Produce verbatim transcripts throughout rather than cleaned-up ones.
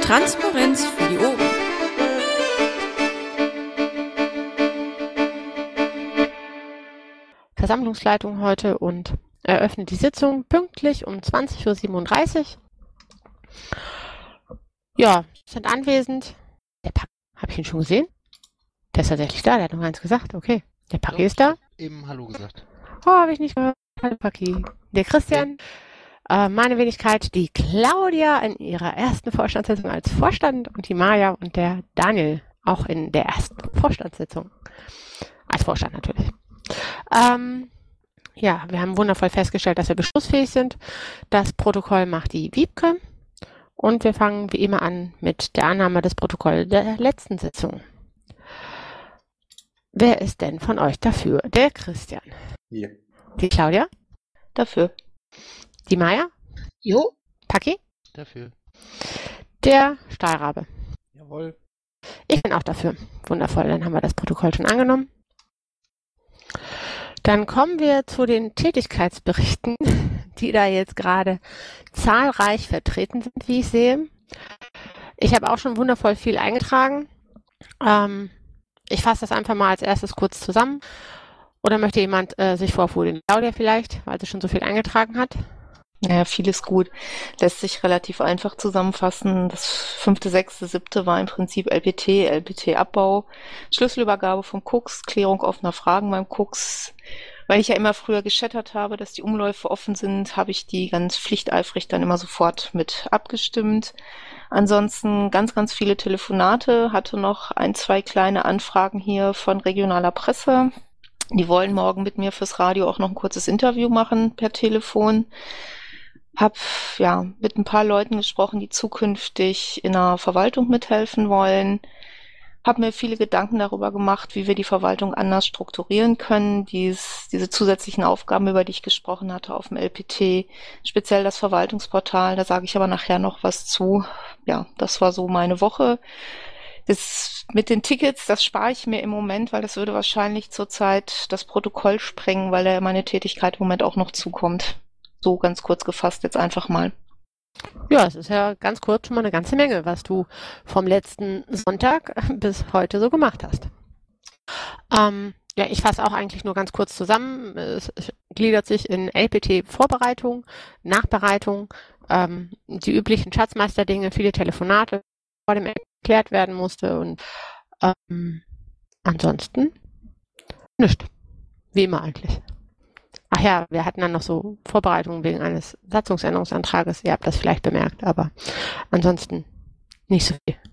Transparenz für die Ohren. Versammlungsleitung heute und eröffnet die Sitzung pünktlich um zwanzig Uhr siebenunddreißig. Ja, sind anwesend. Der Paki, habe ich ihn schon gesehen? Der ist tatsächlich da, der hat noch eins gesagt. Okay, der Paki Doch, ist da. Eben Hallo gesagt. Oh, habe ich nicht gehört. Hallo Paki. Der Christian, äh, meine Wenigkeit, die Claudia in ihrer ersten Vorstandssitzung als Vorstand und die Maja und der Daniel auch in der ersten Vorstandssitzung. Als Vorstand natürlich. Ähm, ja, wir haben wundervoll festgestellt, dass wir beschlussfähig sind. Das Protokoll macht die Wiebke. Und wir fangen wie immer an mit der Annahme des Protokolls der letzten Sitzung. Wer ist denn von euch dafür? Der Christian. Hier. Die Claudia? Dafür. Die Maja? Jo. Paki? Dafür. Der Stahlrabe. Jawohl. Ich bin auch dafür. Wundervoll, dann haben wir das Protokoll schon angenommen. Dann kommen wir zu den Tätigkeitsberichten, die da jetzt gerade zahlreich vertreten sind, wie ich sehe. Ich habe auch schon wundervoll viel eingetragen. Ähm, ich fasse das einfach mal als erstes kurz zusammen. Oder möchte jemand äh, sich vorfühlen? Claudia vielleicht, weil sie schon so viel eingetragen hat? Ja, vieles gut. Lässt sich relativ einfach zusammenfassen. Das fünfte, sechste, siebte war im Prinzip L P T, L P T-Abbau, Schlüsselübergabe vom Cooks, Klärung offener Fragen beim Cooks. Weil ich ja immer früher gechattert habe, dass die Umläufe offen sind, habe ich die ganz pflichteifrig dann immer sofort mit abgestimmt. Ansonsten ganz, ganz viele Telefonate, hatte noch ein, zwei kleine Anfragen hier von regionaler Presse. Die wollen morgen mit mir fürs Radio auch noch ein kurzes Interview machen per Telefon. Hab ja mit ein paar Leuten gesprochen, die zukünftig in der Verwaltung mithelfen wollen. Hab mir viele Gedanken darüber gemacht, wie wir die Verwaltung anders strukturieren können. Dies, diese zusätzlichen Aufgaben, über die ich gesprochen hatte auf dem L P T, speziell das Verwaltungsportal, da sage ich aber nachher noch was zu. Ja, das war so meine Woche. Das mit den Tickets, das spare ich mir im Moment, weil das würde wahrscheinlich zurzeit das Protokoll sprengen, weil da meine Tätigkeit im Moment auch noch zukommt. So ganz kurz gefasst jetzt einfach mal. Ja, es ist ja ganz kurz schon mal eine ganze Menge, was du vom letzten Sonntag bis heute so gemacht hast. Ähm, ja, ich fasse auch eigentlich nur ganz kurz zusammen. Es gliedert sich in L P T-Vorbereitung, Nachbereitung, ähm, die üblichen Schatzmeisterdinge, viele Telefonate, vor dem erklärt werden musste und ähm, ansonsten nichts. Wie immer eigentlich. Ach ja, wir hatten dann noch so Vorbereitungen wegen eines Satzungsänderungsantrages. Ihr habt das vielleicht bemerkt, aber ansonsten nicht so viel.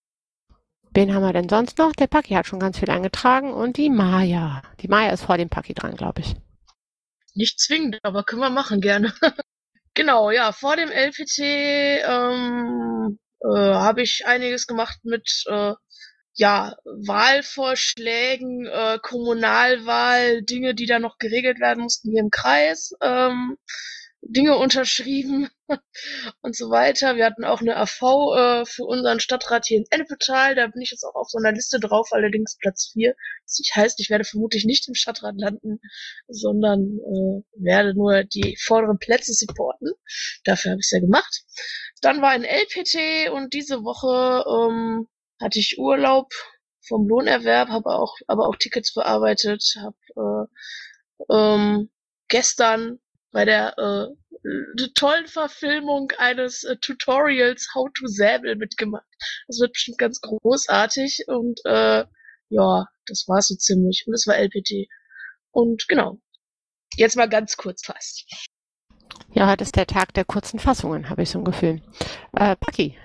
Wen haben wir denn sonst noch? Der Paki hat schon ganz viel eingetragen und die Maja. Die Maja ist vor dem Paki dran, glaube ich. Nicht zwingend, aber können wir machen, gerne. Genau, ja, vor dem L P T ähm, äh, habe ich einiges gemacht mit äh, ja, Wahlvorschlägen, äh, Kommunalwahl, Dinge, die da noch geregelt werden mussten hier im Kreis, ähm, Dinge unterschrieben und so weiter. Wir hatten auch eine A V äh, für unseren Stadtrat hier in Ennepetal, da bin ich jetzt auch auf so einer Liste drauf, allerdings Platz vier. Das heißt, ich werde vermutlich nicht im Stadtrat landen, sondern äh, werde nur die vorderen Plätze supporten. Dafür habe ich es ja gemacht. Dann war ein L P T und diese Woche ähm, hatte ich Urlaub vom Lohnerwerb, habe auch aber auch Tickets bearbeitet, habe äh, ähm, gestern bei der äh, tollen Verfilmung eines äh, Tutorials How to Säbel mitgemacht. Das wird bestimmt ganz großartig und äh, ja, das war so ziemlich. Und das war L P T. Und genau, jetzt mal ganz kurz fast. Ja, heute ist der Tag der kurzen Fassungen, habe ich so ein Gefühl. Äh, Paki.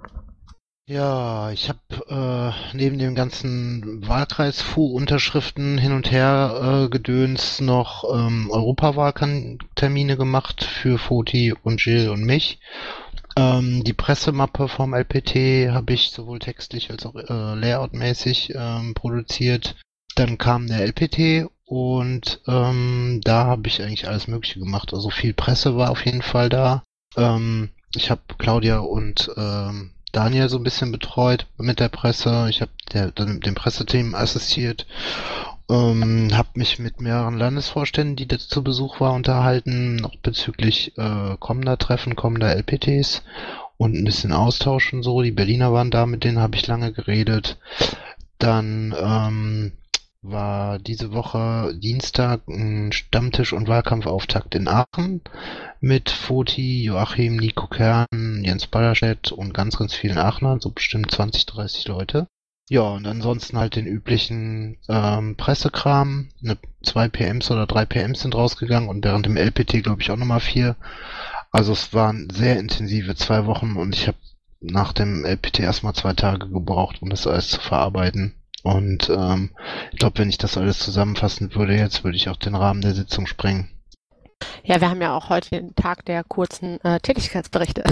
Ja, ich habe äh, neben dem ganzen Wahlkreis-Fu-Unterschriften hin und her äh, Gedöns noch ähm, Europawahltermine gemacht für Foti und Jill und mich. Ähm, die Pressemappe vom L P T habe ich sowohl textlich als auch äh, layoutmäßig ähm, produziert. Dann kam der L P T und ähm, da habe ich eigentlich alles Mögliche gemacht. Also viel Presse war auf jeden Fall da. Ähm, ich habe Claudia und ähm, Daniel so ein bisschen betreut mit der Presse. Ich habe dem Presseteam assistiert, ähm, habe mich mit mehreren Landesvorständen, die da zu Besuch waren, unterhalten, noch bezüglich äh, kommender Treffen, kommender L P Ts und ein bisschen austauschen so. Die Berliner waren da, mit denen habe ich lange geredet. Dann ähm, war diese Woche Dienstag ein Stammtisch- und Wahlkampfauftakt in Aachen mit Foti, Joachim, Nico Kern, Jens Ballerstedt und ganz, ganz vielen Aachenern, so bestimmt zwanzig, dreißig Leute. Ja, und ansonsten halt den üblichen ähm, Pressekram. Ne, zwei P Ms oder drei P Ms sind rausgegangen und während dem L P T glaube ich auch nochmal vier. Also es waren sehr intensive zwei Wochen und ich habe nach dem L P T erstmal zwei Tage gebraucht, um das alles zu verarbeiten. Und ähm, ich glaube, wenn ich das alles zusammenfassen würde jetzt, würde ich auch den Rahmen der Sitzung sprengen. Ja, wir haben ja auch heute den Tag der kurzen äh, Tätigkeitsberichte.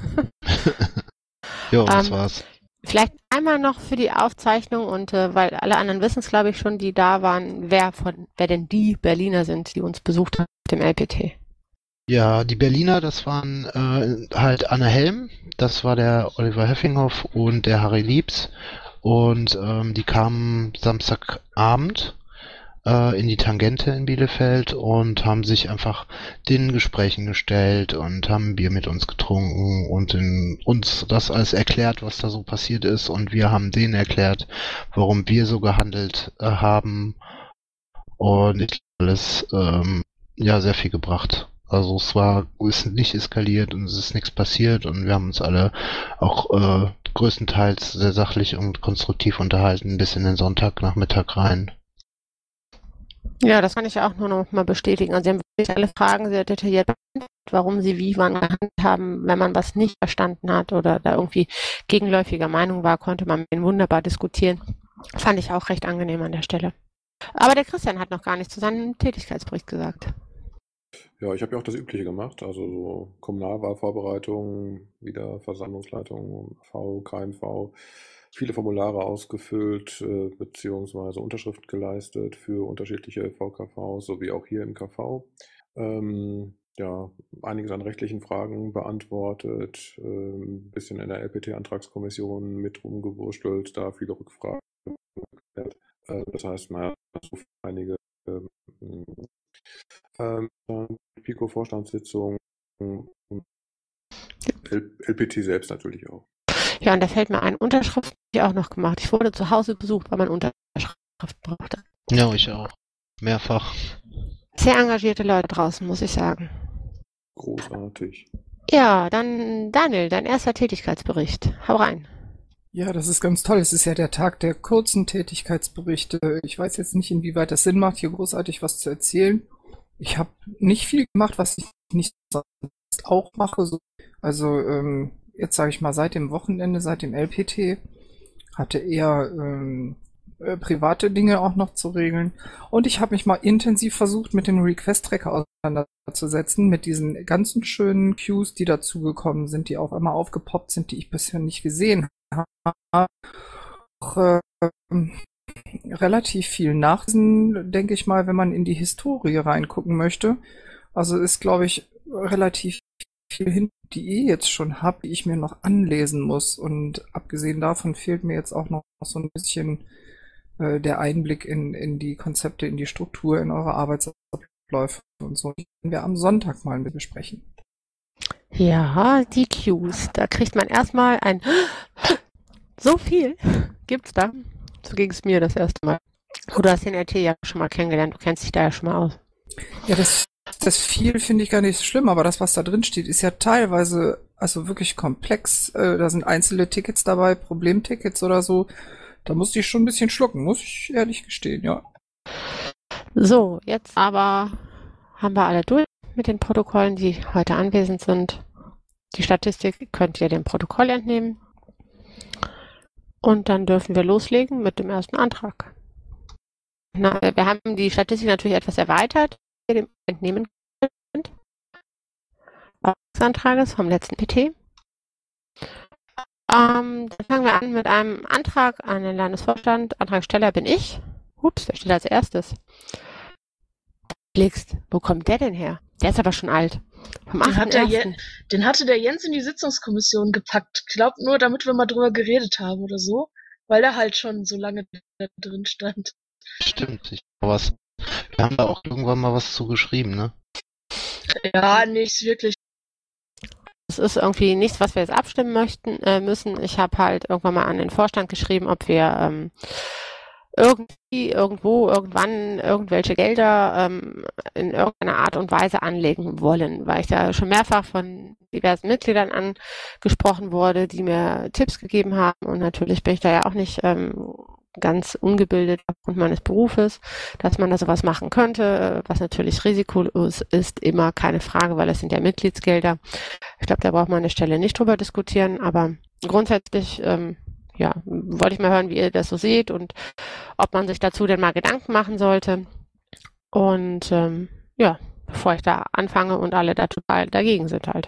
Jo, das Ähm, war's. Vielleicht einmal noch für die Aufzeichnung und äh, weil alle anderen wissen es, glaube ich, schon, die da waren, wer von wer denn die Berliner sind, die uns besucht haben auf dem L P T. Ja, die Berliner, das waren äh, halt Anne Helm, das war der Oliver Heffinghoff und der Harry Liebs. Und ähm, die kamen Samstagabend äh, in die Tangente in Bielefeld und haben sich einfach den Gesprächen gestellt und haben ein Bier mit uns getrunken und in, uns das alles erklärt, was da so passiert ist. Und wir haben denen erklärt, warum wir so gehandelt äh, haben. Und ich glaube, alles ähm, ja sehr viel gebracht. Also es war, ist nicht eskaliert und es ist nichts passiert und wir haben uns alle auch äh, größtenteils sehr sachlich und konstruktiv unterhalten bis in den Sonntagnachmittag rein. Ja, das kann ich auch nur noch mal bestätigen. Also sie haben wirklich alle Fragen sehr detailliert beantwortet, warum sie wie wann gehandelt haben. Wenn man was nicht verstanden hat oder da irgendwie gegenläufiger Meinung war, konnte man mit ihnen wunderbar diskutieren. Fand ich auch recht angenehm an der Stelle. Aber der Christian hat noch gar nichts zu seinem Tätigkeitsbericht gesagt. Ja, ich habe ja auch das Übliche gemacht, also so Kommunalwahlvorbereitung, wieder Versammlungsleitung, V, K M V, viele Formulare ausgefüllt, äh, beziehungsweise Unterschrift geleistet für unterschiedliche V K Vs, sowie auch hier im K V. Ähm, ja, einiges an rechtlichen Fragen beantwortet, ein ähm, bisschen in der L P T-Antragskommission mit rumgewurschtelt, da viele Rückfragen geklärt. Äh, das heißt, man hat so einige ähm, ähm, Pico-Vorstandssitzung und L P T selbst natürlich auch. Ja, und da fällt mir ein, Unterschrift habe ich auch noch gemacht. Ich wurde zu Hause besucht, weil man Unterschrift brauchte. Ja, ich auch. Mehrfach. Sehr engagierte Leute draußen, muss ich sagen. Großartig. Ja, dann Daniel, dein erster Tätigkeitsbericht. Hau rein. Ja, das ist ganz toll. Es ist ja der Tag der kurzen Tätigkeitsberichte. Ich weiß jetzt nicht, inwieweit das Sinn macht, hier großartig was zu erzählen. Ich habe nicht viel gemacht, was ich nicht sonst auch mache. Also ähm, jetzt sage ich mal, seit dem Wochenende, seit dem L P T, hatte eher ähm, äh, private Dinge auch noch zu regeln. Und ich habe mich mal intensiv versucht, mit dem Request-Tracker auseinanderzusetzen, mit diesen ganzen schönen Queues, die dazugekommen sind, die auf einmal aufgepoppt sind, die ich bisher nicht gesehen habe. Auch, äh, relativ viel nachlesen, denke ich mal, wenn man in die Historie reingucken möchte. Also ist, glaube ich, relativ viel hin, die ich jetzt schon habe, die ich mir noch anlesen muss. Und abgesehen davon fehlt mir jetzt auch noch so ein bisschen äh, der Einblick in, in die Konzepte, in die Struktur, in eure Arbeitsabläufe und so. Die werden wir am Sonntag mal besprechen. Ja, die Queues. Da kriegt man erstmal ein so viel gibt's da. So ging es mir das erste Mal. Oh, du hast den R T ja schon mal kennengelernt, du kennst dich da ja schon mal aus. Ja, das, das viel finde ich gar nicht so schlimm, aber das, was da drin steht, ist ja teilweise also wirklich komplex. Äh, da sind einzelne Tickets dabei, Problemtickets oder so. Da musste ich schon ein bisschen schlucken, muss ich ehrlich gestehen, ja. So, jetzt aber haben wir alle durch mit den Protokollen, die heute anwesend sind. Die Statistik könnt ihr dem Protokoll entnehmen. Und dann dürfen wir loslegen mit dem ersten Antrag. Na, wir haben die Statistik natürlich etwas erweitert, die wir dem entnehmen könnt. Des Antrages vom letzten P T. Ähm, dann fangen wir an mit einem Antrag an den Landesvorstand. Antragsteller bin ich. Ups, der steht als erstes. Klickst, wo kommt der denn her? Der ist aber schon alt. Vom Den, hat der achten Je- ersten den hatte der Jens in die Sitzungskommission gepackt. Ich glaube nur, damit wir mal drüber geredet haben oder so, weil er halt schon so lange da drin stand. Stimmt, ich was. Wir haben da auch irgendwann mal was zu geschrieben, ne? Ja, nicht wirklich. es ist irgendwie nichts, was wir jetzt abstimmen möchten äh, müssen. Ich habe halt irgendwann mal an den Vorstand geschrieben, ob wir ähm, irgendwie, irgendwo, irgendwann irgendwelche Gelder ähm, in irgendeiner Art und Weise anlegen wollen, weil ich da schon mehrfach von diversen Mitgliedern angesprochen wurde, die mir Tipps gegeben haben, und natürlich bin ich da ja auch nicht ähm, ganz ungebildet aufgrund meines Berufes, dass man da sowas machen könnte, was natürlich risikolos ist, immer keine Frage, weil es sind ja Mitgliedsgelder. Ich glaube, da braucht man an der Stelle nicht drüber diskutieren, aber grundsätzlich ähm, ja, wollte ich mal hören, wie ihr das so seht und ob man sich dazu denn mal Gedanken machen sollte. Und ähm, ja, bevor ich da anfange und alle da total dagegen sind halt.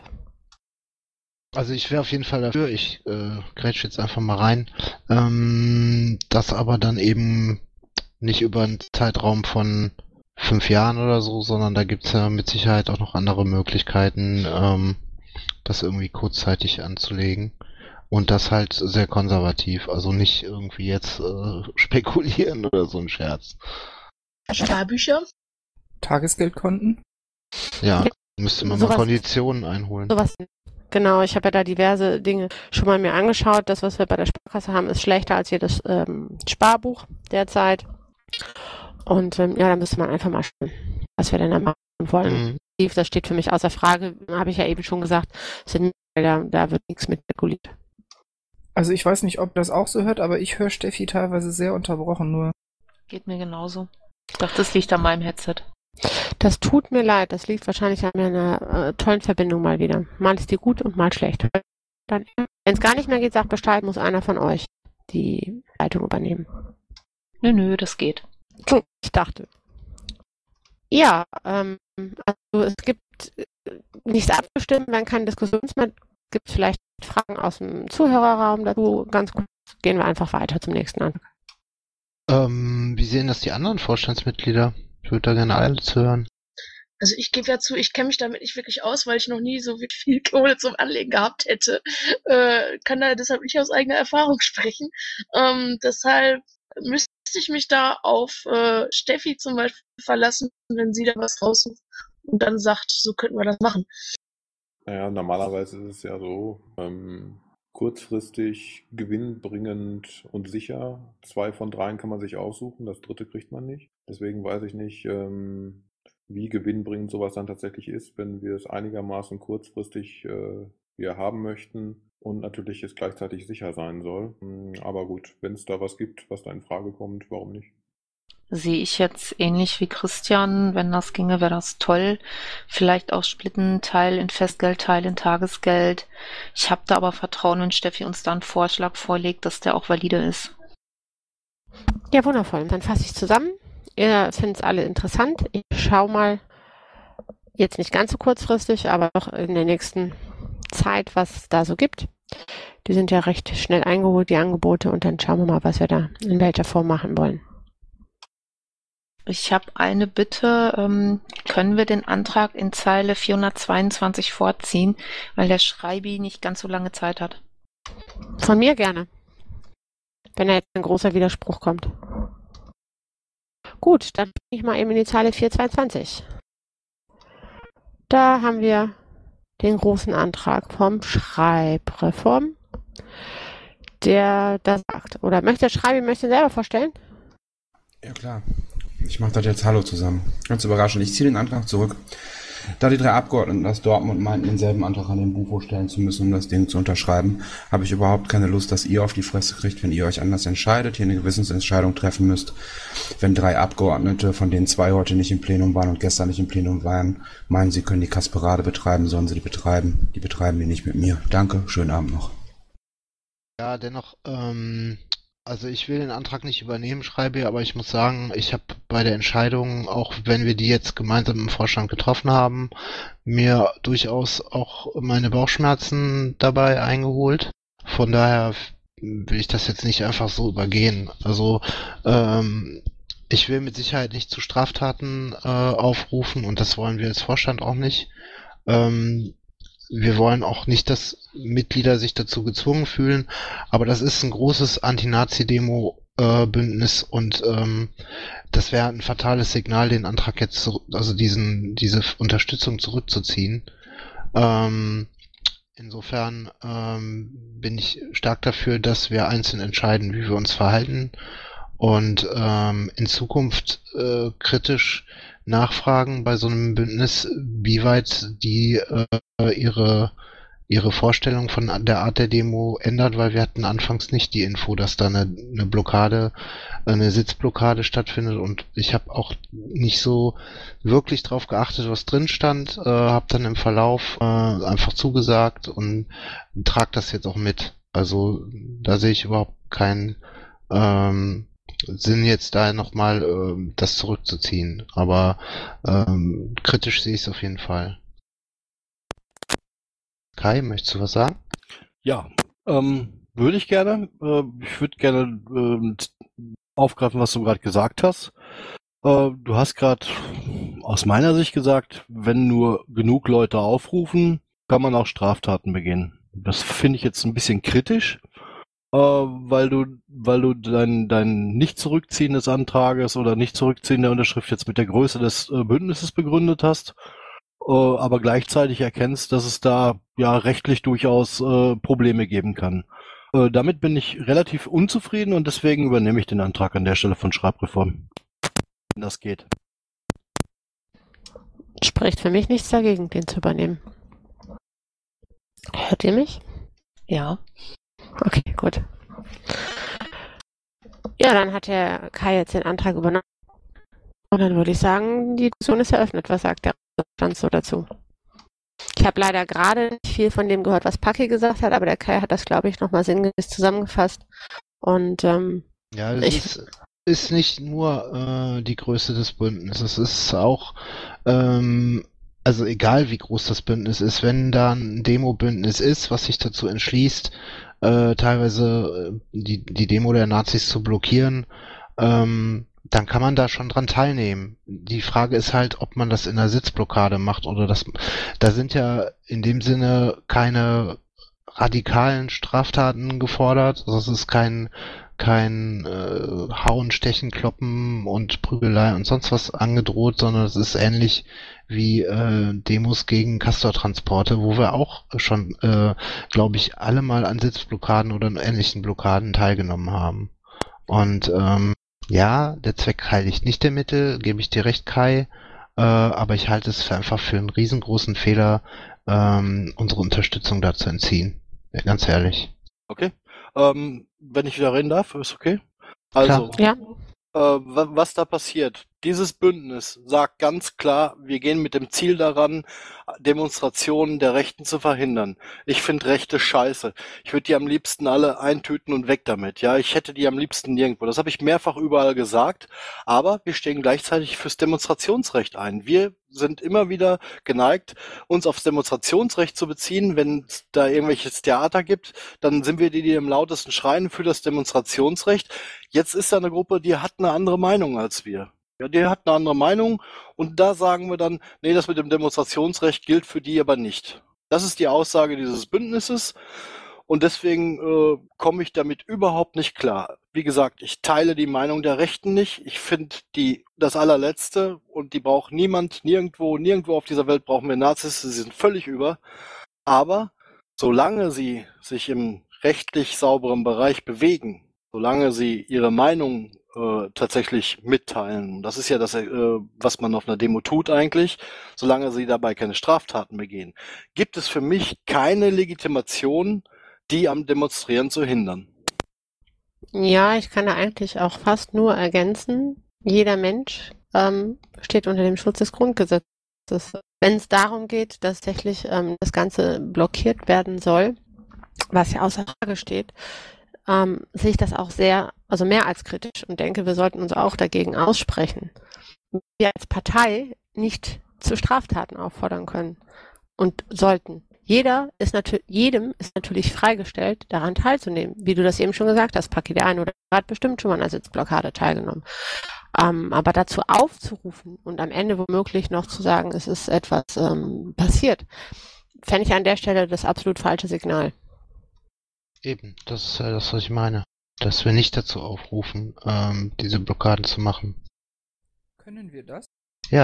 Also ich wäre auf jeden Fall dafür, ich äh, grätsch jetzt einfach mal rein, ähm, das aber dann eben nicht über einen Zeitraum von fünf Jahren oder so, sondern da gibt's ja mit Sicherheit auch noch andere Möglichkeiten, ähm, das irgendwie kurzzeitig anzulegen. Und das halt sehr konservativ, also nicht irgendwie jetzt äh, spekulieren oder so ein Scherz. Sparbücher? Tagesgeldkonten? Ja, Ja, müsste man sowas- mal Konditionen einholen. Sowas, genau, ich habe ja da diverse Dinge schon mal mir angeschaut. Das, was wir bei der Sparkasse haben, ist schlechter als jedes ähm, Sparbuch derzeit. Und ähm, ja, da müsste man einfach mal schauen, was wir denn da machen wollen. Mhm. Das steht für mich außer Frage, habe ich ja eben schon gesagt, sind da, da wird nichts mit spekuliert. Also ich weiß nicht, ob das auch so hört, aber ich höre Steffi teilweise sehr unterbrochen nur. Geht mir genauso. Ich dachte, das liegt an meinem Headset. Das tut mir leid, das liegt wahrscheinlich an meiner äh, tollen Verbindung mal wieder. Mal ist die gut und mal schlecht. Dann, wenn es gar nicht mehr geht, sagt Bescheid, muss einer von euch die Leitung übernehmen. Nö, nö, das geht. Ich dachte. Ja, ähm, also es gibt äh, nichts abgestimmt, wenn keine Diskussion mehr gibt, vielleicht Fragen aus dem Zuhörerraum dazu. Ganz kurz gehen wir einfach weiter zum nächsten Antrag. Ähm, wie sehen das die anderen Vorstandsmitglieder? Ich würde da gerne alle zu hören. Also ich gebe ja zu, ich kenne mich damit nicht wirklich aus, weil ich noch nie so wirklich viel Kohle zum Anlegen gehabt hätte. Äh, kann da deshalb nicht aus eigener Erfahrung sprechen. Ähm, deshalb müsste ich mich da auf äh, Steffi zum Beispiel verlassen, wenn sie da was raussucht und dann sagt, so könnten wir das machen. Naja, normalerweise ist es ja so, ähm, kurzfristig, gewinnbringend und sicher. Zwei von dreien kann man sich aussuchen, das dritte kriegt man nicht. Deswegen weiß ich nicht, ähm, wie gewinnbringend sowas dann tatsächlich ist, wenn wir es einigermaßen kurzfristig äh, hier haben möchten und natürlich es gleichzeitig sicher sein soll. Mm, Aber gut, wenn es da was gibt, was da in Frage kommt, warum nicht? Sehe ich jetzt ähnlich wie Christian. Wenn das ginge, wäre das toll. Vielleicht auch splitten, Teil in Festgeld, Teil in Tagesgeld. Ich habe da aber Vertrauen, wenn Steffi uns da einen Vorschlag vorlegt, dass der auch valide ist. Ja, wundervoll. Dann fasse ich zusammen. Ihr findet es alle interessant. Ich schaue mal, jetzt nicht ganz so kurzfristig, aber doch in der nächsten Zeit, was es da so gibt. Die sind ja recht schnell eingeholt, die Angebote, und dann schauen wir mal, was wir da in welcher Form machen wollen. Ich habe eine Bitte. Ähm, können wir den Antrag in Zeile vierhundertzweiundzwanzig vorziehen, weil der Schreibi nicht ganz so lange Zeit hat? Von mir gerne. Wenn da jetzt ein großer Widerspruch kommt. Gut, dann bin ich mal eben in die Zeile vierhundertzweiundzwanzig. Da haben wir den großen Antrag vom Schreibreform, der das sagt. Oder möchte der Schreibi möchte selber vorstellen? Ja klar. Ich mache das jetzt Hallo zusammen. Ganz überraschend. Ich ziehe den Antrag zurück. Da die drei Abgeordneten aus Dortmund meinten, denselben Antrag an den Bufo stellen zu müssen, um das Ding zu unterschreiben, habe ich überhaupt keine Lust, dass ihr auf die Fresse kriegt, wenn ihr euch anders entscheidet, hier eine Gewissensentscheidung treffen müsst. Wenn drei Abgeordnete, von denen zwei heute nicht im Plenum waren und gestern nicht im Plenum waren, meinen, sie können die Kasperade betreiben, sollen sie die betreiben. Die betreiben die nicht mit mir. Danke, schönen Abend noch. Ja, dennoch, ähm, also ich will den Antrag nicht übernehmen, schreibe, aber ich muss sagen, ich habe bei der Entscheidung, auch wenn wir die jetzt gemeinsam im Vorstand getroffen haben, mir durchaus auch meine Bauchschmerzen dabei eingeholt. Von daher will ich das jetzt nicht einfach so übergehen. Also ähm, ich will mit Sicherheit nicht zu Straftaten äh, aufrufen, und das wollen wir als Vorstand auch nicht. Ähm, Wir wollen auch nicht, dass Mitglieder sich dazu gezwungen fühlen, aber das ist ein großes Anti-Nazi-Demo-Bündnis, und ähm, das wäre ein fatales Signal, den Antrag jetzt, zu, also diesen, diese Unterstützung zurückzuziehen. Ähm, Insofern ähm, bin ich stark dafür, dass wir einzeln entscheiden, wie wir uns verhalten und ähm, in Zukunft äh, kritisch nachfragen bei so einem Bündnis, wie weit die äh, ihre ihre Vorstellung von der Art der Demo ändert, weil wir hatten anfangs nicht die Info, dass da eine, eine Blockade, eine Sitzblockade stattfindet und ich habe auch nicht so wirklich drauf geachtet, was drin stand, äh, habe dann im Verlauf äh, einfach zugesagt und trage das jetzt auch mit. Also da sehe ich überhaupt keinen ähm, Sinn jetzt da nochmal äh, das zurückzuziehen, aber ähm, kritisch sehe ich es auf jeden Fall. Kai, möchtest du was sagen? Ja, ähm, würde ich gerne. Äh, ich würde gerne äh, aufgreifen, was du gerade gesagt hast. Äh, du hast gerade aus meiner Sicht gesagt, wenn nur genug Leute aufrufen, kann man auch Straftaten begehen. Das finde ich jetzt ein bisschen kritisch, äh, weil du, weil du dein, dein Nicht-Zurückziehen des Antrages oder Nicht-Zurückziehen der Unterschrift jetzt mit der Größe des äh, Bündnisses begründet hast. Uh, aber gleichzeitig erkennst, dass es da ja rechtlich durchaus uh, Probleme geben kann. Uh, damit bin ich relativ unzufrieden und deswegen übernehme ich den Antrag an der Stelle von Schreibreform. Wenn das geht. Spricht für mich nichts dagegen, den zu übernehmen. Hört ihr mich? Ja. Okay, gut. Ja, dann hat der Kai jetzt den Antrag übernommen. Und dann würde ich sagen, die Diskussion ist eröffnet. Was sagt der Stand so dazu? Ich habe leider gerade nicht viel von dem gehört, was Paki gesagt hat, aber der Kai hat das, glaube ich, nochmal sinngemäß zusammengefasst. Und ähm, ja, das ich, ist, ist nicht nur äh, die Größe des Bündnisses, es ist auch, ähm, also egal wie groß das Bündnis ist, wenn da ein Demo-Bündnis ist, was sich dazu entschließt, äh, teilweise die, die Demo der Nazis zu blockieren, ähm, dann kann man da schon dran teilnehmen. Die Frage ist halt, ob man das in der Sitzblockade macht oder das. Da sind ja in dem Sinne keine radikalen Straftaten gefordert. Also es ist kein kein äh, Hauen, Stechen, Kloppen und Prügelei und sonst was angedroht, sondern es ist ähnlich wie äh, Demos gegen Castortransporte, wo wir auch schon, äh, glaube ich, alle mal an Sitzblockaden oder ähnlichen Blockaden teilgenommen haben. Und ähm, ja, der Zweck heiligt nicht der Mittel, gebe ich dir recht, Kai, äh, aber ich halte es für einfach für einen riesengroßen Fehler, ähm, unsere Unterstützung da zu entziehen. Ja, ganz ehrlich. Okay. Ähm, wenn ich wieder reden darf, ist okay. Also, ja. äh, was da passiert. Dieses Bündnis sagt ganz klar, wir gehen mit dem Ziel daran, Demonstrationen der Rechten zu verhindern. Ich finde Rechte scheiße. Ich würde die am liebsten alle eintüten und weg damit. Ja, ich hätte die am liebsten nirgendwo. Das habe ich mehrfach überall gesagt. Aber wir stehen gleichzeitig fürs Demonstrationsrecht ein. Wir sind immer wieder geneigt, uns aufs Demonstrationsrecht zu beziehen. Wenn es da irgendwelches Theater gibt, dann sind wir die, die am lautesten schreien für das Demonstrationsrecht. Jetzt ist da eine Gruppe, die hat eine andere Meinung als wir. Ja, die hat eine andere Meinung und da sagen wir dann, nee, das mit dem Demonstrationsrecht gilt für die aber nicht. Das ist die Aussage dieses Bündnisses und deswegen äh, komme ich damit überhaupt nicht klar. Wie gesagt, ich teile die Meinung der Rechten nicht. Ich finde die das allerletzte und die braucht niemand, nirgendwo, nirgendwo auf dieser Welt brauchen wir Nazis, sie sind völlig über. Aber solange sie sich im rechtlich sauberen Bereich bewegen, solange sie ihre Meinung äh, tatsächlich mitteilen. Das ist ja das, äh, was man auf einer Demo tut eigentlich, solange sie dabei keine Straftaten begehen. Gibt es für mich keine Legitimation, die am Demonstrieren zu hindern. Ja, ich kann da eigentlich auch fast nur ergänzen, jeder Mensch ähm, steht unter dem Schutz des Grundgesetzes. Wenn es darum geht, dass tatsächlich ähm, das Ganze blockiert werden soll, was ja außer Frage steht, ähm, sehe ich das auch sehr, also mehr als kritisch und denke, wir sollten uns auch dagegen aussprechen. Wir als Partei nicht zu Straftaten auffordern können und sollten. Jeder ist natürlich, jedem ist natürlich freigestellt, daran teilzunehmen. Wie du das eben schon gesagt hast, Paki, der eine oder andere hat bestimmt schon mal an einer Sitzblockade teilgenommen. Ähm, aber dazu aufzurufen und am Ende womöglich noch zu sagen, es ist etwas ähm, passiert, fände ich an der Stelle das absolut falsche Signal. Eben, das ist ja das, was ich meine. Dass wir nicht dazu aufrufen, ähm, diese Blockaden zu machen. Können wir das? Ja,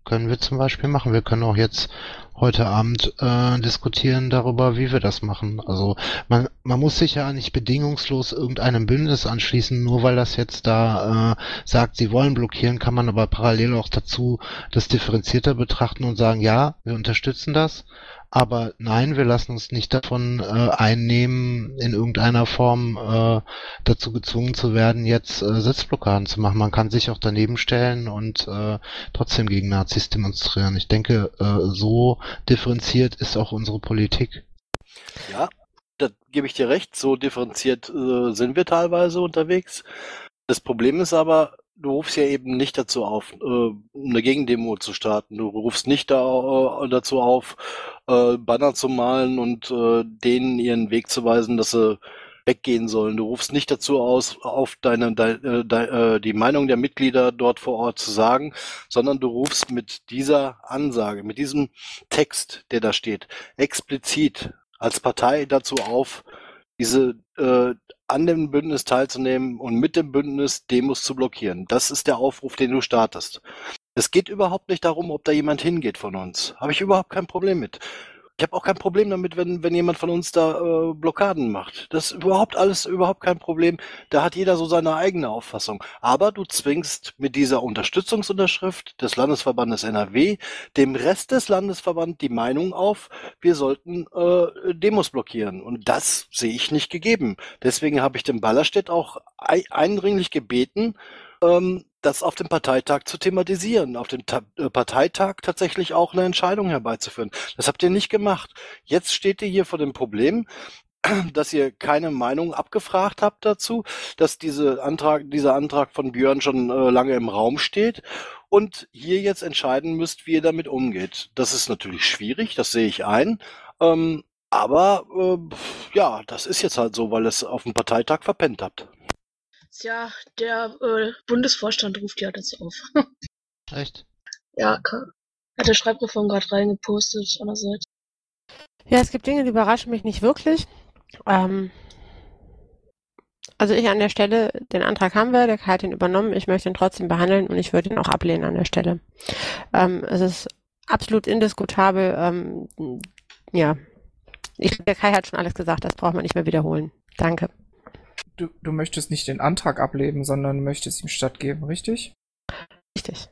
können wir zum Beispiel machen. Wir können auch jetzt heute Abend äh, diskutieren darüber, wie wir das machen. Also man, man muss sich ja nicht bedingungslos irgendeinem Bündnis anschließen, nur weil das jetzt da äh, sagt, sie wollen blockieren, kann man aber parallel auch dazu das differenzierter betrachten und sagen, ja, wir unterstützen das, aber nein, wir lassen uns nicht davon äh, einnehmen, in irgendeiner Form äh, dazu gezwungen zu werden, jetzt äh, Sitzblockaden zu machen. Man kann sich auch daneben stellen und äh, trotzdem gegen Nazis demonstrieren. Ich denke, äh, so differenziert ist auch unsere Politik. Ja, da gebe ich dir recht. So differenziert äh, sind wir teilweise unterwegs. Das Problem ist aber, du rufst ja eben nicht dazu auf, äh, eine Gegendemo zu starten. Du rufst nicht da, äh, dazu auf, äh, Banner zu malen und äh, denen ihren Weg zu weisen, dass sie weggehen sollen. Du rufst nicht dazu aus, auf deine, de, de, die Meinung der Mitglieder dort vor Ort zu sagen, sondern du rufst mit dieser Ansage, mit diesem Text, der da steht, explizit als Partei dazu auf, diese äh, an dem Bündnis teilzunehmen und mit dem Bündnis Demos zu blockieren. Das ist der Aufruf, den du startest. Es geht überhaupt nicht darum, ob da jemand hingeht von uns. Habe ich überhaupt kein Problem mit. Ich habe auch kein Problem damit, wenn, wenn jemand von uns da äh, Blockaden macht. Das ist überhaupt alles überhaupt kein Problem. Da hat jeder so seine eigene Auffassung. Aber du zwingst mit dieser Unterstützungsunterschrift des Landesverbandes N R W dem Rest des Landesverbands die Meinung auf, wir sollten äh, Demos blockieren. Und das sehe ich nicht gegeben. Deswegen habe ich den Ballerstedt auch ei- eindringlich gebeten, ähm, das auf dem Parteitag zu thematisieren, auf dem Ta- äh, Parteitag tatsächlich auch eine Entscheidung herbeizuführen. Das habt ihr nicht gemacht. Jetzt steht ihr hier vor dem Problem, dass ihr keine Meinung abgefragt habt dazu, dass diese Antrag, dieser Antrag von Björn schon äh, lange im Raum steht und hier jetzt entscheiden müsst, wie ihr damit umgeht. Das ist natürlich schwierig, das sehe ich ein. Ähm, aber äh, ja, das ist jetzt halt so, weil ihr es auf dem Parteitag verpennt habt. Tja, der äh, Bundesvorstand ruft ja dazu auf. Echt? Ja, ka- hat der Schreibreform gerade reingepostet an der Seite. Ja, es gibt Dinge, die überraschen mich nicht wirklich. Ähm, also ich an der Stelle, den Antrag haben wir, der Kai hat ihn übernommen, ich möchte ihn trotzdem behandeln und ich würde ihn auch ablehnen an der Stelle. Ähm, es ist absolut indiskutabel. Ähm, ja, ich glaube, der Kai hat schon alles gesagt, das braucht man nicht mehr wiederholen. Danke. Du, du möchtest nicht den Antrag ablehnen, sondern möchtest ihm stattgeben, richtig? Richtig.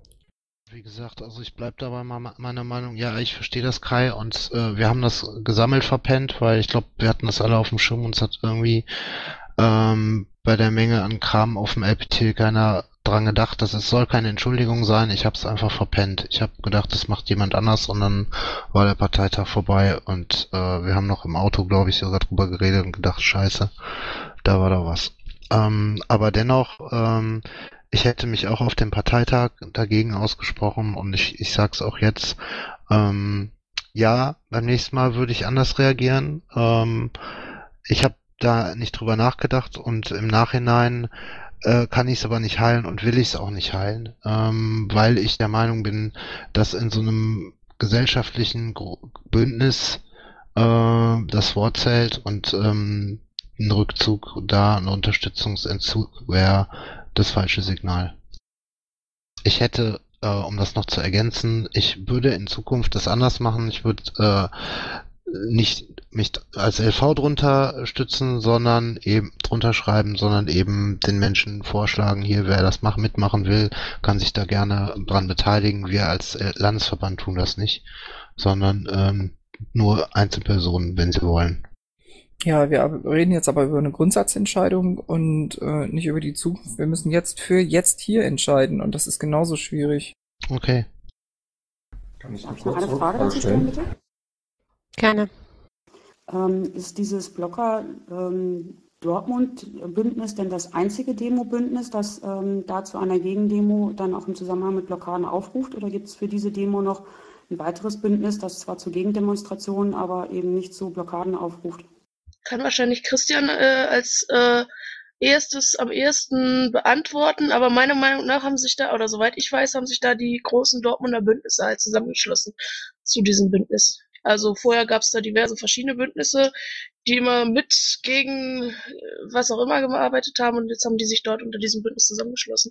Wie gesagt, also ich bleib dabei ma- meiner Meinung, ja, ich verstehe das, Kai, und äh, wir haben das gesammelt verpennt, weil ich glaube, wir hatten das alle auf dem Schirm und es hat irgendwie ähm, bei der Menge an Kram auf dem L P T keiner dran gedacht, dass es soll keine Entschuldigung sein, ich habe es einfach verpennt. Ich habe gedacht, das macht jemand anders und dann war der Parteitag vorbei und äh, wir haben noch im Auto, glaube ich, sogar drüber geredet und gedacht, scheiße, da war da was. Ähm, aber dennoch, ähm, ich hätte mich auch auf dem Parteitag dagegen ausgesprochen und ich, ich sag's auch jetzt, ähm, ja, beim nächsten Mal würde ich anders reagieren. Ähm, ich habe da nicht drüber nachgedacht und im Nachhinein äh, kann ich es aber nicht heilen und will ich es auch nicht heilen, ähm, weil ich der Meinung bin, dass in so einem gesellschaftlichen Gro- Bündnis äh, das Wort zählt und ähm, ein Rückzug da, ein Unterstützungsentzug wäre das falsche Signal. Ich hätte, äh, um das noch zu ergänzen, ich würde in Zukunft das anders machen. Ich würde äh, nicht mich als L V drunter stützen, sondern eben drunter schreiben, sondern eben den Menschen vorschlagen, hier, wer das mach, mitmachen will, kann sich da gerne dran beteiligen. Wir als äh, Landesverband tun das nicht, sondern ähm, nur Einzelpersonen, wenn sie wollen. Ja, wir reden jetzt aber über eine Grundsatzentscheidung und äh, nicht über die Zukunft. Wir müssen jetzt für jetzt hier entscheiden und das ist genauso schwierig. Okay. Kann ich noch eine Frage dazu stellen, bitte? Gerne. Ähm, ist dieses Blocker ähm, Dortmund-Bündnis denn das einzige Demo-Bündnis, das ähm, da zu einer Gegendemo dann auch im Zusammenhang mit Blockaden aufruft? Oder gibt es für diese Demo noch ein weiteres Bündnis, das zwar zu Gegendemonstrationen, aber eben nicht zu Blockaden aufruft? Kann wahrscheinlich Christian äh, als äh, erstes am ehesten beantworten, aber meiner Meinung nach haben sich da, oder soweit ich weiß, haben sich da die großen Dortmunder Bündnisse halt zusammengeschlossen zu diesem Bündnis. Also vorher gab es da diverse verschiedene Bündnisse, die immer mit gegen äh, was auch immer gearbeitet haben und jetzt haben die sich dort unter diesem Bündnis zusammengeschlossen.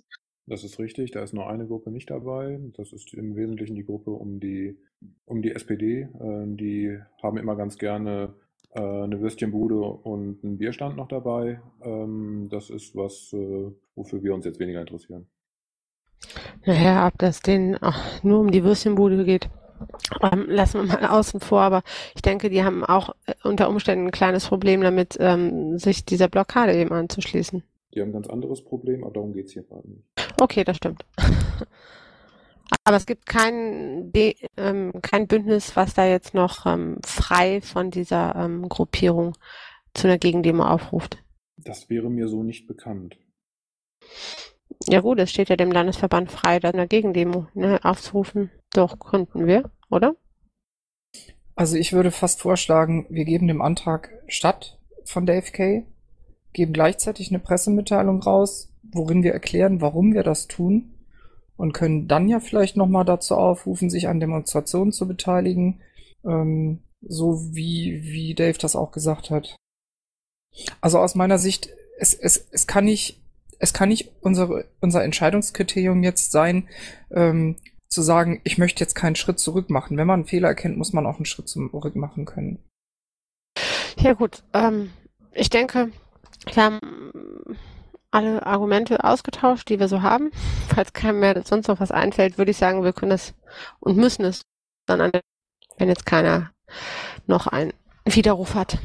Das ist richtig, da ist nur eine Gruppe nicht dabei. Das ist im Wesentlichen die Gruppe um die, um die S P D. Äh, die haben immer ganz gerne äh, eine Würstchenbude und einen Bierstand noch dabei. Ähm, das ist was, äh, wofür wir uns jetzt weniger interessieren. Naja, ob das denen ach, nur um die Würstchenbude geht, ähm, lassen wir mal außen vor. Aber ich denke, die haben auch äh, unter Umständen ein kleines Problem damit, ähm, sich dieser Blockade eben anzuschließen. Die haben ein ganz anderes Problem, aber darum geht es hier gerade nicht. Okay, das stimmt. Aber es gibt kein, De ähm, kein Bündnis, was da jetzt noch ähm, frei von dieser ähm, Gruppierung zu einer Gegendemo aufruft. Das wäre mir so nicht bekannt. Ja gut, es steht ja dem Landesverband frei, da eine Gegendemo ne, aufzurufen. Doch, könnten wir, oder? Also ich würde fast vorschlagen, wir geben dem Antrag statt von der F K, geben gleichzeitig eine Pressemitteilung raus, worin wir erklären, warum wir das tun und können dann ja vielleicht nochmal dazu aufrufen, sich an Demonstrationen zu beteiligen, ähm, so wie, wie Dave das auch gesagt hat. Also aus meiner Sicht, es, es, es kann nicht, es kann nicht unsere, unser Entscheidungskriterium jetzt sein, ähm, zu sagen, ich möchte jetzt keinen Schritt zurück machen. Wenn man einen Fehler erkennt, muss man auch einen Schritt zurück machen können. Ja gut, ähm, ich denke, wir haben alle Argumente ausgetauscht, die wir so haben. Falls keinem mehr sonst noch was einfällt, würde ich sagen, wir können es und müssen es dann an, wenn jetzt keiner noch einen Widerruf hat.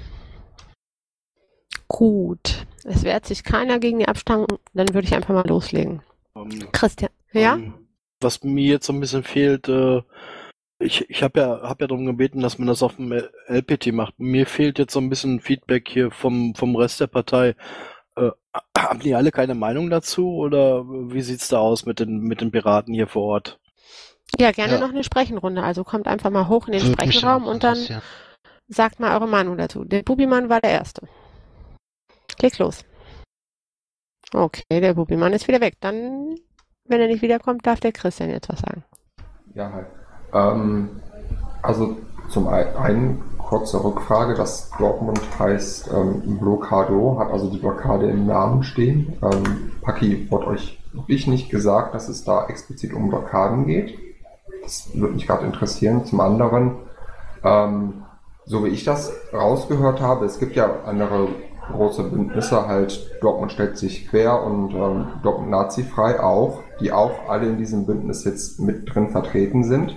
Gut, es wehrt sich keiner gegen die Abstimmung, dann würde ich einfach mal loslegen. Ähm, Christian, ja? ähm, was mir jetzt so ein bisschen fehlt, äh, ich, ich habe ja, hab ja darum gebeten, dass man das auf dem L P T macht. Mir fehlt jetzt so ein bisschen Feedback hier vom, vom Rest der Partei. Äh, haben die alle keine Meinung dazu oder wie sieht's da aus mit den, mit den Piraten hier vor Ort? Ja, gerne Ja. noch eine Sprechenrunde. Also kommt einfach mal hoch in den Würde mich Sprechenraum auch und dann interessieren. sagt mal eure Meinung dazu. Der Bubimann war der Erste. Leg los. Okay, der Bubimann ist wieder weg. Dann, wenn er nicht wiederkommt, darf der Christian jetzt was sagen. Ja, hi. Ähm, also zum ein- einen kurze Rückfrage, das Dortmund heißt ähm, Blockado, hat also die Blockade im Namen stehen. Ähm, Paki, wurde euch wirklich nicht gesagt, dass es da explizit um Blockaden geht? Das würde mich gerade interessieren. Zum anderen, ähm, so wie ich das rausgehört habe, es gibt ja andere große Bündnisse, halt Dortmund stellt sich quer und ähm, Dortmund nazifrei auch, die auch alle in diesem Bündnis jetzt mit drin vertreten sind.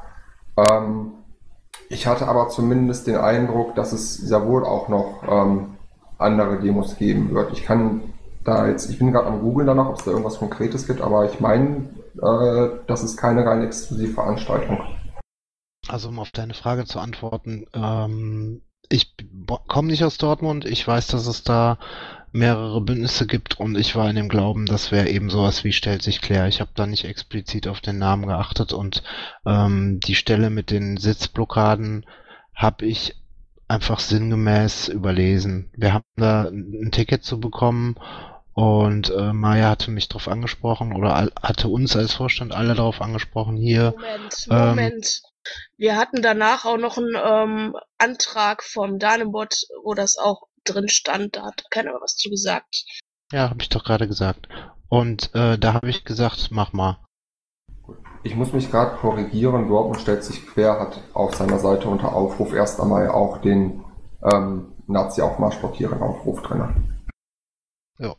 Ähm, ich hatte aber zumindest den Eindruck, dass es sehr wohl auch noch ähm, andere Demos geben wird. Ich kann da jetzt, ich bin gerade am Googlen danach, ob es da irgendwas Konkretes gibt, aber ich meine, äh, das ist keine rein exklusive Veranstaltung. Also um auf deine Frage zu antworten, ähm, ich komme nicht aus Dortmund, ich weiß, dass es da mehrere Bündnisse gibt und ich war in dem Glauben, das wäre eben sowas wie stellt sich quer. Ich habe da nicht explizit auf den Namen geachtet und ähm, die Stelle mit den Sitzblockaden habe ich einfach sinngemäß überlesen. Wir haben da ein Ticket zu bekommen und äh, Maya hatte mich darauf angesprochen oder all, hatte uns als Vorstand alle darauf angesprochen, hier. Moment, ähm, Moment. Wir hatten danach auch noch einen ähm, Antrag vom Danebot, wo das auch drin stand. Da hat keiner was zu gesagt. Ja, habe ich doch gerade gesagt. Und äh, da habe ich gesagt, mach mal. Ich muss mich gerade korrigieren, Dortmund stellt sich quer, hat auf seiner Seite unter Aufruf erst einmal auch den ähm, Nazi-Aufmarsch blockieren Aufruf drin. Ja.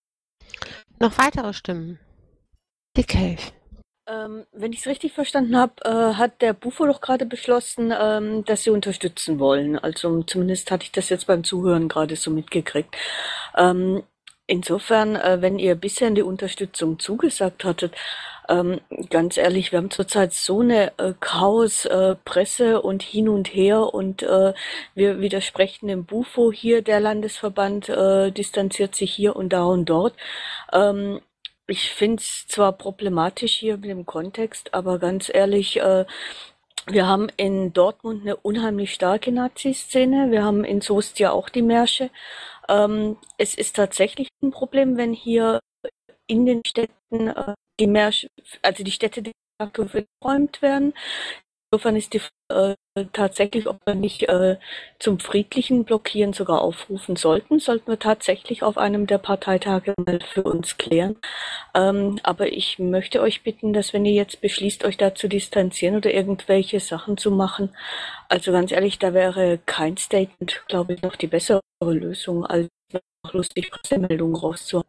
Noch weitere Stimmen? Die Cave. Ähm, wenn ich es richtig verstanden habe, äh, hat der Bufo doch gerade beschlossen, ähm, dass sie unterstützen wollen. Also zumindest hatte ich das jetzt beim Zuhören gerade so mitgekriegt. Ähm, insofern, äh, wenn ihr bisher die Unterstützung zugesagt hattet, ähm, ganz ehrlich, wir haben zurzeit so eine äh, Chaos, äh, Presse und hin und her und äh, wir widersprechen dem Bufo hier, der Landesverband äh, distanziert sich hier und da und dort. Ähm, Ich finde es zwar problematisch hier mit dem Kontext, aber ganz ehrlich, äh, wir haben in Dortmund eine unheimlich starke Nazi-Szene. Wir haben in Soest ja auch die Märsche. Ähm, es ist tatsächlich ein Problem, wenn hier in den Städten äh, die Märsche, also die Städte de facto weggeräumt werden. Insofern ist die äh, tatsächlich, ob wir nicht äh, zum friedlichen Blockieren sogar aufrufen sollten, sollten wir tatsächlich auf einem der Parteitage mal für uns klären. Ähm, aber ich möchte euch bitten, dass wenn ihr jetzt beschließt, euch da zu distanzieren oder irgendwelche Sachen zu machen, also ganz ehrlich, da wäre kein Statement, glaube ich, noch die bessere Lösung, als noch lustig Pressemeldungen rauszuhauen.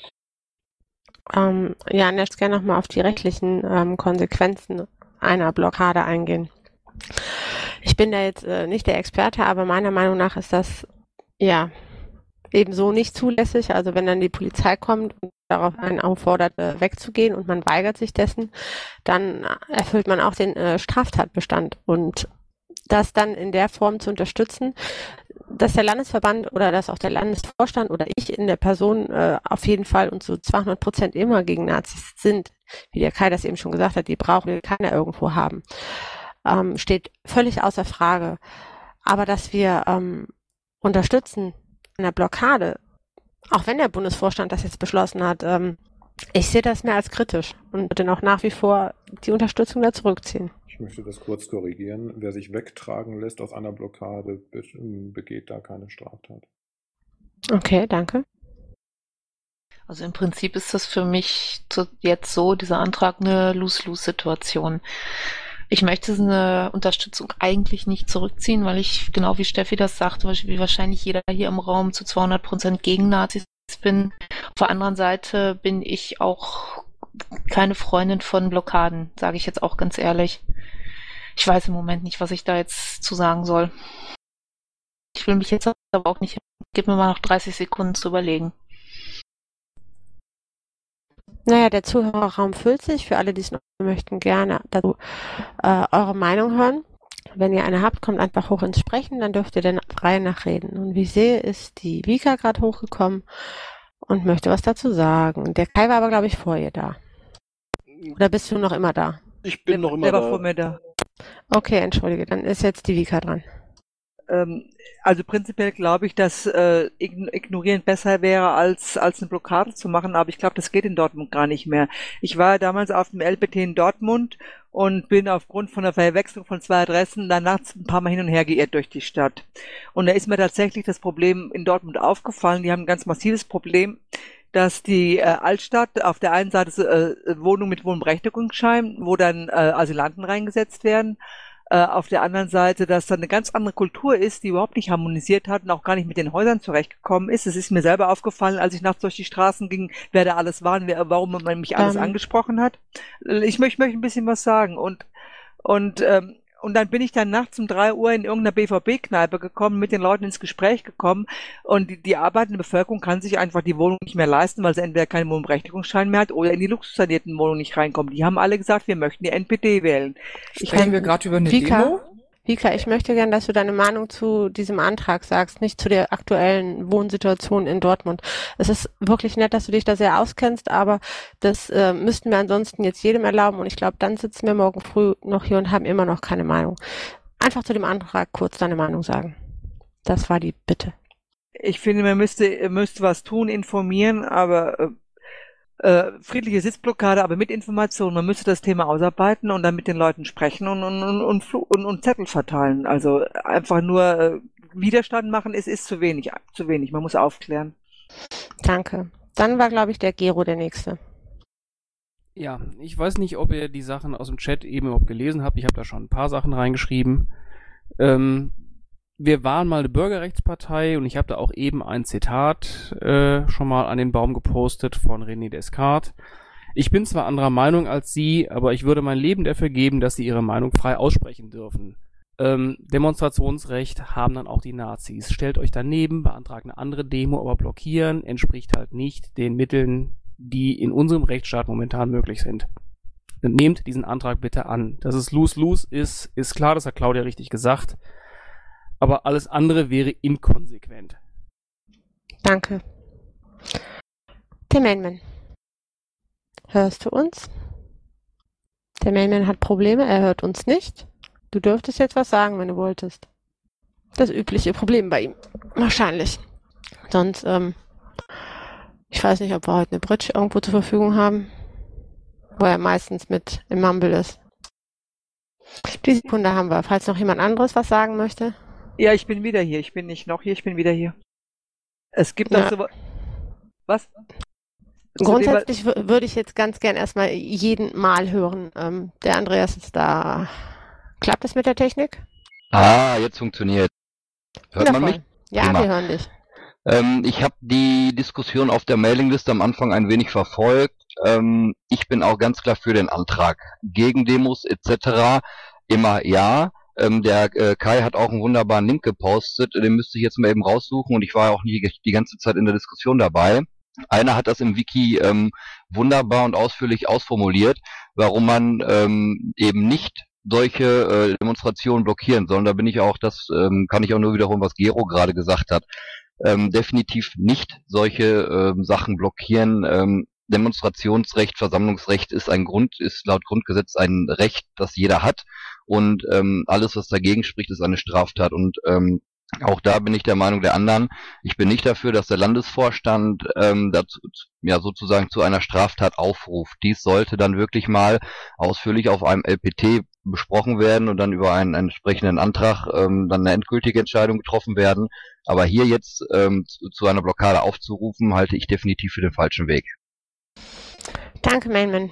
Ähm, ja, und jetzt gerne nochmal auf die rechtlichen ähm, Konsequenzen einer Blockade eingehen. Ich bin da jetzt äh, nicht der Experte, aber meiner Meinung nach ist das ja ebenso nicht zulässig. Also wenn dann die Polizei kommt und darauf einen auffordert, äh, wegzugehen und man weigert sich dessen, dann erfüllt man auch den äh, Straftatbestand. Und das dann in der Form zu unterstützen, dass der Landesverband oder dass auch der Landesvorstand oder ich in der Person äh, auf jeden Fall und zu zweihundert Prozent immer gegen Nazis sind, wie der Kai das eben schon gesagt hat, die brauchen wir keiner irgendwo haben, ähm, steht völlig außer Frage. Aber dass wir ähm, unterstützen in der Blockade, auch wenn der Bundesvorstand das jetzt beschlossen hat, ähm, ich sehe das mehr als kritisch und würde dann auch nach wie vor die Unterstützung da zurückziehen. Ich möchte das kurz korrigieren. Wer sich wegtragen lässt aus einer Blockade, be- begeht da keine Straftat. Okay, danke. Also im Prinzip ist das für mich zu, jetzt so, dieser Antrag eine Lose-Lose-Situation. Ich möchte eine Unterstützung eigentlich nicht zurückziehen, weil ich, genau wie Steffi das sagte, wie wahrscheinlich jeder hier im Raum zu zweihundert Prozent gegen Nazis bin. Auf der anderen Seite bin ich auch keine Freundin von Blockaden, sage ich jetzt auch ganz ehrlich. Ich weiß im Moment nicht, was ich da jetzt zu sagen soll. Ich will mich jetzt aber auch nicht, gib mir mal noch dreißig Sekunden zu überlegen. Naja, der Zuhörerraum füllt sich. Für alle, die es noch möchten, gerne dazu äh, eure Meinung hören. Wenn ihr eine habt, kommt einfach hoch ins Sprechen, dann dürft ihr dann frei nachreden. Und wie ich sehe, ist die Vika gerade hochgekommen und möchte was dazu sagen. Der Kai war aber, glaube ich, vor ihr da. Oder bist du noch immer da? Ich bin Der, noch immer der war da. vor mir da. Okay, entschuldige, dann ist jetzt die Vika dran. Ähm, also prinzipiell glaube ich, dass äh, ign- ignorieren besser wäre, als, als eine Blockade zu machen, aber ich glaube, das geht in Dortmund gar nicht mehr. Ich war damals auf dem L P T in Dortmund und bin aufgrund von der Verwechslung von zwei Adressen dann nachts ein paar Mal hin und her geirrt durch die Stadt. Und da ist mir tatsächlich das Problem in Dortmund aufgefallen. Die haben ein ganz massives Problem, dass die äh, Altstadt auf der einen Seite äh, Wohnungen mit Wohnberechtigungsschein, wo dann äh, Asylanten reingesetzt werden, äh, auf der anderen Seite, dass da eine ganz andere Kultur ist, die überhaupt nicht harmonisiert hat und auch gar nicht mit den Häusern zurechtgekommen ist. Es ist mir selber aufgefallen, als ich nachts durch die Straßen ging, wer da alles war und wer, warum man mich alles Ähm. angesprochen hat. Ich möchte, möchte ein bisschen was sagen und und ähm, und dann bin ich dann nachts um drei Uhr in irgendeiner B V B-Kneipe gekommen, mit den Leuten ins Gespräch gekommen und die, die arbeitende Bevölkerung kann sich einfach die Wohnung nicht mehr leisten, weil sie entweder keinen Wohnberechtigungsschein mehr hat oder in die luxussanierten Wohnungen nicht reinkommen. Die haben alle gesagt, wir möchten die N P D wählen. Ich Sprechen wir gerade über eine Vika, Demo? Vika, ich möchte gern, dass du deine Meinung zu diesem Antrag sagst, nicht zu der aktuellen Wohnsituation in Dortmund. Es ist wirklich nett, dass du dich da sehr auskennst, aber das äh, müssten wir ansonsten jetzt jedem erlauben und ich glaube, dann sitzen wir morgen früh noch hier und haben immer noch keine Meinung. Einfach zu dem Antrag kurz deine Meinung sagen. Das war die Bitte. Ich finde, man müsste, müsste was tun, informieren, aber äh, äh, friedliche Sitzblockade, aber mit Information. Man müsste das Thema ausarbeiten und dann mit den Leuten sprechen und, und, und, und, Flu- und, und Zettel verteilen. Also einfach nur äh, Widerstand machen, ist, ist zu wenig, zu wenig. Man muss aufklären. Danke. Dann war, glaube ich, der Gero der Nächste. Ja, ich weiß nicht, ob ihr die Sachen aus dem Chat eben überhaupt gelesen habt. Ich habe da schon ein paar Sachen reingeschrieben. Ähm, wir waren mal eine Bürgerrechtspartei und ich habe da auch eben ein Zitat äh, schon mal an den Baum gepostet von René Descartes. Ich bin zwar anderer Meinung als Sie, aber ich würde mein Leben dafür geben, dass Sie Ihre Meinung frei aussprechen dürfen. Ähm, Demonstrationsrecht haben dann auch die Nazis. Stellt euch daneben, beantragt eine andere Demo, aber blockieren entspricht halt nicht den Mitteln, die in unserem Rechtsstaat momentan möglich sind. Nehmt diesen Antrag bitte an. Dass es lose-lose ist, ist klar, das hat Claudia richtig gesagt. Aber alles andere wäre inkonsequent. Danke. Der Mainman. Hörst du uns? Der Mainman hat Probleme, er hört uns nicht. Du dürftest jetzt was sagen, wenn du wolltest. Das übliche Problem bei ihm. Wahrscheinlich. Sonst, ähm, ich weiß nicht, ob wir heute eine Bridge irgendwo zur Verfügung haben, wo er meistens mit im Mumble ist. Die Sekunde haben wir, falls noch jemand anderes was sagen möchte. Ja, ich bin wieder hier. Ich bin nicht noch hier, ich bin wieder hier. Es gibt Ja. noch so... Was? Grundsätzlich wür- würde ich jetzt ganz gern erstmal jeden Mal hören. Ähm, der Andreas ist da. Klappt es mit der Technik? Ah, jetzt funktioniert. Hört man Wundervoll. mich? Ja, Prima. wir hören dich. Ähm, ich habe die Diskussion auf der Mailingliste am Anfang ein wenig verfolgt. Ähm, ich bin auch ganz klar für den Antrag. Gegendemos et cetera immer ja. Ähm, der äh, Kai hat auch einen wunderbaren Link gepostet. Den müsste ich jetzt mal eben raussuchen und ich war ja auch nie die ganze Zeit in der Diskussion dabei. Einer hat das im Wiki ähm, wunderbar und ausführlich ausformuliert, warum man ähm, eben nicht solche äh, Demonstrationen blockieren soll. Und da bin ich auch, das ähm, kann ich auch nur wiederholen, was Gero gerade gesagt hat. Ähm, definitiv nicht solche ähm, Sachen blockieren. Ähm, Demonstrationsrecht, Versammlungsrecht ist ein Grund, ist laut Grundgesetz ein Recht, das jeder hat. Und ähm, alles, was dagegen spricht, ist eine Straftat. Und ähm, auch da bin ich der Meinung der anderen. Ich bin nicht dafür, dass der Landesvorstand ähm, dazu, ja sozusagen zu einer Straftat aufruft. Dies sollte dann wirklich mal ausführlich auf einem L P T besprochen werden und dann über einen, einen entsprechenden Antrag ähm, dann eine endgültige Entscheidung getroffen werden. Aber hier jetzt ähm, zu, zu einer Blockade aufzurufen, halte ich definitiv für den falschen Weg. Danke, Mainman.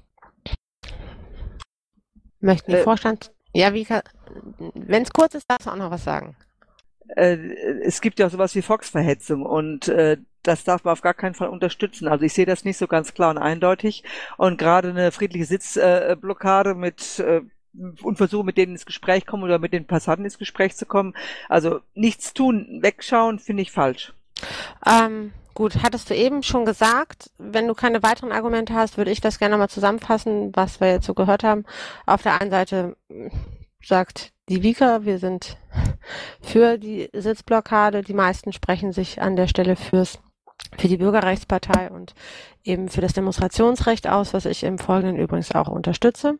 Möchten die Äh, Vorstand... Ja, wie wenn es kurz ist, darfst du auch noch was sagen. Äh, es gibt ja auch sowas wie Volksverhetzung und äh, das darf man auf gar keinen Fall unterstützen. Also ich sehe das nicht so ganz klar und eindeutig. Und gerade eine friedliche Sitzblockade äh, mit äh, und versuchen, mit denen ins Gespräch kommen oder mit den Passanten ins Gespräch zu kommen. Also nichts tun, wegschauen, finde ich falsch. Ähm, gut, hattest du eben schon gesagt, wenn du keine weiteren Argumente hast, würde ich das gerne mal zusammenfassen, was wir jetzt so gehört haben. Auf der einen Seite sagt die Vika, wir sind für die Sitzblockade. Die meisten sprechen sich an der Stelle fürs, für die Bürgerrechtspartei und eben für das Demonstrationsrecht aus, was ich im Folgenden übrigens auch unterstütze.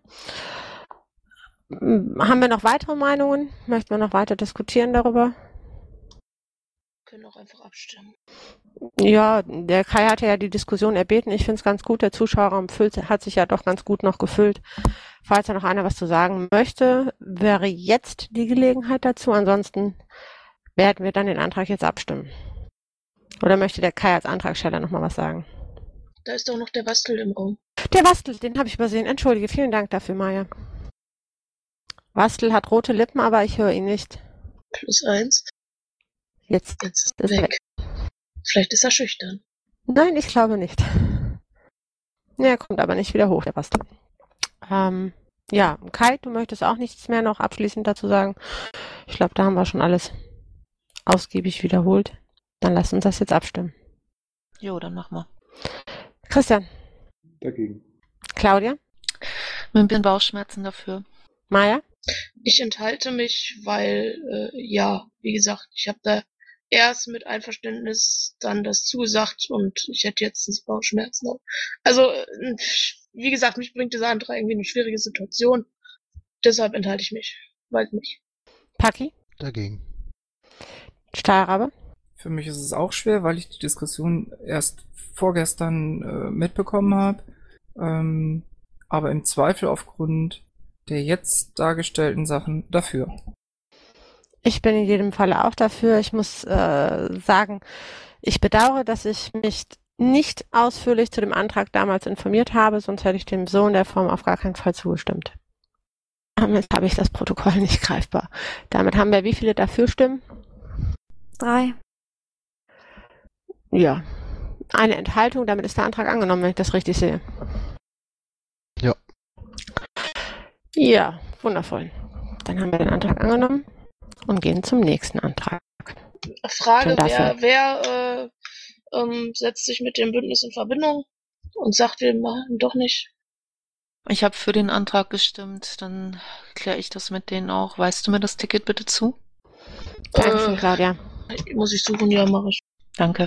Haben wir noch weitere Meinungen? Möchten wir noch weiter diskutieren darüber? Können auch einfach abstimmen. Ja, der Kai hatte ja die Diskussion erbeten. Ich finde es ganz gut. Der Zuschauerraum füllt, hat sich ja doch ganz gut noch gefüllt. Falls da noch einer was zu sagen möchte, wäre jetzt die Gelegenheit dazu. Ansonsten werden wir dann den Antrag jetzt abstimmen. Oder möchte der Kai als Antragsteller noch mal was sagen? Da ist doch noch der Bastel im Raum. Der Bastel, den habe ich übersehen. Entschuldige, vielen Dank dafür, Maja. Bastel hat rote Lippen, aber ich höre ihn nicht. Plus eins. Jetzt, Jetzt ist weg. er weg. Vielleicht ist er schüchtern. Nein, ich glaube nicht. Er kommt aber nicht wieder hoch, der Bastel. Ähm, ja, Kai, du möchtest auch nichts mehr noch abschließend dazu sagen. Ich glaube, da haben wir schon alles ausgiebig wiederholt. Dann lass uns das jetzt abstimmen. Jo, dann machen wir. Christian. Dagegen. Claudia. Mit ein bisschen Bauchschmerzen dafür. Maja. Ich enthalte mich, weil, äh, ja, wie gesagt, ich habe da erst mit Einverständnis dann das zugesagt und ich hätte jetzt Bauchschmerzen. Also, äh, wie gesagt, mich bringt dieser Antrag irgendwie in eine schwierige Situation. Deshalb enthalte ich mich. Weiß nicht. Paki. Dagegen. Stahlrabe. Für mich ist es auch schwer, weil ich die Diskussion erst vorgestern äh, mitbekommen habe. Ähm, aber im Zweifel aufgrund der jetzt dargestellten Sachen dafür. Ich bin in jedem Falle auch dafür. Ich muss äh, sagen, ich bedauere, dass ich mich nicht ausführlich zu dem Antrag damals informiert habe, sonst hätte ich dem so in der Form auf gar keinen Fall zugestimmt. Jetzt habe ich das Protokoll nicht greifbar. Damit haben wir wie viele dafür stimmen? Drei. Ja. Eine Enthaltung, damit ist der Antrag angenommen, wenn ich das richtig sehe. Ja. Ja, wundervoll. Dann haben wir den Antrag angenommen und gehen zum nächsten Antrag. Frage, wer, wer äh, ähm, setzt sich mit dem Bündnis in Verbindung und sagt, wir machen doch nicht? Ich habe für den Antrag gestimmt, dann kläre ich das mit denen auch. Weißt du mir das Ticket bitte zu? Dankeschön, Äh, Claudia. Muss ich suchen, ja, mache ich. Danke.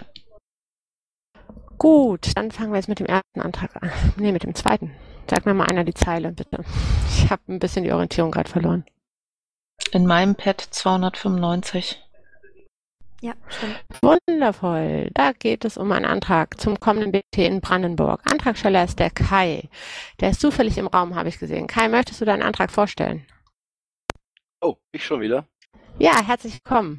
Gut, dann fangen wir jetzt mit dem ersten Antrag an. Nee, mit dem zweiten. Sag mir mal einer die Zeile, bitte. Ich habe ein bisschen die Orientierung gerade verloren. In meinem Pad zweihundertfünfundneunzig. Ja, stimmt. Wundervoll. Da geht es um einen Antrag zum kommenden B T in Brandenburg. Antragsteller ist der Kai. Der ist zufällig im Raum, habe ich gesehen. Kai, möchtest du deinen Antrag vorstellen? Oh, ich schon wieder? Ja, herzlich willkommen.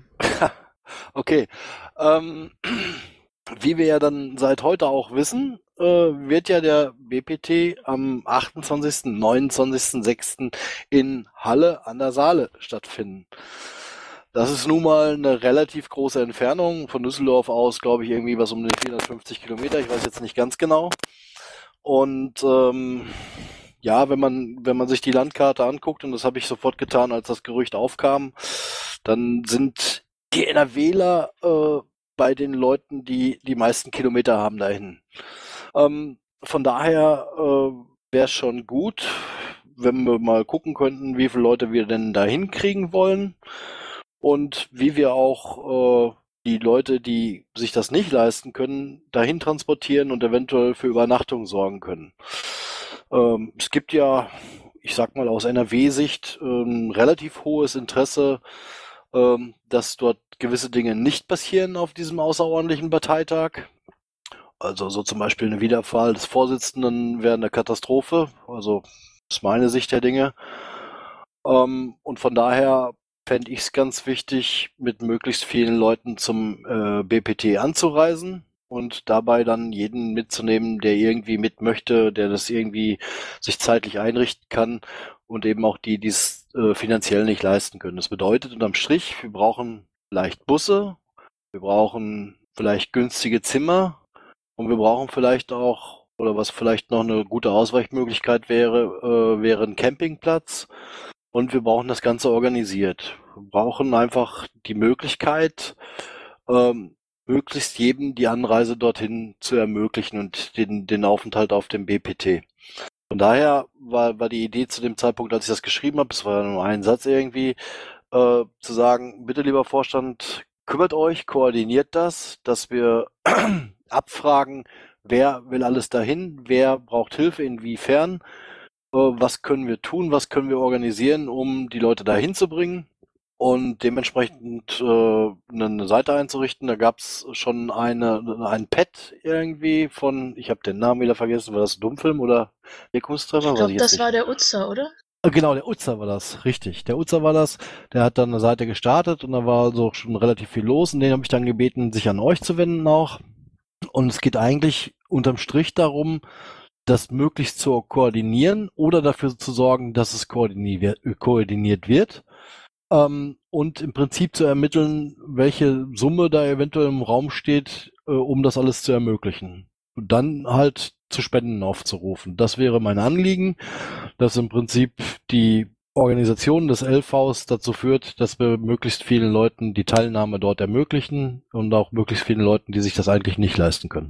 Okay. Ähm, wie wir ja dann seit heute auch wissen, äh, wird ja der B P T am achtundzwanzigsten, neunundzwanzigsten sechsten in Halle an der Saale stattfinden. Das ist nun mal eine relativ große Entfernung. Von Düsseldorf aus, glaube ich, irgendwie was um die vierhundertfünfzig Kilometer. Ich weiß jetzt nicht ganz genau. Und ähm, ja, wenn man, wenn man sich die Landkarte anguckt, und das habe ich sofort getan, als das Gerücht aufkam, dann sind die NRWler äh, bei den Leuten, die die meisten Kilometer haben dahin. Ähm, von daher äh, wäre es schon gut, wenn wir mal gucken könnten, wie viele Leute wir denn dahin kriegen wollen und wie wir auch äh, die Leute, die sich das nicht leisten können, dahin transportieren und eventuell für Übernachtung sorgen können. Ähm, es gibt ja, ich sag mal aus N R W-Sicht, ein relativ hohes Interesse, ähm, dass dort gewisse Dinge nicht passieren auf diesem außerordentlichen Parteitag. Also so zum Beispiel eine Wiederwahl des Vorsitzenden wäre eine Katastrophe. Also das ist meine Sicht der Dinge. Ähm, und von daher fände ich es ganz wichtig, mit möglichst vielen Leuten zum äh, B P T anzureisen und dabei dann jeden mitzunehmen, der irgendwie mit möchte, der das irgendwie sich zeitlich einrichten kann und eben auch die, die es äh, finanziell nicht leisten können. Das bedeutet unterm Strich, wir brauchen vielleicht Busse, wir brauchen vielleicht günstige Zimmer und wir brauchen vielleicht auch, oder was vielleicht noch eine gute Ausweichmöglichkeit wäre, äh, wäre ein Campingplatz. Und wir brauchen das Ganze organisiert. Wir brauchen einfach die Möglichkeit, ähm, möglichst jedem die Anreise dorthin zu ermöglichen und den, den Aufenthalt auf dem B P T. Von daher war, war die Idee zu dem Zeitpunkt, als ich das geschrieben habe, es war nur ein Satz irgendwie, äh, zu sagen, bitte lieber Vorstand, kümmert euch, koordiniert das, dass wir abfragen, wer will alles dahin, wer braucht Hilfe, inwiefern, was können wir tun, was können wir organisieren, um die Leute dahin zu bringen und dementsprechend äh, eine Seite einzurichten. Da gab es schon eine ein Pad irgendwie von, ich habe den Namen wieder vergessen, war das Dummfilm oder Wirkungstreffer? Ich glaube, das nicht. War der Utzer, oder? Genau, der Utzer war das, richtig. Der Utzer war das, der hat dann eine Seite gestartet und da war also schon relativ viel los und den habe ich dann gebeten, sich an euch zu wenden auch. Und es geht eigentlich unterm Strich darum, das möglichst zu koordinieren oder dafür zu sorgen, dass es koordini- koordiniert wird ähm, und im Prinzip zu ermitteln, welche Summe da eventuell im Raum steht, äh, um das alles zu ermöglichen. Und dann halt zu Spenden aufzurufen. Das wäre mein Anliegen, dass im Prinzip die Organisation des L Vs dazu führt, dass wir möglichst vielen Leuten die Teilnahme dort ermöglichen und auch möglichst vielen Leuten, die sich das eigentlich nicht leisten können.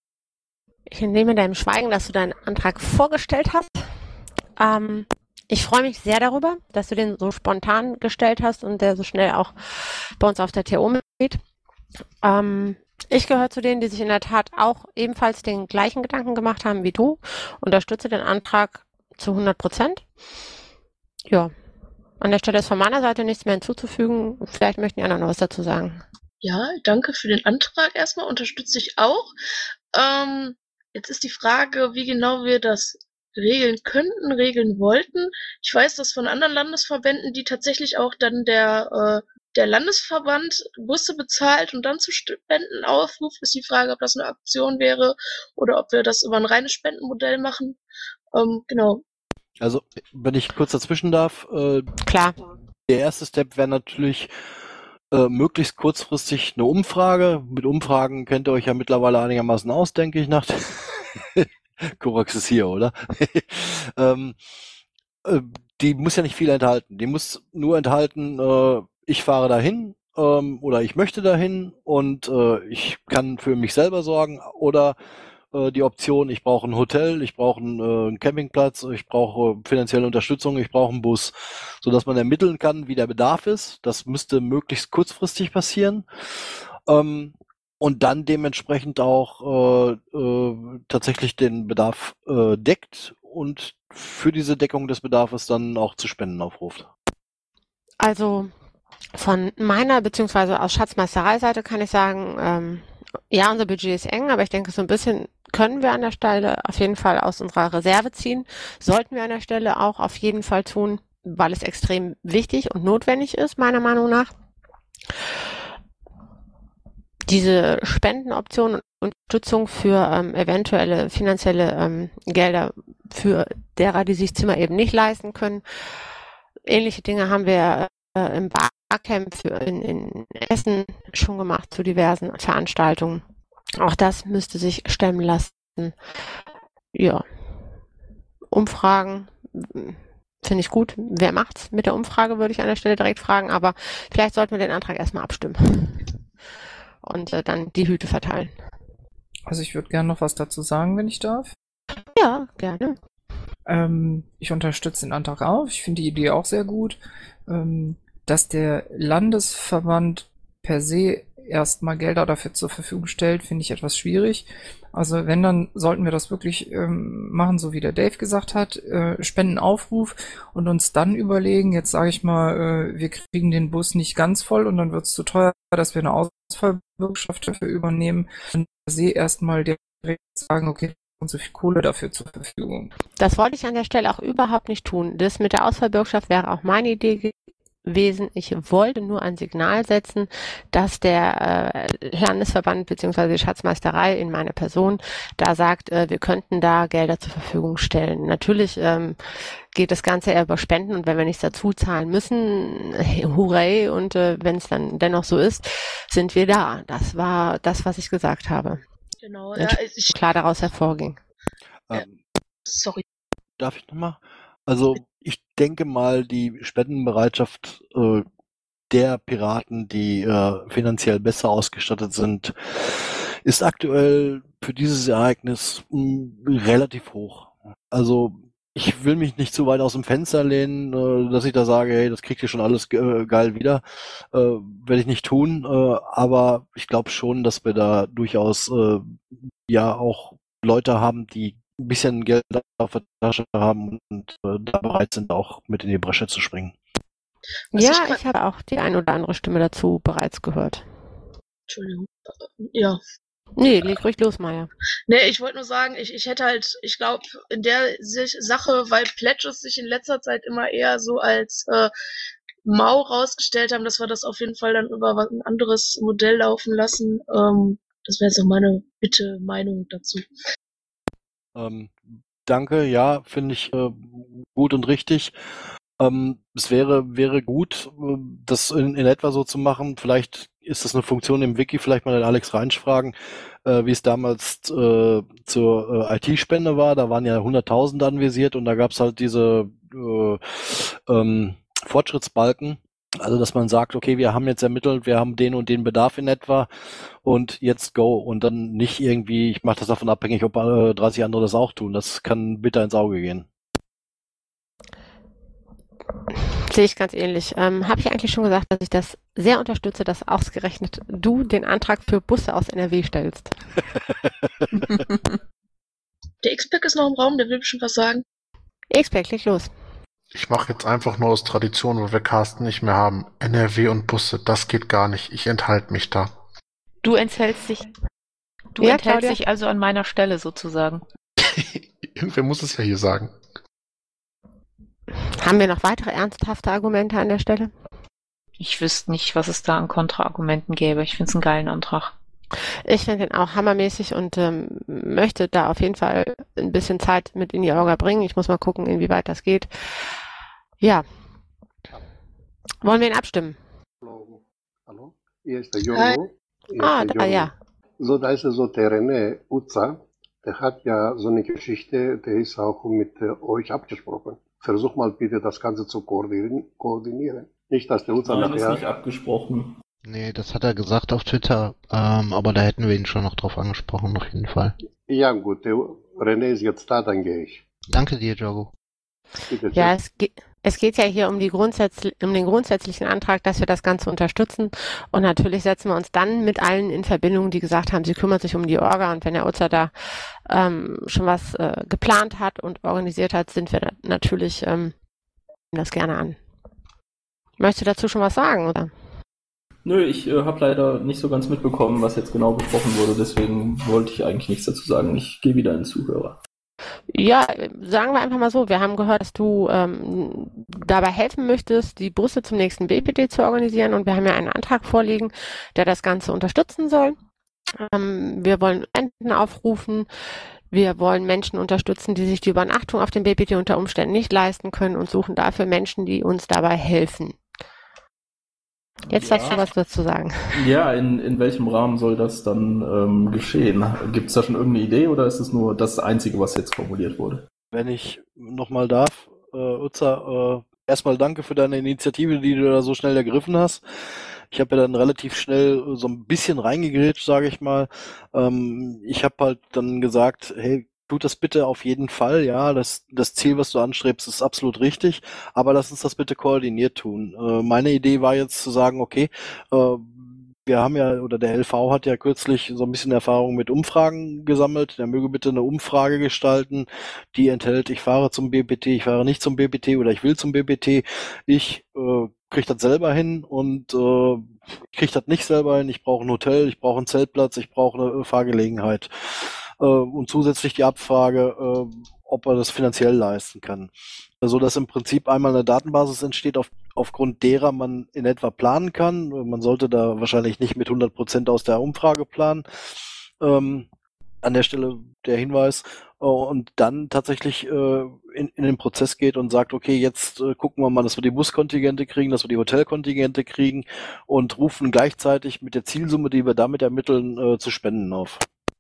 Ich entnehme deinem Schweigen, dass du deinen Antrag vorgestellt hast. Ähm, ich freue mich sehr darüber, dass du den so spontan gestellt hast und der so schnell auch bei uns auf der T O mitgeht. Ähm, ich gehöre zu denen, die sich in der Tat auch ebenfalls den gleichen Gedanken gemacht haben wie du. Unterstütze den Antrag zu hundert Prozent. Ja, an der Stelle ist von meiner Seite nichts mehr hinzuzufügen. Vielleicht möchten die anderen noch was dazu sagen. Ja, danke für den Antrag erstmal. Unterstütze ich auch. Ähm, Jetzt ist die Frage, wie genau wir das regeln könnten, regeln wollten. Ich weiß, dass von anderen Landesverbänden, die tatsächlich auch dann der, äh, der Landesverband Busse bezahlt und dann zu Spenden aufruft, ist die Frage, ob das eine Aktion wäre oder ob wir das über ein reines Spendenmodell machen. Ähm, genau. Also, wenn ich kurz dazwischen darf. Äh, Klar. Der erste Step wäre natürlich, Äh, möglichst kurzfristig eine Umfrage. Mit Umfragen kennt ihr euch ja mittlerweile einigermaßen aus, denke ich, nach Korax ist hier, oder? ähm, äh, die muss ja nicht viel enthalten. Die muss nur enthalten, äh, ich fahre dahin ähm, oder ich möchte dahin und äh, ich kann für mich selber sorgen oder äh, die Option, ich brauche ein Hotel, ich brauche einen, äh, einen Campingplatz, ich brauche finanzielle Unterstützung, ich brauche einen Bus, sodass man ermitteln kann, wie der Bedarf ist. Das müsste möglichst kurzfristig passieren. Ähm, und dann dementsprechend auch äh, äh, tatsächlich den Bedarf äh, deckt und für diese Deckung des Bedarfs dann auch zu Spenden aufruft. Also von meiner beziehungsweise aus Schatzmeisterei-Seite kann ich sagen, ähm, ja, unser Budget ist eng, aber ich denke, so ein bisschen können wir an der Stelle auf jeden Fall aus unserer Reserve ziehen. Sollten wir an der Stelle auch auf jeden Fall tun. weil es extrem wichtig und notwendig ist, meiner Meinung nach. Diese Spendenoption und Unterstützung für ähm, eventuelle finanzielle ähm, Gelder für derer, die sich Zimmer eben nicht leisten können. Ähnliche Dinge haben wir äh, im Barcamp für in, in Essen schon gemacht zu diversen Veranstaltungen. Auch das müsste sich stemmen lassen. Ja, Umfragen finde ich gut. Wer macht's mit der Umfrage, würde ich an der Stelle direkt fragen, aber vielleicht sollten wir den Antrag erstmal abstimmen und äh, dann die Hüte verteilen. Also ich würde gerne noch was dazu sagen, wenn ich darf. Ja, gerne. Ähm, ich unterstütze den Antrag auch. Ich finde die Idee auch sehr gut. Ähm, dass der Landesverband per se erstmal Gelder dafür zur Verfügung stellt, finde ich etwas schwierig. Also wenn, dann sollten wir das wirklich ähm, machen, so wie der Dave gesagt hat, äh, Spendenaufruf und uns dann überlegen, jetzt sage ich mal, äh, wir kriegen den Bus nicht ganz voll und dann wird es zu teuer, dass wir eine Ausfallbürgschaft dafür übernehmen und per se erstmal direkt sagen, okay, und so viel Kohle dafür zur Verfügung. Das wollte ich an der Stelle auch überhaupt nicht tun. Das mit der Ausfallbürgschaft wäre auch meine Idee gewesen. Ich wollte nur ein Signal setzen, dass der äh, Landesverband bzw. die Schatzmeisterei in meiner Person da sagt, äh, wir könnten da Gelder zur Verfügung stellen. Natürlich ähm, geht das Ganze eher über Spenden und wenn wir nichts dazu zahlen müssen, hurray, und äh, wenn es dann dennoch so ist, sind wir da. Das war das, was ich gesagt habe. Genau, Und ja, ich, klar daraus hervorging. Ähm, sorry. Darf ich nochmal? Also ich denke mal, die Spendenbereitschaft äh, der Piraten, die äh, finanziell besser ausgestattet sind, ist aktuell für dieses Ereignis mh, relativ hoch. Also ich will mich nicht zu weit aus dem Fenster lehnen, äh, dass ich da sage, hey, das kriegt ihr schon alles ge geil wieder. Äh, werde ich nicht tun, äh, aber ich glaube schon, dass wir da durchaus äh, ja auch Leute haben, die ein bisschen Geld auf der Tasche haben und äh, da bereit sind, auch mit in die Bresche zu springen. Was Ja, ich ich habe auch die ein oder andere Stimme dazu bereits gehört. Entschuldigung. Ja. Nee, leg ruhig los, Maya. Nee, ich wollte nur sagen, ich, ich hätte halt, ich glaube, in der sich Sache, weil Pledges sich in letzter Zeit immer eher so als äh, mau rausgestellt haben, dass wir das auf jeden Fall dann über ein anderes Modell laufen lassen. Ähm, das wäre jetzt auch meine Bitte, Meinung dazu. Ähm, danke, ja, finde ich äh, gut und richtig. Ähm, es wäre wäre gut, äh, das in, in etwa so zu machen. Vielleicht ist das eine Funktion im Wiki, vielleicht mal den Alex Reinsch fragen, äh, wie es damals äh, zur äh, I T-Spende war. Da waren ja hunderttausend anvisiert und da gab es halt diese äh, ähm, Fortschrittsbalken. Also, dass man sagt, okay, wir haben jetzt ermittelt, wir haben den und den Bedarf in etwa und jetzt go. Und dann nicht irgendwie, ich mache das davon abhängig, ob äh, dreißig andere das auch tun. Das kann bitter ins Auge gehen. Sehe ich ganz ähnlich. Ähm, Habe ich eigentlich schon gesagt, dass ich das sehr unterstütze, dass ausgerechnet du den Antrag für Busse aus N R W stellst. Der X-Pack ist noch im Raum, der will bestimmt was sagen. X-Pack, leg los. Ich mache jetzt einfach nur aus Tradition, weil wir Carsten nicht mehr haben. N R W und Busse, das geht gar nicht. Ich enthalte mich da. Du enthältst dich, du Ja, enthältst Claudia? dich also an meiner Stelle sozusagen. Irgendwer muss es ja hier sagen. Haben wir noch weitere ernsthafte Argumente an der Stelle? Ich wüsste nicht, was es da an Kontraargumenten gäbe. Ich finde es einen geilen Antrag. Ich finde den auch hammermäßig und ähm, möchte da auf jeden Fall ein bisschen Zeit mit in die Orga bringen. Ich muss mal gucken, inwieweit das geht. Ja. Wollen wir ihn abstimmen? Hallo? Hallo? Hier ist der Hi. Jorgo. Hier Ah, ist der da, Jorgo. ja. So, da ist so der René Uzza. Der hat ja so eine Geschichte, der ist auch mit äh, euch abgesprochen. Versuch mal bitte das Ganze zu koordinieren. koordinieren. Nicht, dass der Uzza Nein, nachher... ist nicht abgesprochen. Nee, das hat er gesagt auf Twitter, ähm, aber da hätten wir ihn schon noch drauf angesprochen, auf jeden Fall. Ja gut, der René ist jetzt da, dann gehe ich. Danke dir, Jogo. Bitte Ja, schön. es, ge es geht ja hier um, die grundsätzlich, um den grundsätzlichen Antrag, dass wir das Ganze unterstützen. Und natürlich setzen wir uns dann mit allen in Verbindung, die gesagt haben, sie kümmern sich um die Orga. Und wenn der Uzer da ähm, schon was äh, geplant hat und organisiert hat, sind wir da natürlich ähm, das gerne an. Möchtest du dazu schon was sagen, oder? Nö, ich äh, habe leider nicht so ganz mitbekommen, was jetzt genau besprochen wurde, deswegen wollte ich eigentlich nichts dazu sagen. Ich gehe wieder in den Zuhörer. Ja, sagen wir einfach mal so, wir haben gehört, dass du ähm, dabei helfen möchtest, die Busse zum nächsten B P T zu organisieren und wir haben ja einen Antrag vorliegen, der das Ganze unterstützen soll. Ähm, wir wollen Spenden aufrufen, wir wollen Menschen unterstützen, die sich die Übernachtung auf dem B P T unter Umständen nicht leisten können und suchen dafür Menschen, die uns dabei helfen. Jetzt Ja. darfst du was dazu sagen. Ja, in, in welchem Rahmen soll das dann ähm, geschehen? Gibt es da schon irgendeine Idee oder ist es nur das Einzige, was jetzt formuliert wurde? Wenn ich nochmal darf, äh, Utza, äh, erstmal danke für deine Initiative, die du da so schnell ergriffen hast. Ich habe ja dann relativ schnell so ein bisschen reingegrätscht, sage ich mal. Ähm, ich habe halt dann gesagt, hey, tut das bitte auf jeden Fall, ja, das, das Ziel, was du anstrebst, ist absolut richtig, aber lass uns das bitte koordiniert tun. Äh, meine Idee war jetzt zu sagen, okay, äh, wir haben ja, oder der L V hat ja kürzlich so ein bisschen Erfahrung mit Umfragen gesammelt, der möge bitte eine Umfrage gestalten, die enthält, ich fahre zum B P T, ich fahre nicht zum B P T oder ich will zum B P T, ich äh, kriege das selber hin und äh, ich kriege das nicht selber hin, ich brauche ein Hotel, ich brauche einen Zeltplatz, ich brauche eine Fahrgelegenheit. Äh, und zusätzlich die Abfrage, äh, ob er das finanziell leisten kann. Also dass im Prinzip einmal eine Datenbasis entsteht, auf, aufgrund derer man in etwa planen kann. Man sollte da wahrscheinlich nicht mit hundert Prozent aus der Umfrage planen. Ähm, an der Stelle der Hinweis. Äh, und dann tatsächlich äh, in, in den Prozess geht und sagt, okay, jetzt äh, gucken wir mal, dass wir die Buskontingente kriegen, dass wir die Hotelkontingente kriegen und rufen gleichzeitig mit der Zielsumme, die wir damit ermitteln, äh, zu Spenden auf.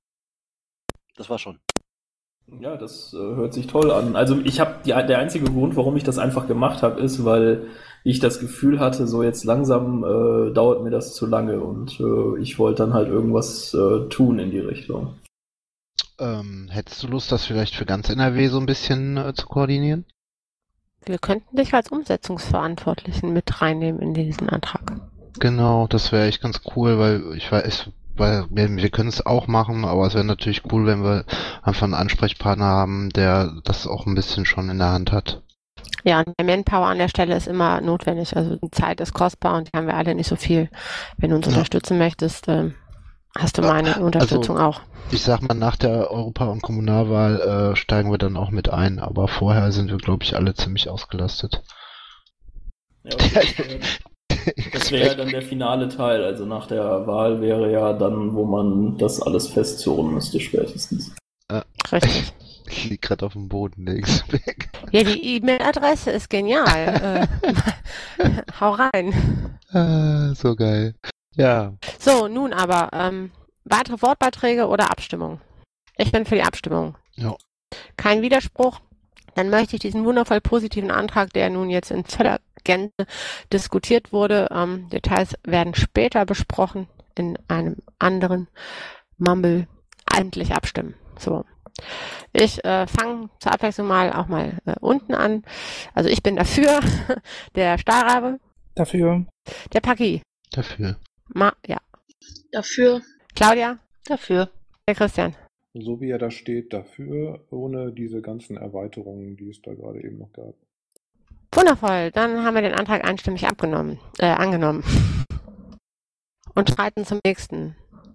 Das war schon. Ja, das äh, hört sich toll an. Also ich habe der einzige Grund, warum ich das einfach gemacht habe, ist, weil ich das Gefühl hatte, so jetzt langsam äh, dauert mir das zu lange und äh, ich wollte dann halt irgendwas äh, tun in die Richtung. Ähm, hättest du Lust, das vielleicht für ganz N R W so ein bisschen äh, zu koordinieren? Wir könnten dich als Umsetzungsverantwortlichen mit reinnehmen in diesen Antrag. Genau, das wäre echt ganz cool, weil ich weiß, weil wir, wir können es auch machen, aber es wäre natürlich cool, wenn wir einfach einen Ansprechpartner haben, der das auch ein bisschen schon in der Hand hat. Ja, und der Manpower an der Stelle ist immer notwendig. Also die Zeit ist kostbar und die haben wir alle nicht so viel. Wenn du uns Ja. unterstützen möchtest, ähm, hast du meine Unterstützung Also, auch. Ich sag mal, nach der Europa- und Kommunalwahl äh, steigen wir dann auch mit ein, aber vorher sind wir, glaube ich, alle ziemlich ausgelastet. Ja, okay. Das wäre ja dann der finale Teil. Also nach der Wahl wäre ja dann, wo man das alles festzurren müsste spätestens. Äh, Richtig. Ich lieg gerade auf dem Boden, links weg. Ja, die E-Mail-Adresse ist genial. äh, hau rein. Ah, so geil. Ja. So, nun aber, ähm, weitere Wortbeiträge oder Abstimmung? Ich bin für die Abstimmung. Ja. Kein Widerspruch. Dann möchte ich diesen wundervoll positiven Antrag, der nun jetzt in voller Gänze diskutiert wurde, ähm, Details werden später besprochen in einem anderen Mumble, endlich abstimmen. So. Ich äh, fange zur Abwechslung mal auch mal äh, unten an. Also ich bin dafür. Der Stahlrabe. Dafür. Der Paki. Dafür. Ma, ja. Dafür. Claudia. Dafür. Der Christian. So wie er da steht, dafür, ohne diese ganzen Erweiterungen, die es da gerade eben noch gab. Wundervoll. Dann haben wir den Antrag einstimmig abgenommen, äh, angenommen. Und schreiten zum nächsten.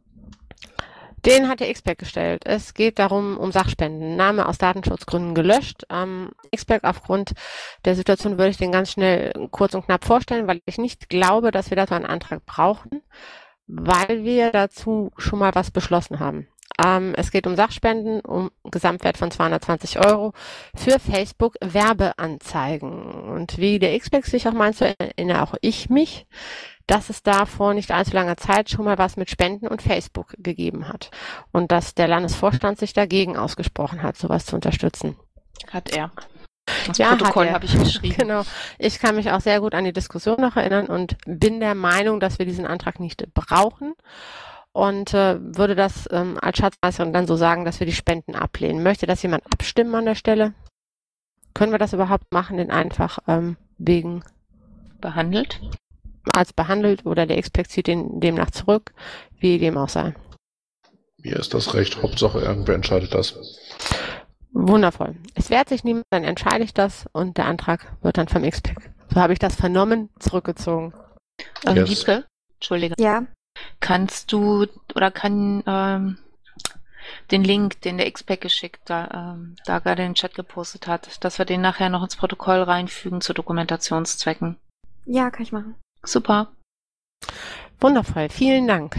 Den hat der X-Pack gestellt. Es geht darum, um Sachspenden. Name aus Datenschutzgründen gelöscht. Ähm, X-Pack, aufgrund der Situation würde ich den ganz schnell kurz und knapp vorstellen, weil ich nicht glaube, dass wir dazu einen Antrag brauchen, weil wir dazu schon mal was beschlossen haben. Ähm, es geht um Sachspenden, um Gesamtwert von zweihundertzwanzig Euro für Facebook Werbeanzeigen. Und wie der X-Pack sich auch meint, so erinnere auch ich mich, dass es da vor nicht allzu langer Zeit schon mal was mit Spenden und Facebook gegeben hat. Und dass der Landesvorstand sich dagegen ausgesprochen hat, sowas zu unterstützen. Hat er. Das Ja, Protokoll hat er. habe ich geschrieben. Genau. Ich kann mich auch sehr gut an die Diskussion noch erinnern und bin der Meinung, dass wir diesen Antrag nicht brauchen. Und äh, würde das ähm, als Schatzmeisterin dann so sagen, dass wir die Spenden ablehnen. Möchte das jemand abstimmen an der Stelle? Können wir das überhaupt machen, den einfach ähm, wegen behandelt? Als behandelt oder der X-Pack zieht den demnach zurück, wie dem auch sei. Mir ist das recht. Hauptsache, irgendwer entscheidet das. Wundervoll. Es wehrt sich niemand, dann entscheide ich das und der Antrag wird dann vom X-Pack, so habe ich das vernommen, zurückgezogen. Ähm, Yes. Wiebke, Entschuldige. Ja. Kannst du oder kann ähm, den Link, den der X-Pack geschickt, da, ähm, da gerade in den Chat gepostet hat, dass wir den nachher noch ins Protokoll reinfügen zu Dokumentationszwecken. Ja, kann ich machen. Super. Wundervoll, vielen Dank.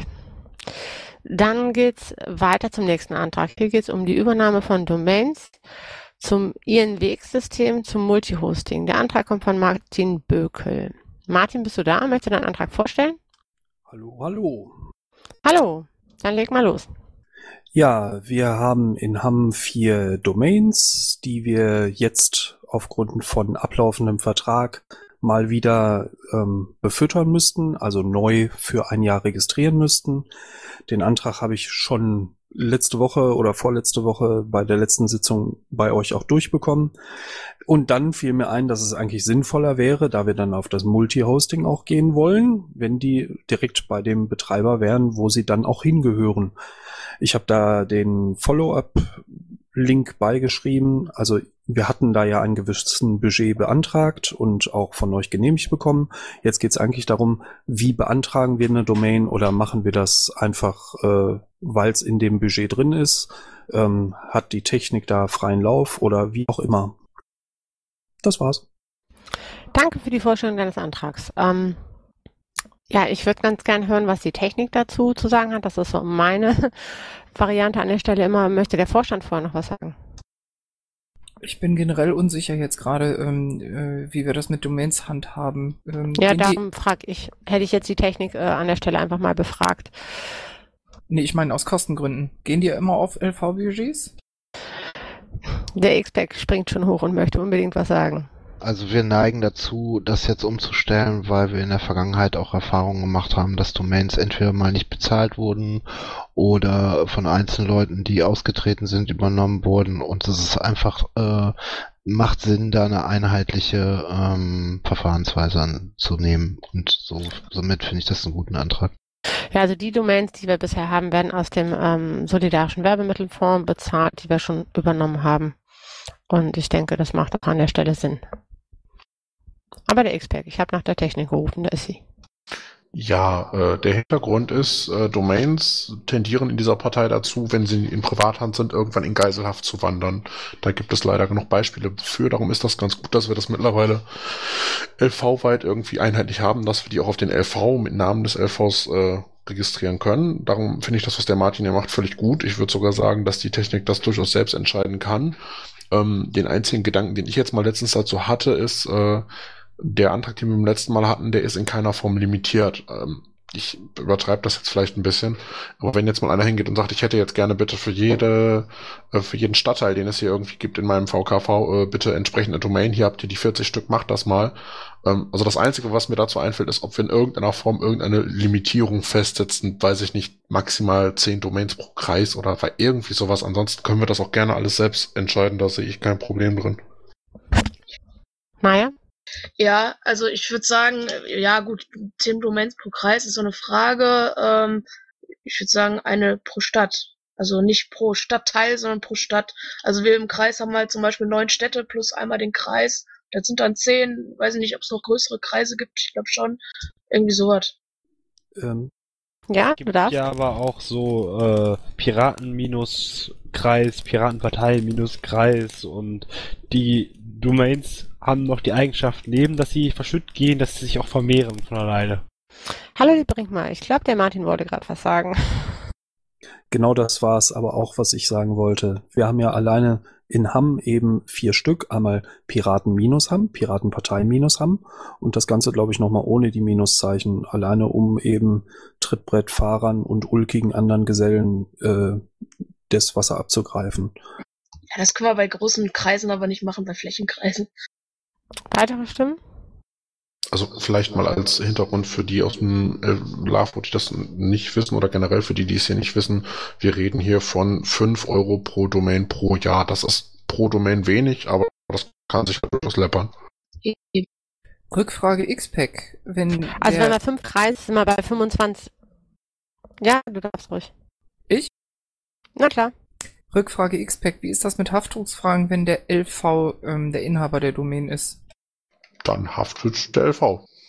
Dann geht's weiter zum nächsten Antrag. Hier geht es um die Übernahme von Domains zum I N W X-System zum Multihosting. Der Antrag kommt von Martin Bökel. Martin, bist du da? Möchtest du deinen Antrag vorstellen? Hallo, hallo. Hallo, dann leg mal los. Ja, wir haben in Hamm vier Domains, die wir jetzt aufgrund von ablaufendem Vertrag mal wieder ähm, befüttern müssten, also neu für ein Jahr registrieren müssten. Den Antrag habe ich schon letzte Woche oder vorletzte Woche bei der letzten Sitzung bei euch auch durchbekommen. Und dann fiel mir ein, dass es eigentlich sinnvoller wäre, da wir dann auf das Multi-Hosting auch gehen wollen, wenn die direkt bei dem Betreiber wären, wo sie dann auch hingehören. Ich habe da den Follow-up-Link beigeschrieben. Also wir hatten da ja einen gewissen Budget beantragt und auch von euch genehmigt bekommen. Jetzt geht es eigentlich darum, wie beantragen wir eine Domain oder machen wir das einfach, äh, weil es in dem Budget drin ist? Ähm, hat die Technik da freien Lauf oder wie auch immer? Das war's. Danke für die Vorstellung deines Antrags. Ähm, ja, ich würde ganz gern hören, was die Technik dazu zu sagen hat. Das ist so meine Variante an der Stelle immer. Möchte der Vorstand vorher noch was sagen? Ich bin generell unsicher jetzt gerade, ähm, äh, wie wir das mit Domains handhaben. Ähm, ja, gehen darum frage ich. Hätte ich jetzt die Technik äh, an der Stelle einfach mal befragt. Nee, ich meine aus Kostengründen. Gehen die immer auf L V-Budgets? Der X-Pack springt schon hoch und möchte unbedingt was sagen. Also wir neigen dazu, das jetzt umzustellen, weil wir in der Vergangenheit auch Erfahrungen gemacht haben, dass Domains entweder mal nicht bezahlt wurden oder von einzelnen Leuten, die ausgetreten sind, übernommen wurden. Und es ist einfach, äh, macht Sinn, da eine einheitliche ähm, Verfahrensweise anzunehmen. Und so, somit finde ich das einen guten Antrag. Ja, also die Domains, die wir bisher haben, werden aus dem ähm, Solidarischen Werbemittelfonds bezahlt, die wir schon übernommen haben. Und ich denke, das macht auch an der Stelle Sinn. Aber der X-Pack, ich habe nach der Technik gerufen, da ist sie. Ja, äh, der Hintergrund ist, äh, Domains tendieren in dieser Partei dazu, wenn sie in Privathand sind, irgendwann in Geiselhaft zu wandern. Da gibt es leider genug Beispiele für. Darum ist das ganz gut, dass wir das mittlerweile L V-weit irgendwie einheitlich haben, dass wir die auch auf den L V mit Namen des L Vs äh, registrieren können. Darum finde ich das, was der Martin hier macht, völlig gut. Ich würde sogar sagen, dass die Technik das durchaus selbst entscheiden kann. Ähm, den einzigen Gedanken, den ich jetzt mal letztens dazu hatte, ist, äh, der Antrag, den wir beim letzten Mal hatten, der ist in keiner Form limitiert. Ähm, ich übertreibe das jetzt vielleicht ein bisschen, aber wenn jetzt mal einer hingeht und sagt, ich hätte jetzt gerne bitte für jede, äh, für jeden Stadtteil, den es hier irgendwie gibt in meinem V K V, äh, bitte entsprechende Domain, hier habt ihr die vierzig Stück, macht das mal. Ähm, also das Einzige, was mir dazu einfällt, ist, ob wir in irgendeiner Form irgendeine Limitierung festsetzen, weiß ich nicht, maximal zehn Domains pro Kreis oder irgendwie sowas. Ansonsten können wir das auch gerne alles selbst entscheiden, da sehe ich kein Problem drin. Maja? Ja, also ich würde sagen, ja gut, zehn Domains pro Kreis ist so eine Frage. Ähm, ich würde sagen, eine pro Stadt. Also nicht pro Stadtteil, sondern pro Stadt. Also wir im Kreis haben halt zum Beispiel neun Städte plus einmal den Kreis. Das sind dann zehn. Weiß ich nicht, ob es noch größere Kreise gibt. Ich glaube schon. Irgendwie sowas. Ähm, ja, du darfst. Ja, aber auch so äh, Piraten-Kreis, Piratenpartei-Kreis und die Domains haben noch die Eigenschaft neben, dass sie verschütt gehen, dass sie sich auch vermehren von alleine. Hallo, die Brinkmann. Ich glaube, der Martin wollte gerade was sagen. Genau das war es aber auch, was ich sagen wollte. Wir haben ja alleine in Hamm eben vier Stück. Einmal Piraten-Hamm, Piratenpartei-Hamm und das Ganze, glaube ich, nochmal ohne die Minuszeichen. Alleine um eben Trittbrettfahrern und ulkigen anderen Gesellen äh, das Wasser abzugreifen. Ja, das können wir bei großen Kreisen aber nicht machen, bei Flächenkreisen. Weitere Stimmen? Also vielleicht mal als Hintergrund für die aus dem äh, Love, die das nicht wissen oder generell für die, die es hier nicht wissen. Wir reden hier von fünf Euro pro Domain pro Jahr. Das ist pro Domain wenig, aber das kann sich durchaus läppern. Rückfrage X-Pack. Wenn also der... wenn wir fünf Kreise sind wir bei fünfundzwanzig. Ja, du darfst ruhig. Ich? Na klar. Rückfrage X-Pack. Wie ist das mit Haftungsfragen, wenn der L V ähm, der Inhaber der Domain ist? Dann haftet der L V.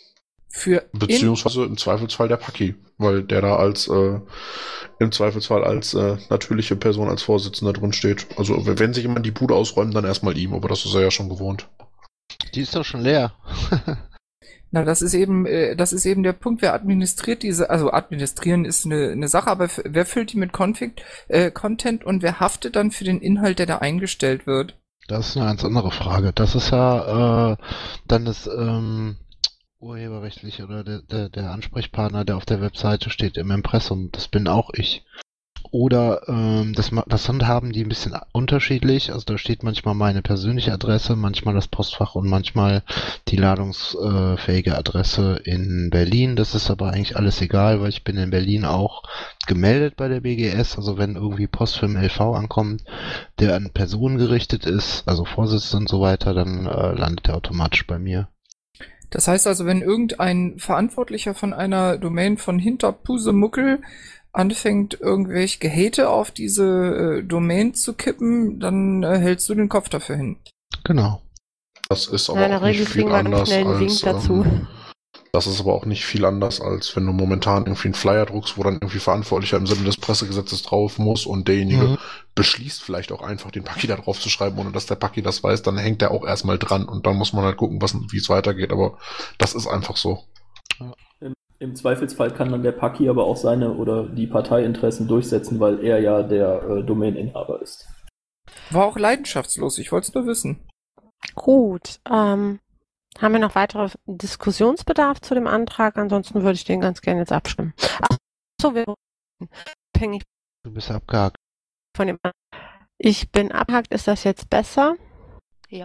Für Beziehungsweise im Zweifelsfall der Paki, weil der da als äh, im Zweifelsfall als äh, natürliche Person, als Vorsitzender drin steht. Also wenn sich jemand die Bude ausräumt, dann erstmal ihm, aber das ist er ja schon gewohnt. Die ist doch schon leer. Na, das ist eben, äh, das ist eben der Punkt, wer administriert diese, also administrieren ist eine, eine Sache, aber f- wer füllt die mit Config, äh, Content und wer haftet dann für den Inhalt, der da eingestellt wird? Das ist eine ganz andere Frage. Das ist ja äh, dann das ähm, urheberrechtliche oder der, der, der Ansprechpartner, der auf der Webseite steht im Impressum. Das bin auch ich. Oder ähm, das, ma- das handhaben die ein bisschen unterschiedlich. Also da steht manchmal meine persönliche Adresse, manchmal das Postfach und manchmal die ladungsfähige Adresse in Berlin. Das ist aber eigentlich alles egal, weil ich bin in Berlin auch gemeldet bei der B G S. Also wenn irgendwie Post für den L V ankommt, der an Personen gerichtet ist, also Vorsitzende und so weiter, dann äh, landet der automatisch bei mir. Das heißt also, wenn irgendein Verantwortlicher von einer Domain von hinter Pusemuckel anfängt, irgendwelche Gehate auf diese äh, Domain zu kippen, dann äh, hältst du den Kopf dafür hin. Genau. Das ist aber Ja, in der auch nicht Regel viel kriegen wir einen anders schnellen Wink als dazu. ähm, das ist aber auch nicht viel anders, als wenn du momentan irgendwie einen Flyer druckst, wo dann irgendwie Verantwortlicher im Sinne des Pressegesetzes drauf muss und derjenige Mhm. beschließt vielleicht auch einfach, den Paki da drauf zu schreiben, ohne dass der Paki das weiß, dann hängt der auch erstmal dran und dann muss man halt gucken, was, wie es weitergeht, aber das ist einfach so. Im, Im Zweifelsfall kann dann der Paki aber auch seine oder die Parteiinteressen durchsetzen, weil er ja der äh, Domaininhaber ist. War auch leidenschaftslos, ich wollte es nur wissen. Gut, ähm, haben wir noch weitere Diskussionsbedarf zu dem Antrag? Ansonsten würde ich den ganz gerne jetzt abstimmen. Achso, wir sind abhängig Du bist abgehakt. von dem An- Ich bin abgehakt, ist das jetzt besser? Ja.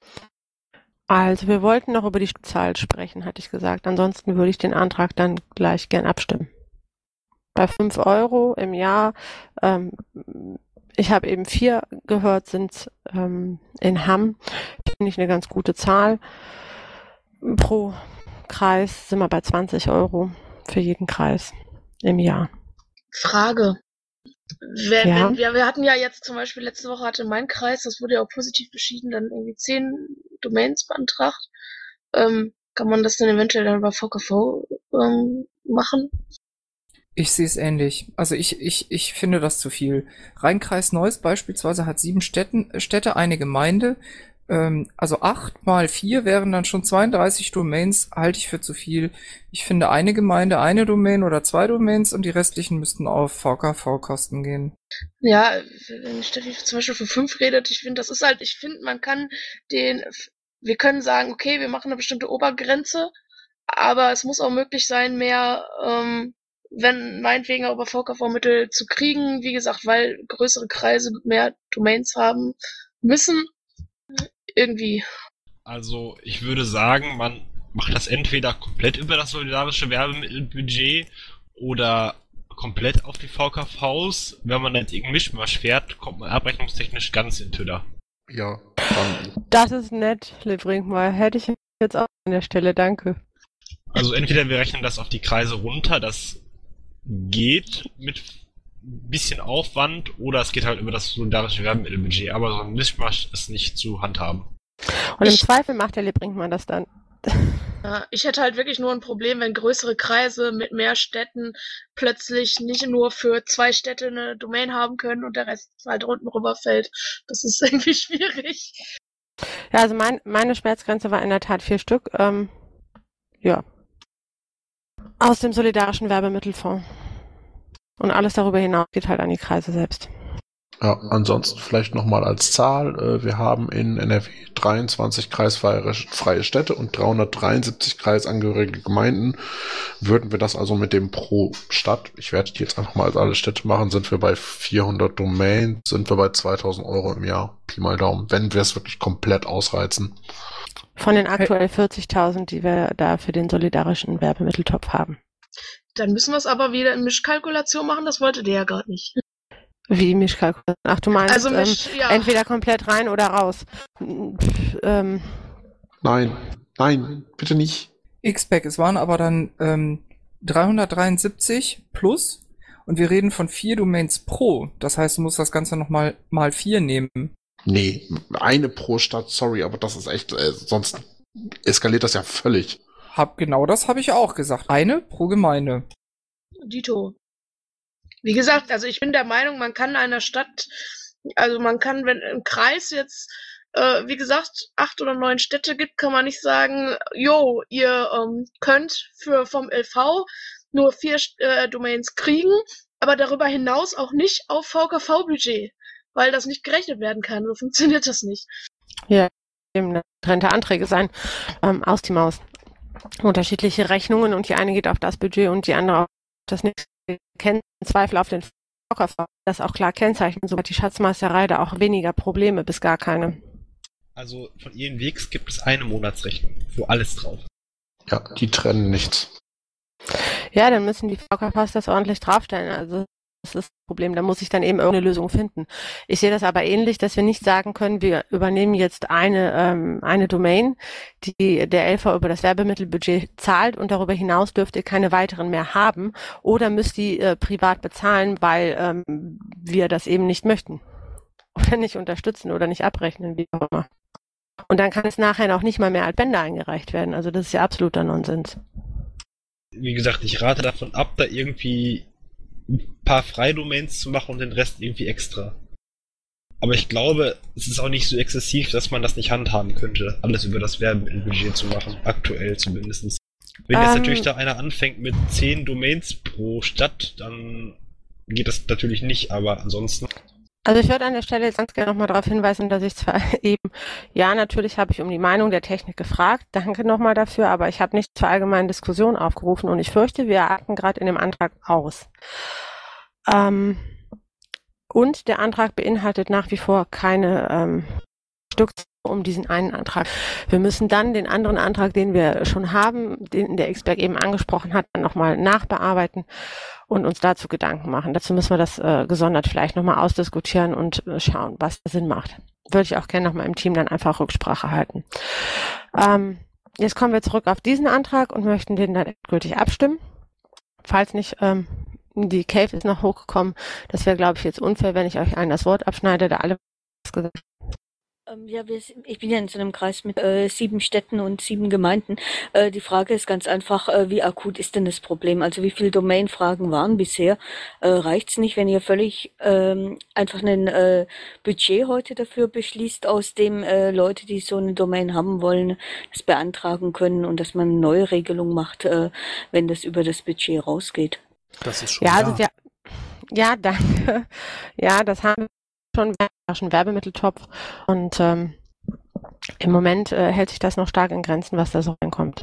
Also wir wollten noch über die Stückzahl sprechen, hatte ich gesagt. Ansonsten würde ich den Antrag dann gleich gern abstimmen. Bei fünf Euro im Jahr, ähm, ich habe eben vier gehört, sind ähm, in Hamm, finde ich eine ganz gute Zahl. Pro Kreis sind wir bei zwanzig Euro für jeden Kreis im Jahr. Frage. Wer, Ja. wenn, wir, wir hatten ja jetzt zum Beispiel letzte Woche hatte mein Kreis, das wurde ja auch positiv beschieden, dann irgendwie zehn Domains beantragt. Ähm, kann man das dann eventuell dann über V K V ähm, machen? Ich sehe es ähnlich. Also ich, ich, ich finde das zu viel. Rheinkreis Neuss beispielsweise hat sieben Städten, Städte, eine Gemeinde. Ähm, also acht mal vier wären dann schon zweiunddreißig Domains, halte ich für zu viel. Ich finde eine Gemeinde, eine Domain oder zwei Domains und die restlichen müssten auf V K V-Kosten gehen. Ja, wenn Steffi zum Beispiel für fünf redet, ich finde, das ist halt, ich finde, man kann den, wir können sagen, okay, wir machen eine bestimmte Obergrenze, aber es muss auch möglich sein, mehr, ähm, wenn meinetwegen auch über V K V-Mittel zu kriegen, wie gesagt, weil größere Kreise mehr Domains haben müssen. Irgendwie. Also ich würde sagen, man macht das entweder komplett über das solidarische Werbemittelbudget oder komplett auf die V K Vs. Wenn man jetzt irgendeinen Mischmasch fährt, kommt man abrechnungstechnisch ganz in Tüller. Ja, dann. Das ist nett, Lebringmeier. Hätte ich jetzt auch an der Stelle, danke. Also entweder wir rechnen das auf die Kreise runter, das geht mit ein bisschen Aufwand, oder es geht halt über das solidarische Werbemittelbudget, aber so ein Mischmasch ist nicht zu handhaben. Und im Zweifel macht der Lebringmann das dann. Ja, ich hätte halt wirklich nur ein Problem, wenn größere Kreise mit mehr Städten plötzlich nicht nur für zwei Städte eine Domain haben können und der Rest halt unten rüberfällt. Das ist irgendwie schwierig. Ja, also mein, meine Schmerzgrenze war in der Tat vier Stück. Ähm, ja. Aus dem solidarischen Werbemittelfonds. Und alles darüber hinaus geht halt an die Kreise selbst. Ja, ansonsten vielleicht nochmal als Zahl. äh, Wir haben in N R W dreiundzwanzig kreisfreie freie Städte und dreihundertdreiundsiebzig kreisangehörige Gemeinden. Würden wir das also mit dem pro Stadt, ich werde die jetzt einfach mal als alle Städte machen, sind wir bei vierhundert Domains, sind wir bei zweitausend Euro im Jahr. Pi mal Daumen, wenn wir es wirklich komplett ausreizen. Von den aktuell vierzigtausend, die wir da für den solidarischen Werbemitteltopf haben. Dann müssen wir es aber wieder in Mischkalkulation machen, das wollte der ja gerade nicht. Wie Mischkalkulation? Ach, du meinst Also Misch, ähm, ja. entweder komplett rein oder raus. Pff, ähm, Nein, nein, bitte nicht. X-Pack, es waren aber dann ähm, dreihundertdreiundsiebzig plus und wir reden von vier Domains pro. Das heißt, du musst das Ganze nochmal mal vier nehmen. Nee, eine pro Stadt, sorry, aber das ist echt, äh, sonst eskaliert das ja völlig. Hab, genau das habe ich auch gesagt. Eine pro Gemeinde. Dito. Wie gesagt, also ich bin der Meinung, man kann einer Stadt, also man kann, wenn im Kreis jetzt, äh, wie gesagt, acht oder neun Städte gibt, kann man nicht sagen, jo, ihr ähm, könnt für vom L V nur vier äh, Domains kriegen, aber darüber hinaus auch nicht auf V K V-Budget, weil das nicht gerechnet werden kann. So funktioniert das nicht. Ja, eben getrennte Anträge sein, ähm, aus die Maus. Unterschiedliche Rechnungen und die eine geht auf das Budget und die andere auf das nächste. Wir kennen Zweifel auf den V K V, das auch klar kennzeichnen, so hat die Schatzmeisterei da auch weniger Probleme, bis gar keine. Also von ihren Wegs gibt es eine Monatsrechnung, wo alles drauf ist. Ja, die trennen nichts. Ja, dann müssen die V K Vs das ordentlich draufstellen. Also das ist das Problem. Da muss ich dann eben irgendeine Lösung finden. Ich sehe das aber ähnlich, dass wir nicht sagen können, wir übernehmen jetzt eine ähm, eine Domain, die der L V über das Werbemittelbudget zahlt und darüber hinaus dürft ihr keine weiteren mehr haben oder müsst die äh, privat bezahlen, weil ähm, wir das eben nicht möchten oder nicht unterstützen oder nicht abrechnen, wie auch immer. Und dann kann es nachher noch nicht mal mehr als Bänder eingereicht werden. Also das ist ja absoluter Nonsens. Wie gesagt, ich rate davon ab, da irgendwie ein paar Freidomains zu machen und den Rest irgendwie extra. Aber ich glaube, es ist auch nicht so exzessiv, dass man das nicht handhaben könnte, alles über das Werbemittelbudget zu machen, aktuell zumindest. Wenn jetzt Ähm, natürlich da einer anfängt mit zehn Domains pro Stadt, dann geht das natürlich nicht, aber ansonsten... Also ich würde an der Stelle jetzt ganz gerne nochmal darauf hinweisen, dass ich zwar eben, ja, natürlich habe ich um die Meinung der Technik gefragt, danke nochmal dafür, aber ich habe nicht zur allgemeinen Diskussion aufgerufen und ich fürchte, wir atmen gerade in dem Antrag aus. Ähm, und der Antrag beinhaltet nach wie vor keine ähm, Stückzahl um diesen einen Antrag. Wir müssen dann den anderen Antrag, den wir schon haben, den der X-Berg eben angesprochen hat, dann nochmal nachbearbeiten und uns dazu Gedanken machen. Dazu müssen wir das äh, gesondert vielleicht nochmal ausdiskutieren und äh, schauen, was Sinn macht. Würde ich auch gerne nochmal im Team dann einfach Rücksprache halten. Ähm, jetzt kommen wir zurück auf diesen Antrag und möchten den dann endgültig abstimmen. Falls nicht, ähm, die Cave ist noch hochgekommen. Das wäre, glaube ich, jetzt unfair, wenn ich euch allen das Wort abschneide, da alle was gesagt haben. Ähm, ja, wir, sind- ich bin ja in so einem Kreis mit äh, sieben Städten und sieben Gemeinden. Äh, die Frage ist ganz einfach, äh, wie akut ist denn das Problem? Also wie viele Domain-Fragen waren bisher? Äh, reicht's nicht, wenn ihr völlig ähm, einfach ein äh, Budget heute dafür beschließt, aus dem äh, Leute, die so eine Domain haben wollen, das beantragen können und dass man eine neue Regelung macht, äh, wenn das über das Budget rausgeht? Das ist schon Ja, da. also wir, ja, danke. Ja, das haben wir schon, wir haben schon einen Werbemitteltopf und ähm, im Moment äh, hält sich das noch stark in Grenzen, was da so reinkommt.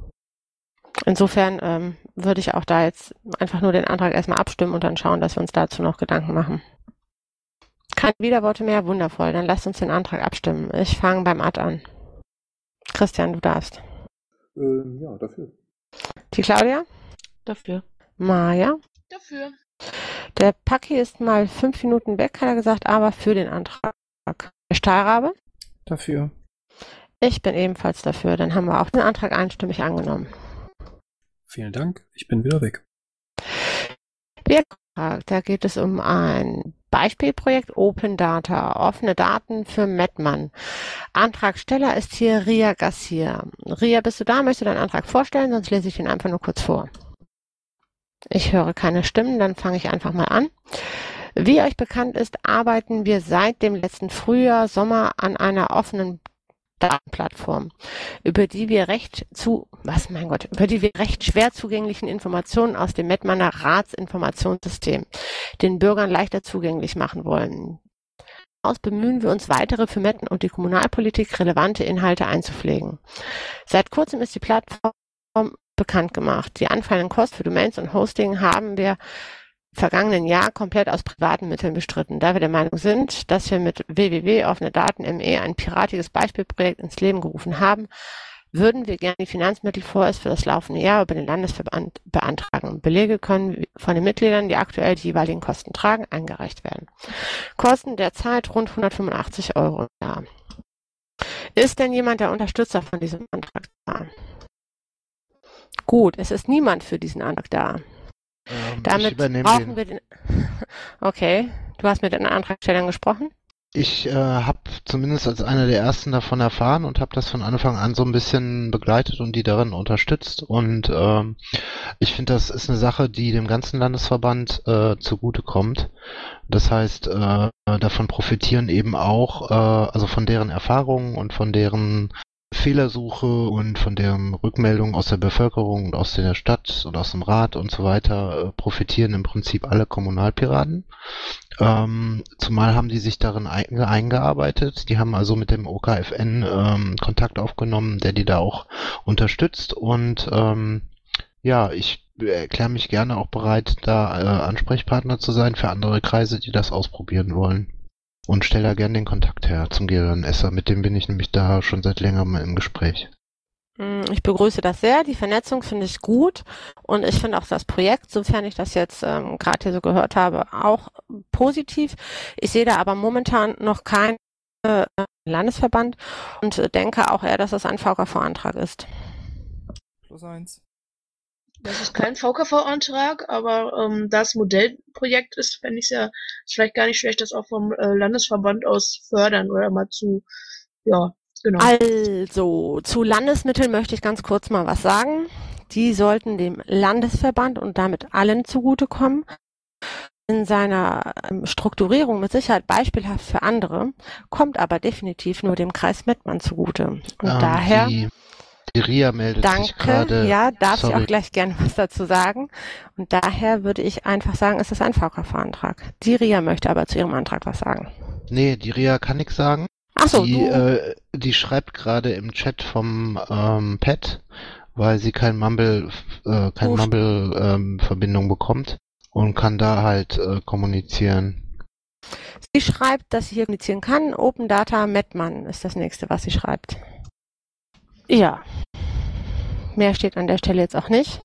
Insofern ähm, würde ich auch da jetzt einfach nur den Antrag erstmal abstimmen und dann schauen, dass wir uns dazu noch Gedanken machen. Keine Widerworte mehr, wundervoll. Dann lasst uns den Antrag abstimmen. Ich fange beim Ad an. Christian, du darfst. Ähm, ja, dafür. Die Claudia? Dafür. Maja? Dafür. Der Paki ist mal fünf Minuten weg, hat er gesagt, aber für den Antrag. Der Stahlrabe? Dafür. Ich bin ebenfalls dafür. Dann haben wir auch den Antrag einstimmig angenommen. Vielen Dank. Ich bin wieder weg. Bierkontrakt, da geht es um ein Beispielprojekt Open Data, offene Daten für Mettmann. Antragsteller ist hier Ria Garcia. Ria, bist du da? Möchtest du deinen Antrag vorstellen? Sonst lese ich ihn einfach nur kurz vor. Ich höre keine Stimmen, dann fange ich einfach mal an. Wie euch bekannt ist, arbeiten wir seit dem letzten Frühjahr, Sommer an einer offenen Datenplattform, über die wir recht zu, was mein Gott, über die wir recht schwer zugänglichen Informationen aus dem Mettmanner Ratsinformationssystem den Bürgern leichter zugänglich machen wollen. Daraus bemühen wir uns, weitere für Metten und die Kommunalpolitik relevante Inhalte einzupflegen. Seit kurzem ist die Plattform bekannt gemacht. Die anfallenden Kosten für Domains und Hosting haben wir vergangenen Jahr komplett aus privaten Mitteln bestritten, da wir der Meinung sind, dass wir mit w w w punkt offene Daten punkt m e ein piratiges Beispielprojekt ins Leben gerufen haben, würden wir gerne die Finanzmittel vorerst für das laufende Jahr über den Landesverband beantragen. Belege können von den Mitgliedern, die aktuell die jeweiligen Kosten tragen, eingereicht werden. Kosten derzeit rund hundertfünfundachtzig Euro im Jahr. Ist denn jemand der Unterstützer von diesem Antrag da? Gut, es ist niemand für diesen Antrag da. Ähm, ich Damit übernehme brauchen den. wir den. Okay, du hast mit den Antragstellern gesprochen? Ich äh, habe zumindest als einer der ersten davon erfahren und habe das von Anfang an so ein bisschen begleitet und die darin unterstützt. Und ähm, ich finde, das ist eine Sache, die dem ganzen Landesverband äh, zugutekommt. Das heißt, äh, davon profitieren eben auch, äh, also von deren Erfahrungen und von deren Fehlersuche und von deren Rückmeldungen aus der Bevölkerung und aus der Stadt und aus dem Rat und so weiter äh, profitieren im Prinzip alle Kommunalpiraten. Ähm, zumal haben die sich darin ein, eingearbeitet. Die haben also mit dem O K F N ähm, Kontakt aufgenommen, der die da auch unterstützt. Und ähm, ja, ich erkläre mich gerne auch bereit, da äh, Ansprechpartner zu sein für andere Kreise, die das ausprobieren wollen. Und stelle da gerne den Kontakt her zum Gehirnesser. Mit dem bin ich nämlich da schon seit längerem im Gespräch. Ich begrüße das sehr. Die Vernetzung finde ich gut und ich finde auch das Projekt, sofern ich das jetzt ähm, gerade hier so gehört habe, auch positiv. Ich sehe da aber momentan noch keinen äh, Landesverband und äh, denke auch eher, dass es ein V K V-Antrag ist. Plus eins. Das ist kein V K V-Antrag, aber ähm, da es Modellprojekt ist, fände ich es ja vielleicht gar nicht schlecht, das auch vom äh, Landesverband aus fördern oder mal zu, ja, genau. Also, zu Landesmitteln möchte ich ganz kurz mal was sagen. Die sollten dem Landesverband und damit allen zugutekommen. In seiner ähm, Strukturierung mit Sicherheit beispielhaft für andere, kommt aber definitiv nur dem Kreis Mettmann zugute. Und Ähm, daher... die, die Ria meldet sich Danke, gerade. ja, darf ich Sorry. auch gleich gerne was dazu sagen. Und daher würde ich einfach sagen, es ist ein V K V-Antrag. Die Ria möchte aber zu ihrem Antrag was sagen. Nee, die Ria kann nichts sagen. Ach so, die, du. äh, die schreibt gerade im Chat vom ähm, Pad, weil sie kein Mumble, äh, kein Gut. Mumble-Verbindung bekommt und kann da halt äh, kommunizieren. Sie schreibt, dass sie hier kommunizieren kann. Open Data Mettmann ist das nächste, was sie schreibt. Ja. Mehr steht an der Stelle jetzt auch nicht.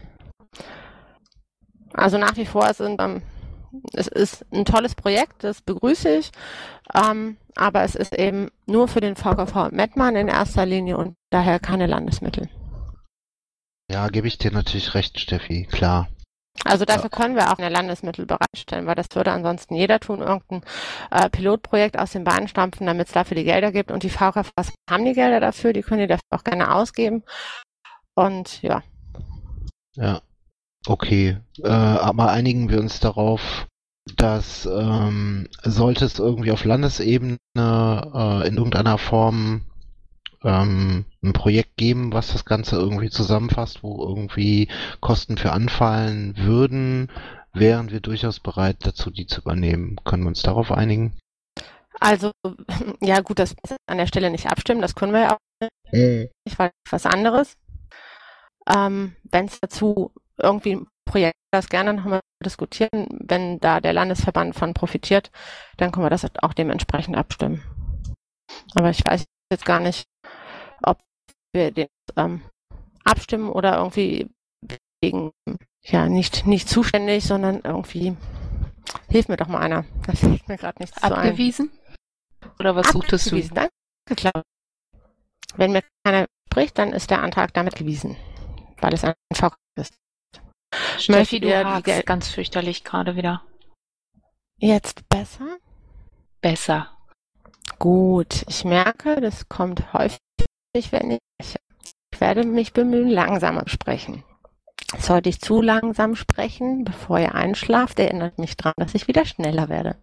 Also nach wie vor sind, ähm, es ist ein tolles Projekt, das begrüße ich, ähm, aber es ist eben nur für den V K V Mettmann in erster Linie und daher keine Landesmittel. Ja, gebe ich dir natürlich recht, Steffi, klar. Also dafür können wir auch eine Landesmittel bereitstellen, weil das würde ansonsten jeder tun, irgendein äh, Pilotprojekt aus den Beinen stampfen, damit es dafür die Gelder gibt. Und die V K Vs haben die Gelder dafür, die können die dafür auch gerne ausgeben. Und ja. Ja, okay. Äh, aber einigen wir uns darauf, dass ähm, sollte es irgendwie auf Landesebene äh, in irgendeiner Form ähm, ein Projekt geben, was das Ganze irgendwie zusammenfasst, wo irgendwie Kosten für anfallen würden, wären wir durchaus bereit dazu, die zu übernehmen. Können wir uns darauf einigen? Also, ja gut, das an der Stelle nicht abstimmen, das können wir ja auch Mhm. nicht, weil was anderes. Ähm, wenn es dazu irgendwie ein Projekt, das gerne nochmal diskutieren, wenn da der Landesverband von profitiert, dann können wir das auch dementsprechend abstimmen. Aber ich weiß jetzt gar nicht, ob wir den ähm, abstimmen oder irgendwie wegen, ja, nicht, nicht zuständig, sondern irgendwie, hilf mir doch mal einer. Da fällt mir gerade nichts zu ein. Abgewiesen? Oder was suchtest du? Abgewiesen, danke, klar. Wenn mir keiner spricht, dann ist der Antrag damit gewiesen, weil es ein V K ist. Steffi, du Möchtet ihr die hakst Gel- ganz fürchterlich gerade wieder. Jetzt besser? Besser. Gut, ich merke, das kommt häufig, wenn ich spreche. Ich werde mich bemühen, langsamer sprechen. Sollte ich zu langsam sprechen, bevor ihr einschlaft, erinnert mich daran, dass ich wieder schneller werde.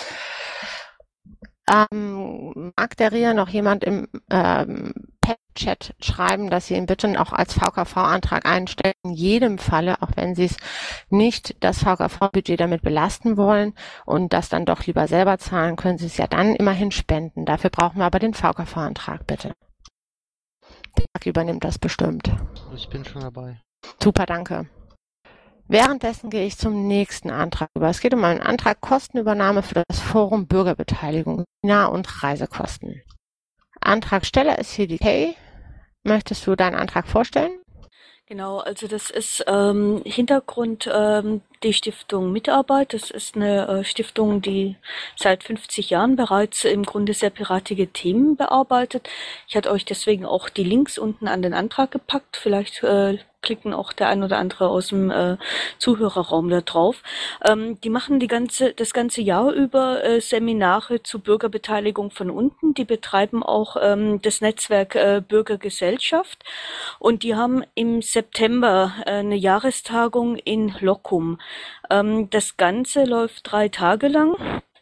Ähm, mag der Ria noch jemand im ähm, Chat schreiben, dass Sie ihn bitte auch als V K V-Antrag einstellen, in jedem Falle, auch wenn Sie es nicht das V K V-Budget damit belasten wollen und das dann doch lieber selber zahlen, können Sie es ja dann immerhin spenden. Dafür brauchen wir aber den V K V-Antrag, bitte. Der Tag übernimmt das bestimmt. Ich bin schon dabei. Super, danke. Währenddessen gehe ich zum nächsten Antrag über. Es geht um einen Antrag Kostenübernahme für das Forum Bürgerbeteiligung, Nah- und Reisekosten. Antragsteller ist hier die Kay. Möchtest du deinen Antrag vorstellen? Genau, also das ist ähm, Hintergrund ähm, die Stiftung Mitarbeit. Das ist eine äh, Stiftung, die seit fünfzig Jahren bereits im Grunde sehr piratige Themen bearbeitet. Ich hatte euch deswegen auch die Links unten an den Antrag gepackt. Vielleicht äh, klicken auch der ein oder andere aus dem äh, Zuhörerraum da drauf. Ähm, die machen die ganze, das ganze Jahr über äh, Seminare zur Bürgerbeteiligung von unten. Die betreiben auch ähm, das Netzwerk äh, Bürgergesellschaft und die haben im September äh, eine Jahrestagung in Locum. Ähm, das Ganze läuft drei Tage lang.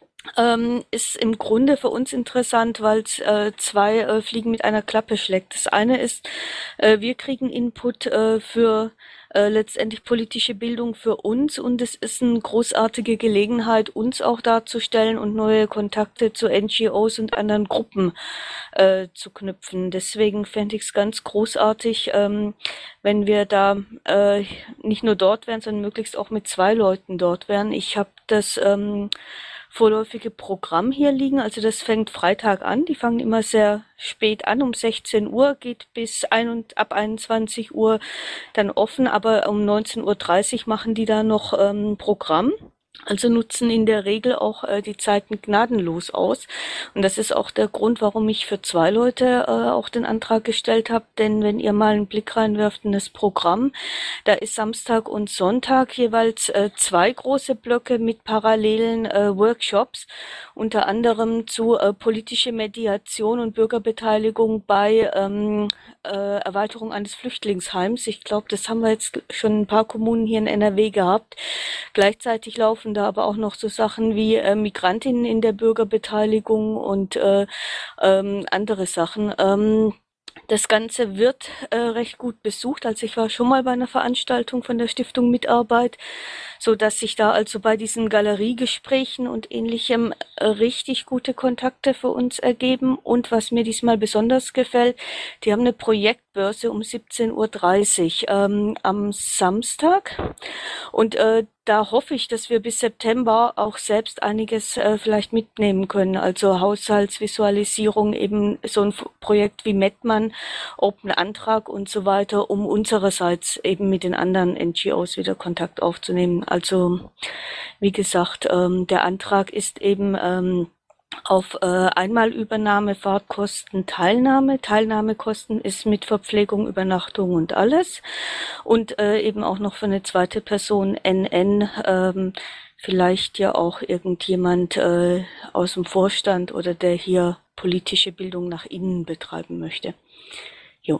Ähm, ist im Grunde für uns interessant, weil es äh, zwei äh, Fliegen mit einer Klappe schlägt. Das eine ist, äh, wir kriegen Input äh, für äh, letztendlich politische Bildung für uns und es ist eine großartige Gelegenheit, uns auch darzustellen und neue Kontakte zu N G Os und anderen Gruppen äh, zu knüpfen. Deswegen fände ich es ganz großartig, ähm, wenn wir da äh, nicht nur dort wären, sondern möglichst auch mit zwei Leuten dort wären. Ich habe das ähm, vorläufige Programm hier liegen. Also das fängt Freitag an. Die fangen immer sehr spät an, um sechzehn Uhr, geht bis ein und ab einundzwanzig Uhr dann offen, aber um neunzehn Uhr dreißig machen die da noch ähm, Programm. Also nutzen in der Regel auch äh, die Zeiten gnadenlos aus. Und das ist auch der Grund, warum ich für zwei Leute äh, auch den Antrag gestellt habe. Denn wenn ihr mal einen Blick reinwerft in das Programm, da ist Samstag und Sonntag jeweils äh, zwei große Blöcke mit parallelen äh, Workshops, unter anderem zu äh, politische Mediation und Bürgerbeteiligung bei ähm, äh, Erweiterung eines Flüchtlingsheims. Ich glaube, das haben wir jetzt schon ein paar Kommunen hier in N R W gehabt. Gleichzeitig laufen da aber auch noch so Sachen wie äh, Migrantinnen in der Bürgerbeteiligung und äh, ähm, andere Sachen. Ähm, das Ganze wird äh, recht gut besucht. Also ich war schon mal bei einer Veranstaltung von der Stiftung Mitarbeit, so dass sich da also bei diesen Galeriegesprächen und ähnlichem äh, richtig gute Kontakte für uns ergeben. Und was mir diesmal besonders gefällt, die haben eine Projektbörse um siebzehn Uhr dreißig ähm, am Samstag und äh, da hoffe ich, dass wir bis September auch selbst einiges äh, vielleicht mitnehmen können. Also Haushaltsvisualisierung, eben so ein Projekt wie Mettmann, Open Antrag und so weiter, um unsererseits eben mit den anderen N G Os wieder Kontakt aufzunehmen. Also wie gesagt, ähm, der Antrag ist eben ähm, auf äh, Einmalübernahme, Fahrtkosten, Teilnahme. Teilnahmekosten ist mit Verpflegung, Übernachtung und alles. Und äh, eben auch noch für eine zweite Person N N, ähm, vielleicht ja auch irgendjemand äh, aus dem Vorstand oder der hier politische Bildung nach innen betreiben möchte. Jo.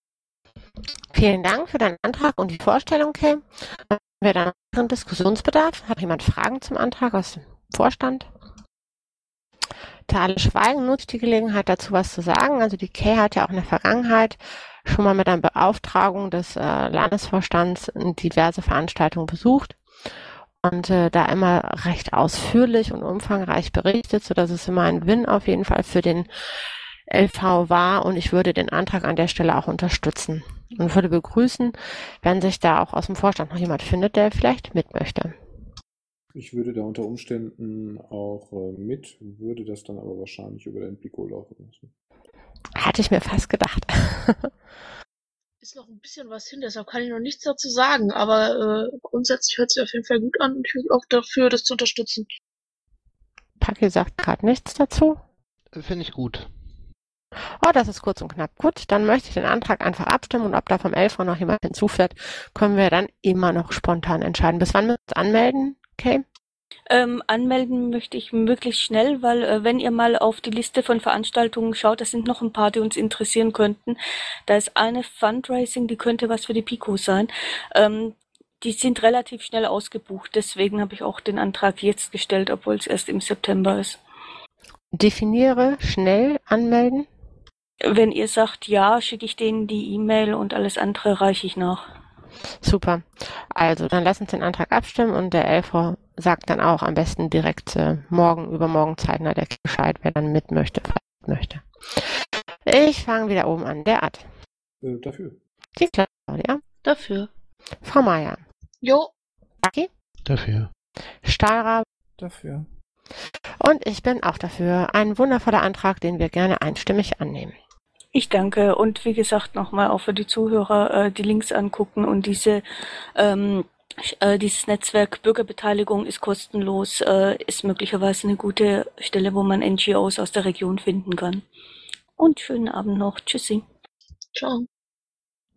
Vielen Dank für deinen Antrag und die Vorstellung, Kay. Haben wir dann einen Diskussionsbedarf? Hat jemand Fragen zum Antrag aus dem Vorstand? Da alle schweigen, nutze ich die Gelegenheit dazu, was zu sagen. Also die Kay hat ja auch in der Vergangenheit schon mal mit einer Beauftragung des äh, Landesvorstands diverse Veranstaltungen besucht und äh, da immer recht ausführlich und umfangreich berichtet, sodass es immer ein Win auf jeden Fall für den L V war und ich würde den Antrag an der Stelle auch unterstützen und würde begrüßen, wenn sich da auch aus dem Vorstand noch jemand findet, der vielleicht mit möchte. Ich würde da unter Umständen auch äh, mit, würde das dann aber wahrscheinlich über den Pico laufen lassen. Hatte ich mir fast gedacht. Ist noch ein bisschen was hin, deshalb kann ich noch nichts dazu sagen, aber äh, grundsätzlich hört sich auf jeden Fall gut an und ich bin auch dafür, das zu unterstützen. Paki sagt gerade nichts dazu. Finde ich gut. Oh, das ist kurz und knapp. Gut, dann möchte ich den Antrag einfach abstimmen und ob da vom Elfer noch jemand hinzufügt, können wir dann immer noch spontan entscheiden. Bis wann müssen wir uns anmelden? Okay. Ähm, anmelden möchte ich möglichst schnell, weil äh, wenn ihr mal auf die Liste von Veranstaltungen schaut, da sind noch ein paar, die uns interessieren könnten. Da ist eine Fundraising, die könnte was für die Pico sein. Ähm, die sind relativ schnell ausgebucht, deswegen habe ich auch den Antrag jetzt gestellt, obwohl es erst im September ist. Definiere schnell anmelden. Wenn ihr sagt ja, schicke ich denen die E-Mail und alles andere reiche ich nach. Super. Also, dann lass uns den Antrag abstimmen und der L V sagt dann auch am besten direkt äh, morgen, übermorgen zeitnah der Bescheid, wer dann mit möchte, möchte. Ich fange wieder oben an. Der Ad. Äh, dafür. Die Claudia. Dafür. Frau Meier. Jo. Baki. Dafür. Stahlrabe. Dafür. Und ich bin auch dafür. Ein wundervoller Antrag, den wir gerne einstimmig annehmen. Ich danke und wie gesagt nochmal auch für die Zuhörer äh, die Links angucken und diese ähm, äh, dieses Netzwerk Bürgerbeteiligung ist kostenlos, äh, ist möglicherweise eine gute Stelle, wo man N G Os aus der Region finden kann. Und schönen Abend noch. Tschüssi. Ciao.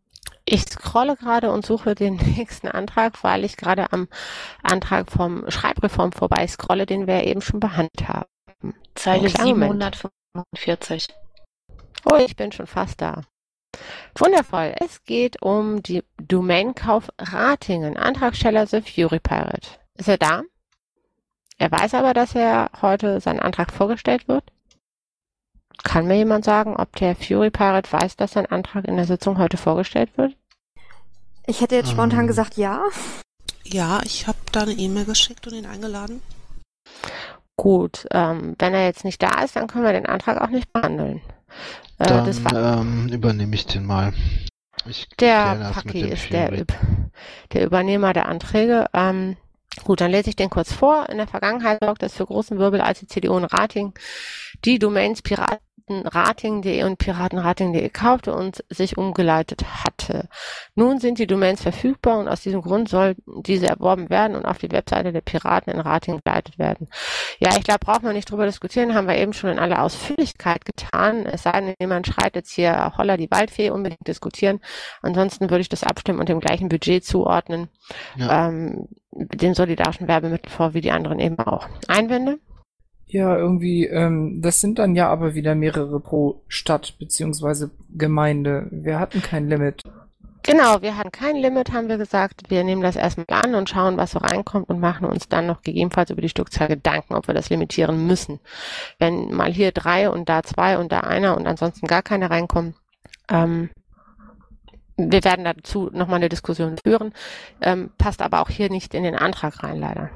Ich scrolle gerade und suche den nächsten Antrag, weil ich gerade am Antrag vom Schreibreform vorbei scrolle, den wir eben schon behandelt haben. Zeile Kleinen Moment. siebenhundertfünfundvierzig. Oh, ich bin schon fast da. Wundervoll. Es geht um die Domainkauf Ratingen. Antragsteller The Fury Pirate. Ist er da? Er weiß aber, dass er heute sein Antrag vorgestellt wird. Kann mir jemand sagen, ob der Fury Pirate weiß, dass sein Antrag in der Sitzung heute vorgestellt wird? Ich hätte jetzt spontan Ähm. gesagt ja. Ja, ich habe da eine E-Mail geschickt und ihn eingeladen. Gut, ähm, wenn er jetzt nicht da ist, dann können wir den Antrag auch nicht behandeln. Äh, Dann das war ähm, übernehme ich den mal. Ich der kläre das mit Paki dem ist der, Fury. Üb- der Übernehmer der Anträge. Ähm, gut, dann lese ich den kurz vor. In der Vergangenheit sorgte es für großen Wirbel, als die C D U in Rating die Domains piratenrating punkt de und piratenrating punkt de kaufte und sich umgeleitet hatte. Nun sind die Domains verfügbar und aus diesem Grund soll diese erworben werden und auf die Webseite der Piraten in Rating geleitet werden. Ja, ich glaube, braucht man nicht drüber diskutieren, haben wir eben schon in aller Ausführlichkeit getan. Es sei denn, jemand schreit jetzt hier Holla die Waldfee, unbedingt diskutieren. Ansonsten würde ich das abstimmen und dem gleichen Budget zuordnen, Ja. ähm, dem solidarischen Werbemittel vor, wie die anderen eben auch. Einwände? Ja, irgendwie, ähm, das sind dann ja aber wieder mehrere pro Stadt beziehungsweise Gemeinde. Wir hatten kein Limit. Genau, wir hatten kein Limit, haben wir gesagt. Wir nehmen das erstmal an und schauen, was so reinkommt und machen uns dann noch gegebenenfalls über die Stückzahl Gedanken, ob wir das limitieren müssen. Wenn mal hier drei und da zwei und da einer und ansonsten gar keine reinkommen, ähm, wir werden dazu nochmal eine Diskussion führen, ähm, passt aber auch hier nicht in den Antrag rein, leider.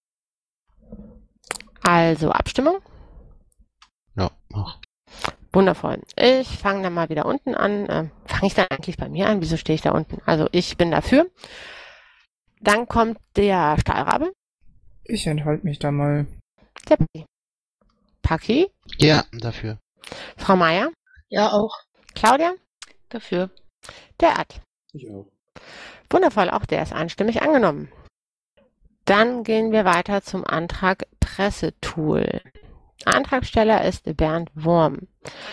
Also, Abstimmung? Ja, mach. Wundervoll. Ich fange dann mal wieder unten an. Äh, fange ich dann eigentlich bei mir an? Wieso stehe ich da unten? Also, ich bin dafür. Dann kommt der Stahlrabe. Ich enthalte mich da mal. Der Paki. Paki? Ja, dafür. Frau Meier? Ja, auch. Claudia? Dafür. Der Ad. Ich auch. Wundervoll, auch der ist einstimmig angenommen. Dann gehen wir weiter zum Antrag Pressetool. Antragsteller ist Bernd Wurm.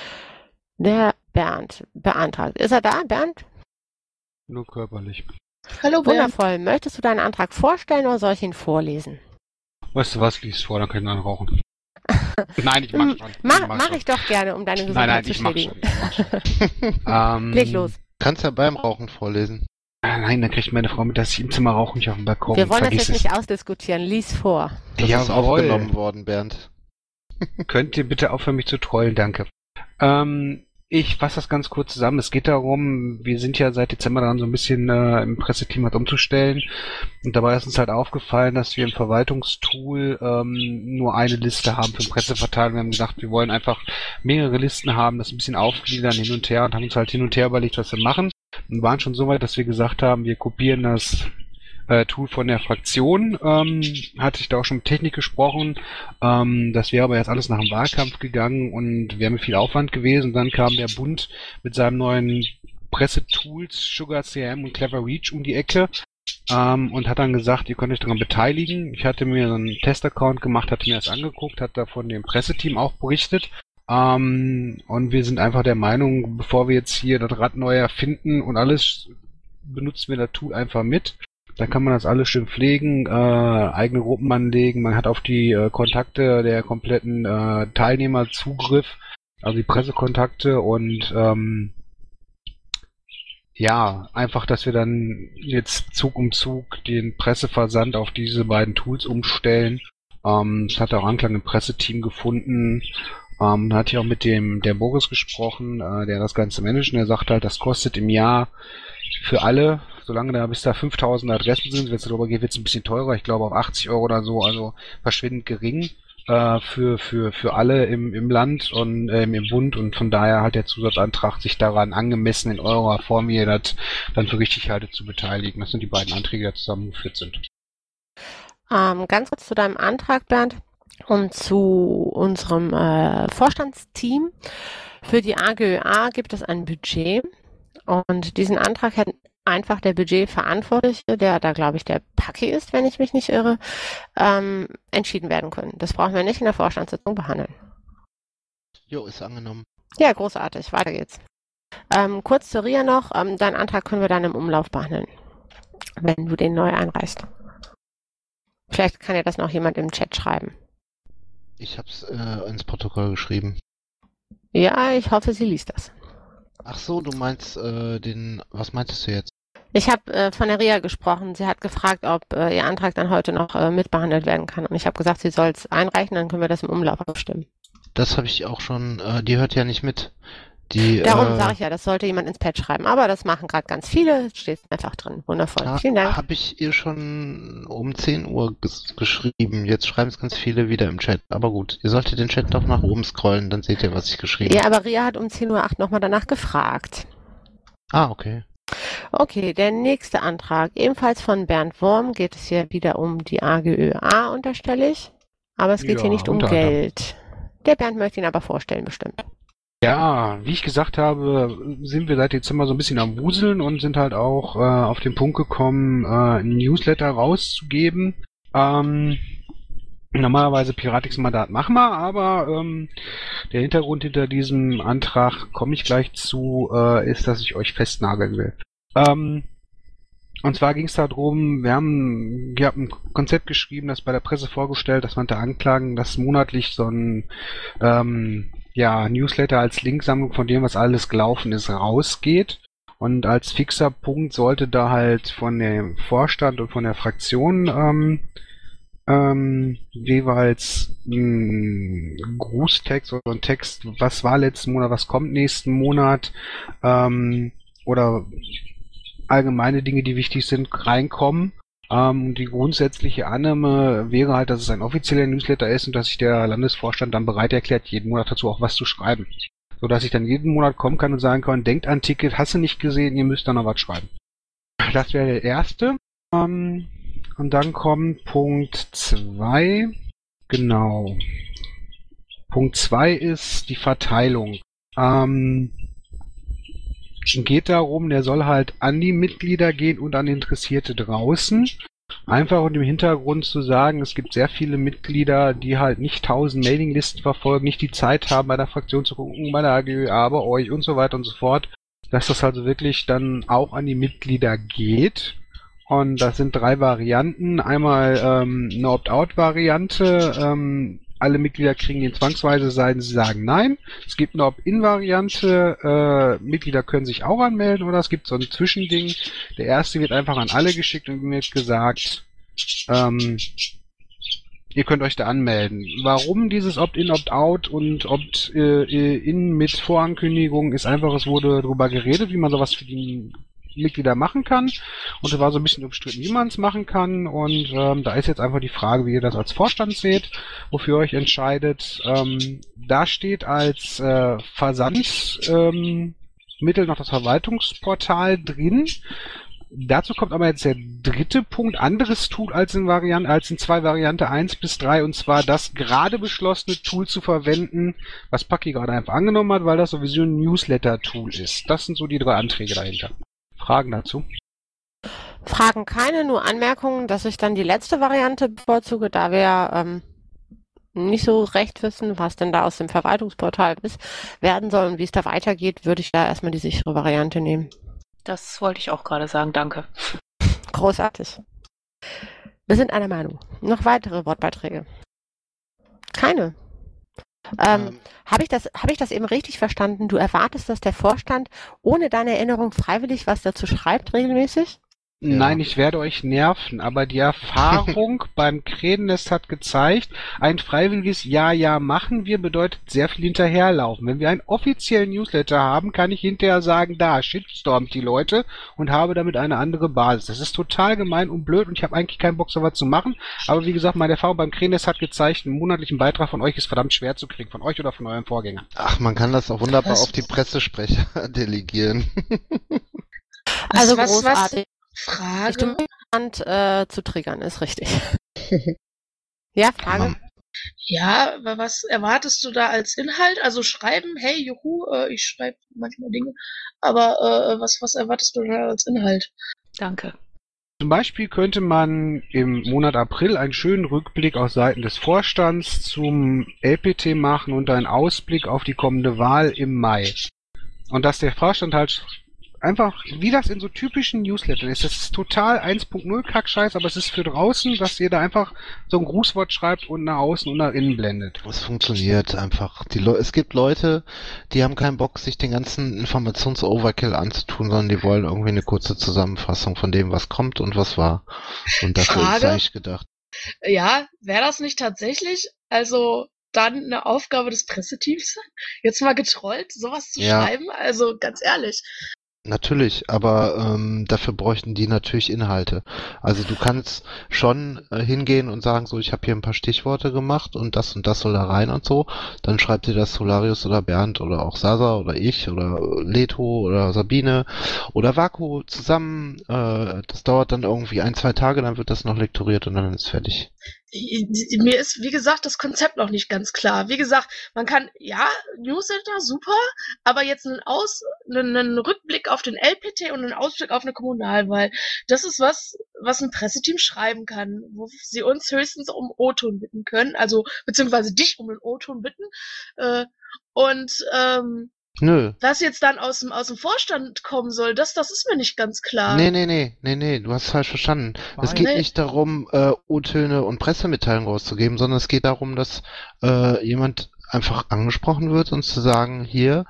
Der Bernd beantragt. Ist er da, Bernd? Nur körperlich. Hallo, Bernd. Wundervoll. Möchtest du deinen Antrag vorstellen oder soll ich ihn vorlesen? Weißt du was, lies vor, dann kann ich dann rauchen. Nein, ich mach schon. Mach, Ich mach mach schon. ich doch gerne, um deine Nein, Gesundheit nein, zu ich mach schädigen. schon. Ich mach schon. ähm, Leg los. Kannst ja beim Rauchen vorlesen. Ah, nein, dann kriegt meine Frau mit, dass ich im Zimmer rauche, nicht auf dem Balkon. Wir wollen das Vergiss jetzt es. nicht ausdiskutieren. Lies vor. Das ist Jawohl. aufgenommen worden, Bernd. Könnt ihr bitte aufhören, mich zu trollen, danke. Ähm, ich fasse das ganz kurz zusammen. Es geht darum, wir sind ja seit Dezember dran, so ein bisschen äh, im Presseteam was umzustellen. Und dabei ist uns halt aufgefallen, dass wir im Verwaltungstool ähm, nur eine Liste haben für Presseverteilung. Wir haben gesagt, wir wollen einfach mehrere Listen haben, das ein bisschen aufgliedern hin und her und haben uns halt hin und her überlegt, was wir machen. Und waren schon so weit, dass wir gesagt haben, wir kopieren das äh, Tool von der Fraktion. Ähm, hatte ich da auch schon mit Technik gesprochen. Ähm, das wäre aber jetzt alles nach dem Wahlkampf gegangen und wäre mit viel Aufwand gewesen. Und dann kam der Bund mit seinem neuen Pressetools, Sugar C R M und Clever Reach um die Ecke. Ähm, und hat dann gesagt, ihr könnt euch daran beteiligen. Ich hatte mir so einen Testaccount gemacht, hatte mir das angeguckt, hat da von dem Presseteam auch berichtet. Ähm, und wir sind einfach der Meinung, bevor wir jetzt hier das Rad neu erfinden und alles, benutzen wir das Tool einfach mit. Da kann man das alles schön pflegen, äh, eigene Gruppen anlegen, man hat auf die äh, Kontakte der kompletten äh, Teilnehmer Zugriff, also die Pressekontakte und ähm, ja, einfach, dass wir dann jetzt Zug um Zug den Presseversand auf diese beiden Tools umstellen. Ähm, das hat auch Anklang im Presseteam gefunden. Ähm, da hatte ich auch mit dem der Boris gesprochen, äh, der das Ganze managt. Der sagt halt, das kostet im Jahr für alle, solange da bis da fünftausend Adressen sind, wenn es darüber geht, wird es ein bisschen teurer. Ich glaube auf achtzig Euro oder so, also verschwindend gering äh, für für für alle im im Land und ähm, im Bund und von daher halt der Zusatzantrag, sich daran angemessen in eurer Form, wie ihr das dann für richtig haltet, zu beteiligen. Das sind die beiden Anträge, die da zusammengeführt sind. Ähm, ganz kurz zu deinem Antrag, Bernd, und zu unserem äh, Vorstandsteam. Für die A G Ö A gibt es ein Budget und diesen Antrag hätte einfach der Budgetverantwortliche, der da glaube ich der Paki ist, wenn ich mich nicht irre, ähm, entschieden werden können. Das brauchen wir nicht in der Vorstandssitzung behandeln. Jo, ist angenommen. Ja, großartig. Weiter geht's. Ähm, kurz zu Ria noch, ähm, deinen Antrag können wir dann im Umlauf behandeln, wenn du den neu einreichst. Vielleicht kann ja das noch jemand im Chat schreiben. Ich hab's äh, ins Protokoll geschrieben. Ja, ich hoffe, sie liest das. Ach so, du meinst äh, den, was meintest du jetzt? Ich habe äh, von der Ria gesprochen. Sie hat gefragt, ob äh, ihr Antrag dann heute noch äh, mitbehandelt werden kann. Und ich habe gesagt, sie soll es einreichen, dann können wir das im Umlauf abstimmen. Das habe ich auch schon, äh, die hört ja nicht mit. Die, Darum äh, sage ich ja, das sollte jemand ins Pad schreiben. Aber das machen gerade ganz viele. Steht einfach drin. Wundervoll. da Vielen Dank. habe ich ihr schon um zehn Uhr ges geschrieben. Jetzt schreiben es ganz viele wieder im Chat. Aber gut, ihr solltet den Chat doch nach oben scrollen, dann seht ihr, was ich geschrieben Ja, habe. aber Ria hat um zehn Uhr acht nochmal danach gefragt. Ah, okay. Okay, der nächste Antrag, ebenfalls von Bernd Worm, geht es hier wieder um die A G Ö A, unterstelle ich. Aber es geht Ja, hier nicht um unter anderem. Geld. Der Bernd möchte ihn aber vorstellen, bestimmt. Ja, wie ich gesagt habe, sind wir seit Dezember so ein bisschen am Wuseln und sind halt auch äh, auf den Punkt gekommen, äh, ein Newsletter rauszugeben. Ähm, normalerweise Piratix-Mandat machen wir, aber ähm, der Hintergrund hinter diesem Antrag, komme ich gleich zu, äh, ist, dass ich euch festnageln will. Ähm, und zwar ging es darum, wir haben, wir haben ein Konzept geschrieben, das bei der Presse vorgestellt, dass man da anklagen, dass monatlich so ein ähm, ja, Newsletter als Linksammlung von dem, was alles gelaufen ist, rausgeht. Und als fixer Punkt sollte da halt von dem Vorstand und von der Fraktion ähm, ähm, jeweils ein Grußtext oder ein Text, was war letzten Monat, was kommt nächsten Monat, ähm, oder allgemeine Dinge, die wichtig sind, reinkommen. Ähm, die grundsätzliche Annahme wäre halt, dass es ein offizieller Newsletter ist und dass sich der Landesvorstand dann bereit erklärt, jeden Monat dazu auch was zu schreiben. Sodass ich dann jeden Monat kommen kann und sagen kann, denkt an Ticket, hast du nicht gesehen, ihr müsst da noch was schreiben. Das wäre der erste. Ähm, und dann kommt Punkt zwei. Genau. Punkt zwei ist die Verteilung. Ähm, geht darum, der soll halt an die Mitglieder gehen und an Interessierte draußen. Einfach um im Hintergrund zu sagen, es gibt sehr viele Mitglieder, die halt nicht tausend Mailinglisten verfolgen, nicht die Zeit haben, bei der Fraktion zu gucken, bei der A G Ö A, bei euch und so weiter und so fort, dass das also wirklich dann auch an die Mitglieder geht. Und das sind drei Varianten. Einmal ähm, eine Opt-out-Variante, ähm, alle Mitglieder kriegen den zwangsweise sein, sie sagen nein. Es gibt eine Opt-in-Variante, äh, Mitglieder können sich auch anmelden, oder es gibt so ein Zwischending. Der erste wird einfach an alle geschickt und mir wird gesagt, ähm, ihr könnt euch da anmelden. Warum dieses Opt-in, Opt-out und Opt-in mit Vorankündigung ist einfach, es wurde darüber geredet, wie man sowas für die Mitglieder machen kann, und es war so ein bisschen umstritten, wie man es machen kann, und ähm, da ist jetzt einfach die Frage, wie ihr das als Vorstand seht, wofür ihr euch entscheidet. Ähm, da steht als äh, Versandmittel ähm, noch das Verwaltungsportal drin. Dazu kommt aber jetzt der dritte Punkt, anderes Tool als in Variante, als in zwei Variante eins bis drei, und zwar das gerade beschlossene Tool zu verwenden, was Paki gerade einfach angenommen hat, weil das sowieso ein Newsletter-Tool ist. Das sind so die drei Anträge dahinter. Fragen dazu? Fragen keine, nur Anmerkungen, dass ich dann die letzte Variante bevorzuge, da wir ähm, nicht so recht wissen, was denn da aus dem Verwaltungsportal ist, werden soll und wie es da weitergeht, würde ich da erstmal die sichere Variante nehmen. Das wollte ich auch gerade sagen, danke. Großartig. Wir sind einer Meinung. Noch weitere Wortbeiträge? Keine. Ähm, ähm. Habe ich das, habe ich das eben richtig verstanden? Du erwartest, dass der Vorstand ohne deine Erinnerung freiwillig was dazu schreibt, regelmäßig? Ja. Nein, ich werde euch nerven, aber die Erfahrung beim Krähennest hat gezeigt, ein freiwilliges Ja, ja, machen wir bedeutet sehr viel hinterherlaufen. Wenn wir einen offiziellen Newsletter haben, kann ich hinterher sagen, da, shitstormt die Leute und habe damit eine andere Basis. Das ist total gemein und blöd und ich habe eigentlich keinen Bock, sowas zu machen. Aber wie gesagt, meine Erfahrung beim Krähennest hat gezeigt, einen monatlichen Beitrag von euch ist verdammt schwer zu kriegen, von euch oder von eurem Vorgänger. Ach, man kann das auch wunderbar was? auf die Pressesprecher delegieren. Also was, großartig. Was? Frage? Ich bin gespannt, äh, zu triggern, ist richtig. Ja, Frage? Ja, was erwartest du da als Inhalt? Also schreiben, hey, juhu, äh, ich schreibe manchmal Dinge, aber äh, was, was erwartest du da als Inhalt? Danke. Zum Beispiel könnte man im Monat April einen schönen Rückblick aus Seiten des Vorstands zum L P T machen und einen Ausblick auf die kommende Wahl im Mai. Und dass der Vorstand halt einfach, wie das in so typischen Newslettern ist, das ist total eins Punkt null Kackscheiß, aber es ist für draußen, dass ihr da einfach so ein Grußwort schreibt und nach außen und nach innen blendet. Es funktioniert einfach. Die Le es gibt Leute, die haben keinen Bock, sich den ganzen Informations-Overkill anzutun, sondern die wollen irgendwie eine kurze Zusammenfassung von dem, was kommt und was war. Und dafür ist es Frage? eigentlich gedacht. Ja, wäre das nicht tatsächlich, also dann eine Aufgabe des Presseteams? Jetzt mal getrollt, sowas zu Ja. schreiben? Also ganz ehrlich. Natürlich, aber ähm, dafür bräuchten die natürlich Inhalte. Also du kannst schon äh, hingehen und sagen, so, ich habe hier ein paar Stichworte gemacht und das und das soll da rein und so. Dann schreibt dir das Solarius oder Bernd oder auch Sasa oder ich oder Leto oder Sabine oder Vaku zusammen. Äh, das dauert dann irgendwie ein, zwei Tage, dann wird das noch lektoriert und dann ist es fertig. Mir ist, wie gesagt, das Konzept noch nicht ganz klar. Wie gesagt, man kann, ja, Newsletter, super, aber jetzt einen, Aus, einen, einen Rückblick auf den L P T und einen Ausblick auf eine Kommunalwahl, das ist was, was ein Presseteam schreiben kann, wo sie uns höchstens um O-Ton bitten können, also, beziehungsweise dich um den O-Ton bitten, äh, und, ähm, Nö. was jetzt dann aus dem, aus dem Vorstand kommen soll, das, das ist mir nicht ganz klar. Nee, nee, nee, nee, nee, du hast es falsch verstanden. Es Nein. geht Nee. nicht darum, äh, O-Töne und Pressemitteilungen rauszugeben, sondern es geht darum, dass äh, jemand einfach angesprochen wird und zu sagen, hier,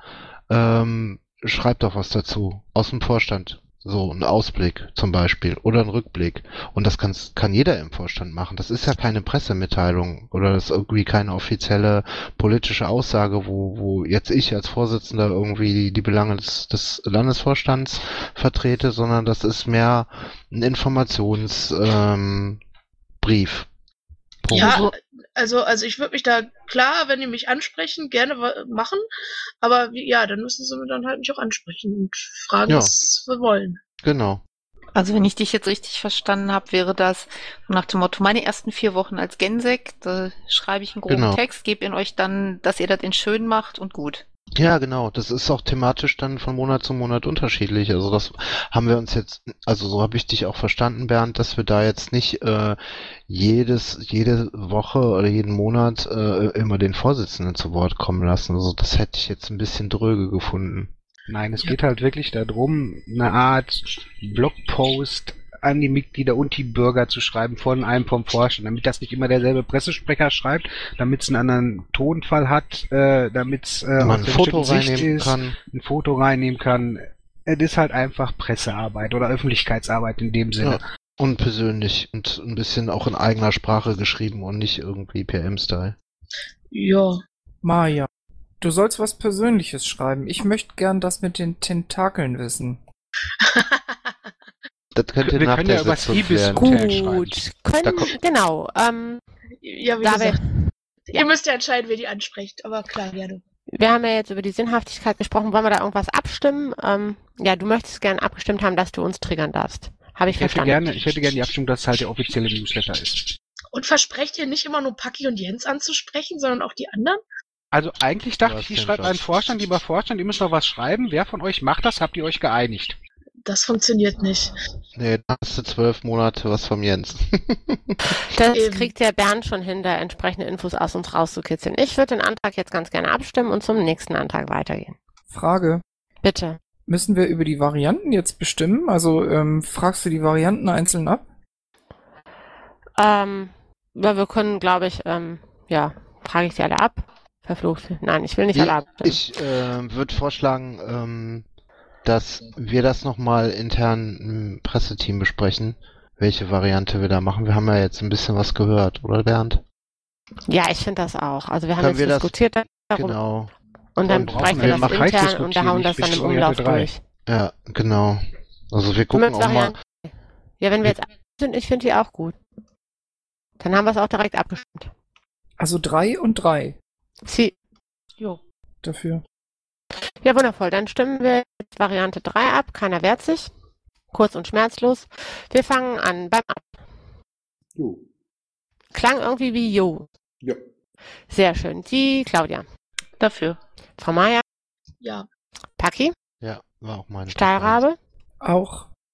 ähm, schreib doch was dazu, aus dem Vorstand. So, ein Ausblick zum Beispiel oder ein Rückblick. Und das kann, kann jeder im Vorstand machen. Das ist ja keine Pressemitteilung oder das ist irgendwie keine offizielle politische Aussage, wo, wo jetzt ich als Vorsitzender irgendwie die, die Belange des, des Landesvorstands vertrete, sondern das ist mehr ein Informationsbrief. Ähm, Brief. Punkt. Ja, also, also ich würde mich da, klar, wenn die mich ansprechen, gerne wa- machen, aber wie, ja, dann müssen sie mir dann halt mich auch ansprechen und fragen, Ja. was wir wollen. Genau. Also wenn ich dich jetzt richtig verstanden habe, wäre das nach dem Motto, meine ersten vier Wochen als Gensek, da schreibe ich einen groben Genau. Text, gebe ihn euch dann, dass ihr das in schön macht und gut. Ja, genau. Das ist auch thematisch dann von Monat zu Monat unterschiedlich. Also das haben wir uns jetzt, also so habe ich dich auch verstanden, Bernd, dass wir da jetzt nicht äh, jedes, jede Woche oder jeden Monat äh, immer den Vorsitzenden zu Wort kommen lassen. Also das hätte ich jetzt ein bisschen dröge gefunden. Nein, es geht halt wirklich darum, eine Art Blogpost an die Mitglieder und die Bürger zu schreiben von einem vom Vorstand, damit das nicht immer derselbe Pressesprecher schreibt, damit es einen anderen Tonfall hat, äh, damit es äh, Man aus ein der Foto bestimmten Sicht reinnehmen ist, kann. ein Foto reinnehmen kann. Es ist halt einfach Pressearbeit oder Öffentlichkeitsarbeit in dem Sinne. Ja. Und persönlich und ein bisschen auch in eigener Sprache geschrieben und nicht irgendwie P M-Style. Ja. Maja, du sollst was Persönliches schreiben. Ich möchte gern das mit den Tentakeln wissen. Das könnt ihr Wir nach können der ja übers Sitzung Ibis klären. Hotel Gut, Da können, kommt- genau. Ähm, Ja, wie da gesagt, wir, ihr müsst ja entscheiden, wer die anspricht, aber klar, gerne. wir haben ja jetzt über die Sinnhaftigkeit gesprochen. Wollen wir da irgendwas abstimmen? Ähm, ja, du möchtest gerne abgestimmt haben, dass du uns triggern darfst. Habe ich, Ich hätte verstanden. gerne, ich hätte gerne die Abstimmung, dass es halt der offizielle Newsletter ist. Und versprecht ihr nicht immer nur Paki und Jens anzusprechen, sondern auch die anderen? Also eigentlich dachte Du ich, hast ich den schreibe Job. einen Vorstand, lieber Vorstand, ihr müsst noch was schreiben. Wer von euch macht das? Habt ihr euch geeinigt? Das funktioniert nicht. Nee, da hast du zwölf Monate was vom Jens. Das Eben. kriegt der Bernd schon hin, da entsprechende Infos aus uns rauszukitzeln. Ich würde den Antrag jetzt ganz gerne abstimmen und zum nächsten Antrag weitergehen. Frage. Bitte. Müssen wir über die Varianten jetzt bestimmen? Also ähm, fragst du die Varianten einzeln ab? Ähm, ja, wir können, glaube ich, ähm, ja, frage ich sie alle ab. Verflucht. Nein, ich will nicht alle abstimmen. Ich äh, würde vorschlagen, ähm, dass wir das nochmal intern im Presseteam besprechen, welche Variante wir da machen. Wir haben ja jetzt ein bisschen was gehört, oder Bernd? Ja, ich finde das auch. Also wir haben Können jetzt wir das- diskutiert darum Genau. und dann Und besprechen wir wir das machen- reicht intern diskutieren, und da hauen nicht das dann bis im zur Umlauf Variante drei. durch. Ja, genau. Also wir gucken auch mal. Varianten. Ja, wenn wir jetzt sind, ich finde die auch gut. Dann haben wir es auch direkt abgestimmt. Also drei und drei Sie. Jo. dafür. Ja, wundervoll. Dann stimmen wir jetzt Variante drei ab. Keiner wehrt sich. Kurz und schmerzlos. Wir fangen an beim Ab. Jo. Klang irgendwie wie Jo. Ja. Sehr schön. Die Claudia. Dafür. Frau Maja. Ja. Paki. Ja, war auch meine Stahlrabe. Auch.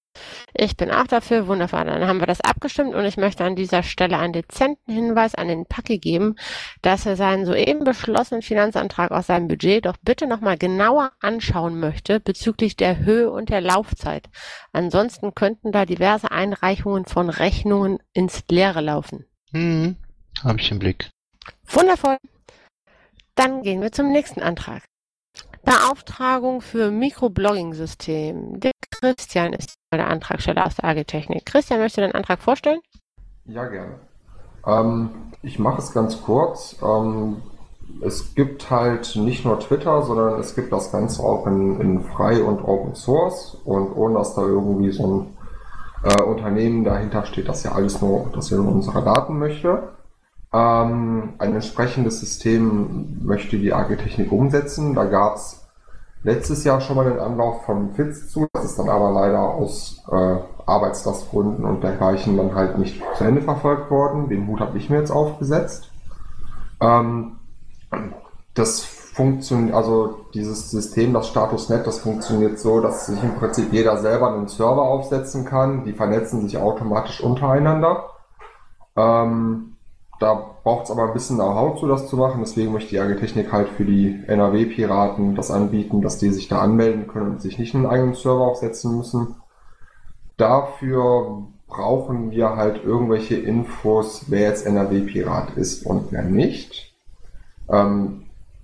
Ich bin auch dafür, wunderbar. Dann haben wir das abgestimmt und ich möchte an dieser Stelle einen dezenten Hinweis an den Packi geben, dass er seinen soeben beschlossenen Finanzantrag aus seinem Budget doch bitte nochmal genauer anschauen möchte bezüglich der Höhe und der Laufzeit. Ansonsten könnten da diverse Einreichungen von Rechnungen ins Leere laufen. Hm, habe ich im Blick. Wundervoll. Dann gehen wir zum nächsten Antrag. Beauftragung für Mikroblogging-System. Der Christian ist der Antragsteller aus der A G Technik. Christian, möchtest du den Antrag vorstellen? Ja, gerne. Ähm, ich mache es ganz kurz. Ähm, es gibt halt nicht nur Twitter, sondern es gibt das Ganze auch in, in frei und Open Source und ohne dass da irgendwie so ein äh, Unternehmen dahinter steht, das ja alles nur, das ja nur unsere Daten möchte. Ähm, ein entsprechendes System möchte die A G Technik umsetzen. Da gab es letztes Jahr schon mal den Anlauf von F I Z zu. Das ist dann aber leider aus äh, Arbeitslastgründen und dergleichen dann halt nicht zu Ende verfolgt worden. Den Hut habe ich mir jetzt aufgesetzt. Ähm, das funktioniert, also dieses System, das Status Punkt net, das funktioniert so, dass sich im Prinzip jeder selber einen Server aufsetzen kann. Die vernetzen sich automatisch untereinander. Ähm, Da braucht es aber ein bisschen Know-how zu, das zu machen. Deswegen möchte die A G Technik halt für die N R W-Piraten das anbieten, dass die sich da anmelden können und sich nicht einen eigenen Server aufsetzen müssen. Dafür brauchen wir halt irgendwelche Infos, wer jetzt N R W-Pirat ist und wer nicht. Ähm,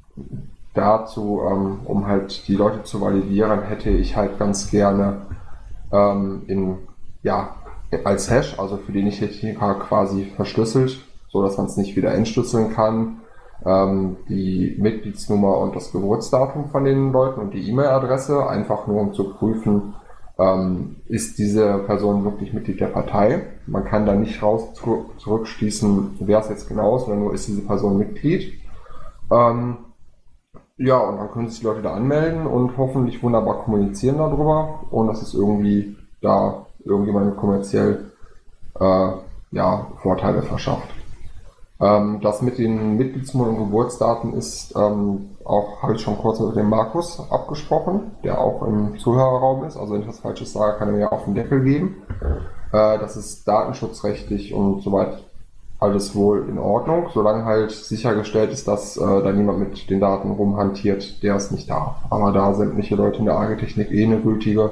dazu, ähm, um halt die Leute zu validieren, hätte ich halt ganz gerne ähm, in, ja, als Hash, also für die Nicht-Techniker quasi verschlüsselt, so dass man es nicht wieder entschlüsseln kann, ähm, die Mitgliedsnummer und das Geburtsdatum von den Leuten und die E-Mail-Adresse, einfach nur um zu prüfen, ähm, ist diese Person wirklich Mitglied der Partei. Man kann da nicht raus zu, zurückschließen, wer es jetzt genau ist, sondern nur ist diese Person Mitglied. Ähm, ja, und dann können sich die Leute da anmelden und hoffentlich wunderbar kommunizieren darüber, ohne dass es irgendwie da irgendjemand kommerziell äh, ja, Vorteile verschafft. Ähm, das mit den Mitgliedsnummern und Geburtsdaten ist ähm, auch, habe ich schon kurz mit dem Markus abgesprochen, der auch im Zuhörerraum ist. Also wenn ich was Falsches sage, kann er mir auf den Deckel geben. Äh, das ist datenschutzrechtlich und soweit alles wohl in Ordnung, solange halt sichergestellt ist, dass äh, da niemand mit den Daten rumhantiert, der es nicht darf. Aber da sämtliche Leute in der A G Technik eh eine gültige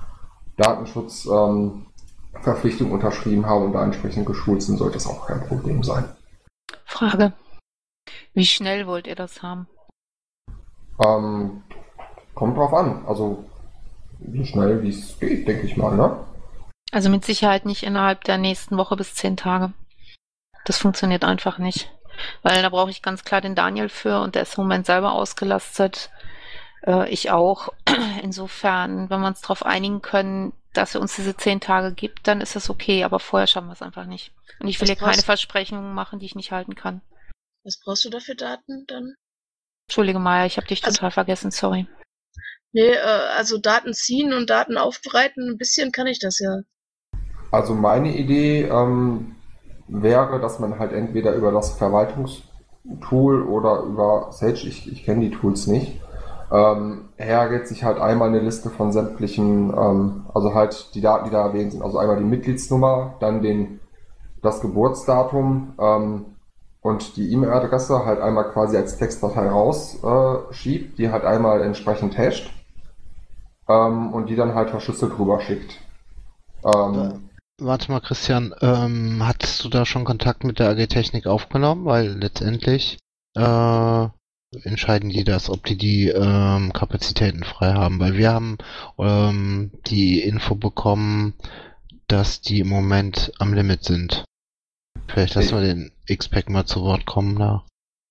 Datenschutzverpflichtung ähm, unterschrieben haben und da entsprechend geschult sind, sollte das auch kein Problem sein. Frage. Wie schnell wollt ihr das haben? Ähm, kommt drauf an. Also so schnell wie es geht, denke ich mal, ne? Also mit Sicherheit nicht innerhalb der nächsten Woche bis zehn Tage. Das funktioniert einfach nicht. Weil da brauche ich ganz klar den Daniel für und der ist im Moment selber ausgelastet. Äh, ich auch. Insofern, wenn wir uns darauf einigen können, dass er uns diese zehn Tage gibt, dann ist das okay, aber vorher schaffen wir es einfach nicht. Und ich will Was hier keine brauchst- Versprechungen machen, die ich nicht halten kann. Was brauchst du da für Daten dann? Entschuldige, Maya, ich habe dich Also- total vergessen, sorry. Nee, äh, also Daten ziehen und Daten aufbereiten, ein bisschen kann ich das ja. Also meine Idee ähm, wäre, dass man halt entweder über das Verwaltungstool oder über Sage, ich, ich kenne die Tools nicht, ähm, hergeht sich halt einmal eine Liste von sämtlichen, ähm, also halt die Daten, die da erwähnt sind, also einmal die Mitgliedsnummer, dann den, das Geburtsdatum ähm, und die E-Mail-Adresse halt einmal quasi als Textdatei rausschiebt, äh, die halt einmal entsprechend hasht ähm, und die dann halt verschlüsselt rüber schickt. Ähm, Warte mal, Christian, ähm, hattest du da schon Kontakt mit der A G Technik aufgenommen? Weil letztendlich äh, entscheiden die das, ob die die ähm, Kapazitäten frei haben. Weil wir haben ähm, die Info bekommen, dass die im Moment am Limit sind. Vielleicht lassen wir den X-Pack mal zu Wort kommen da.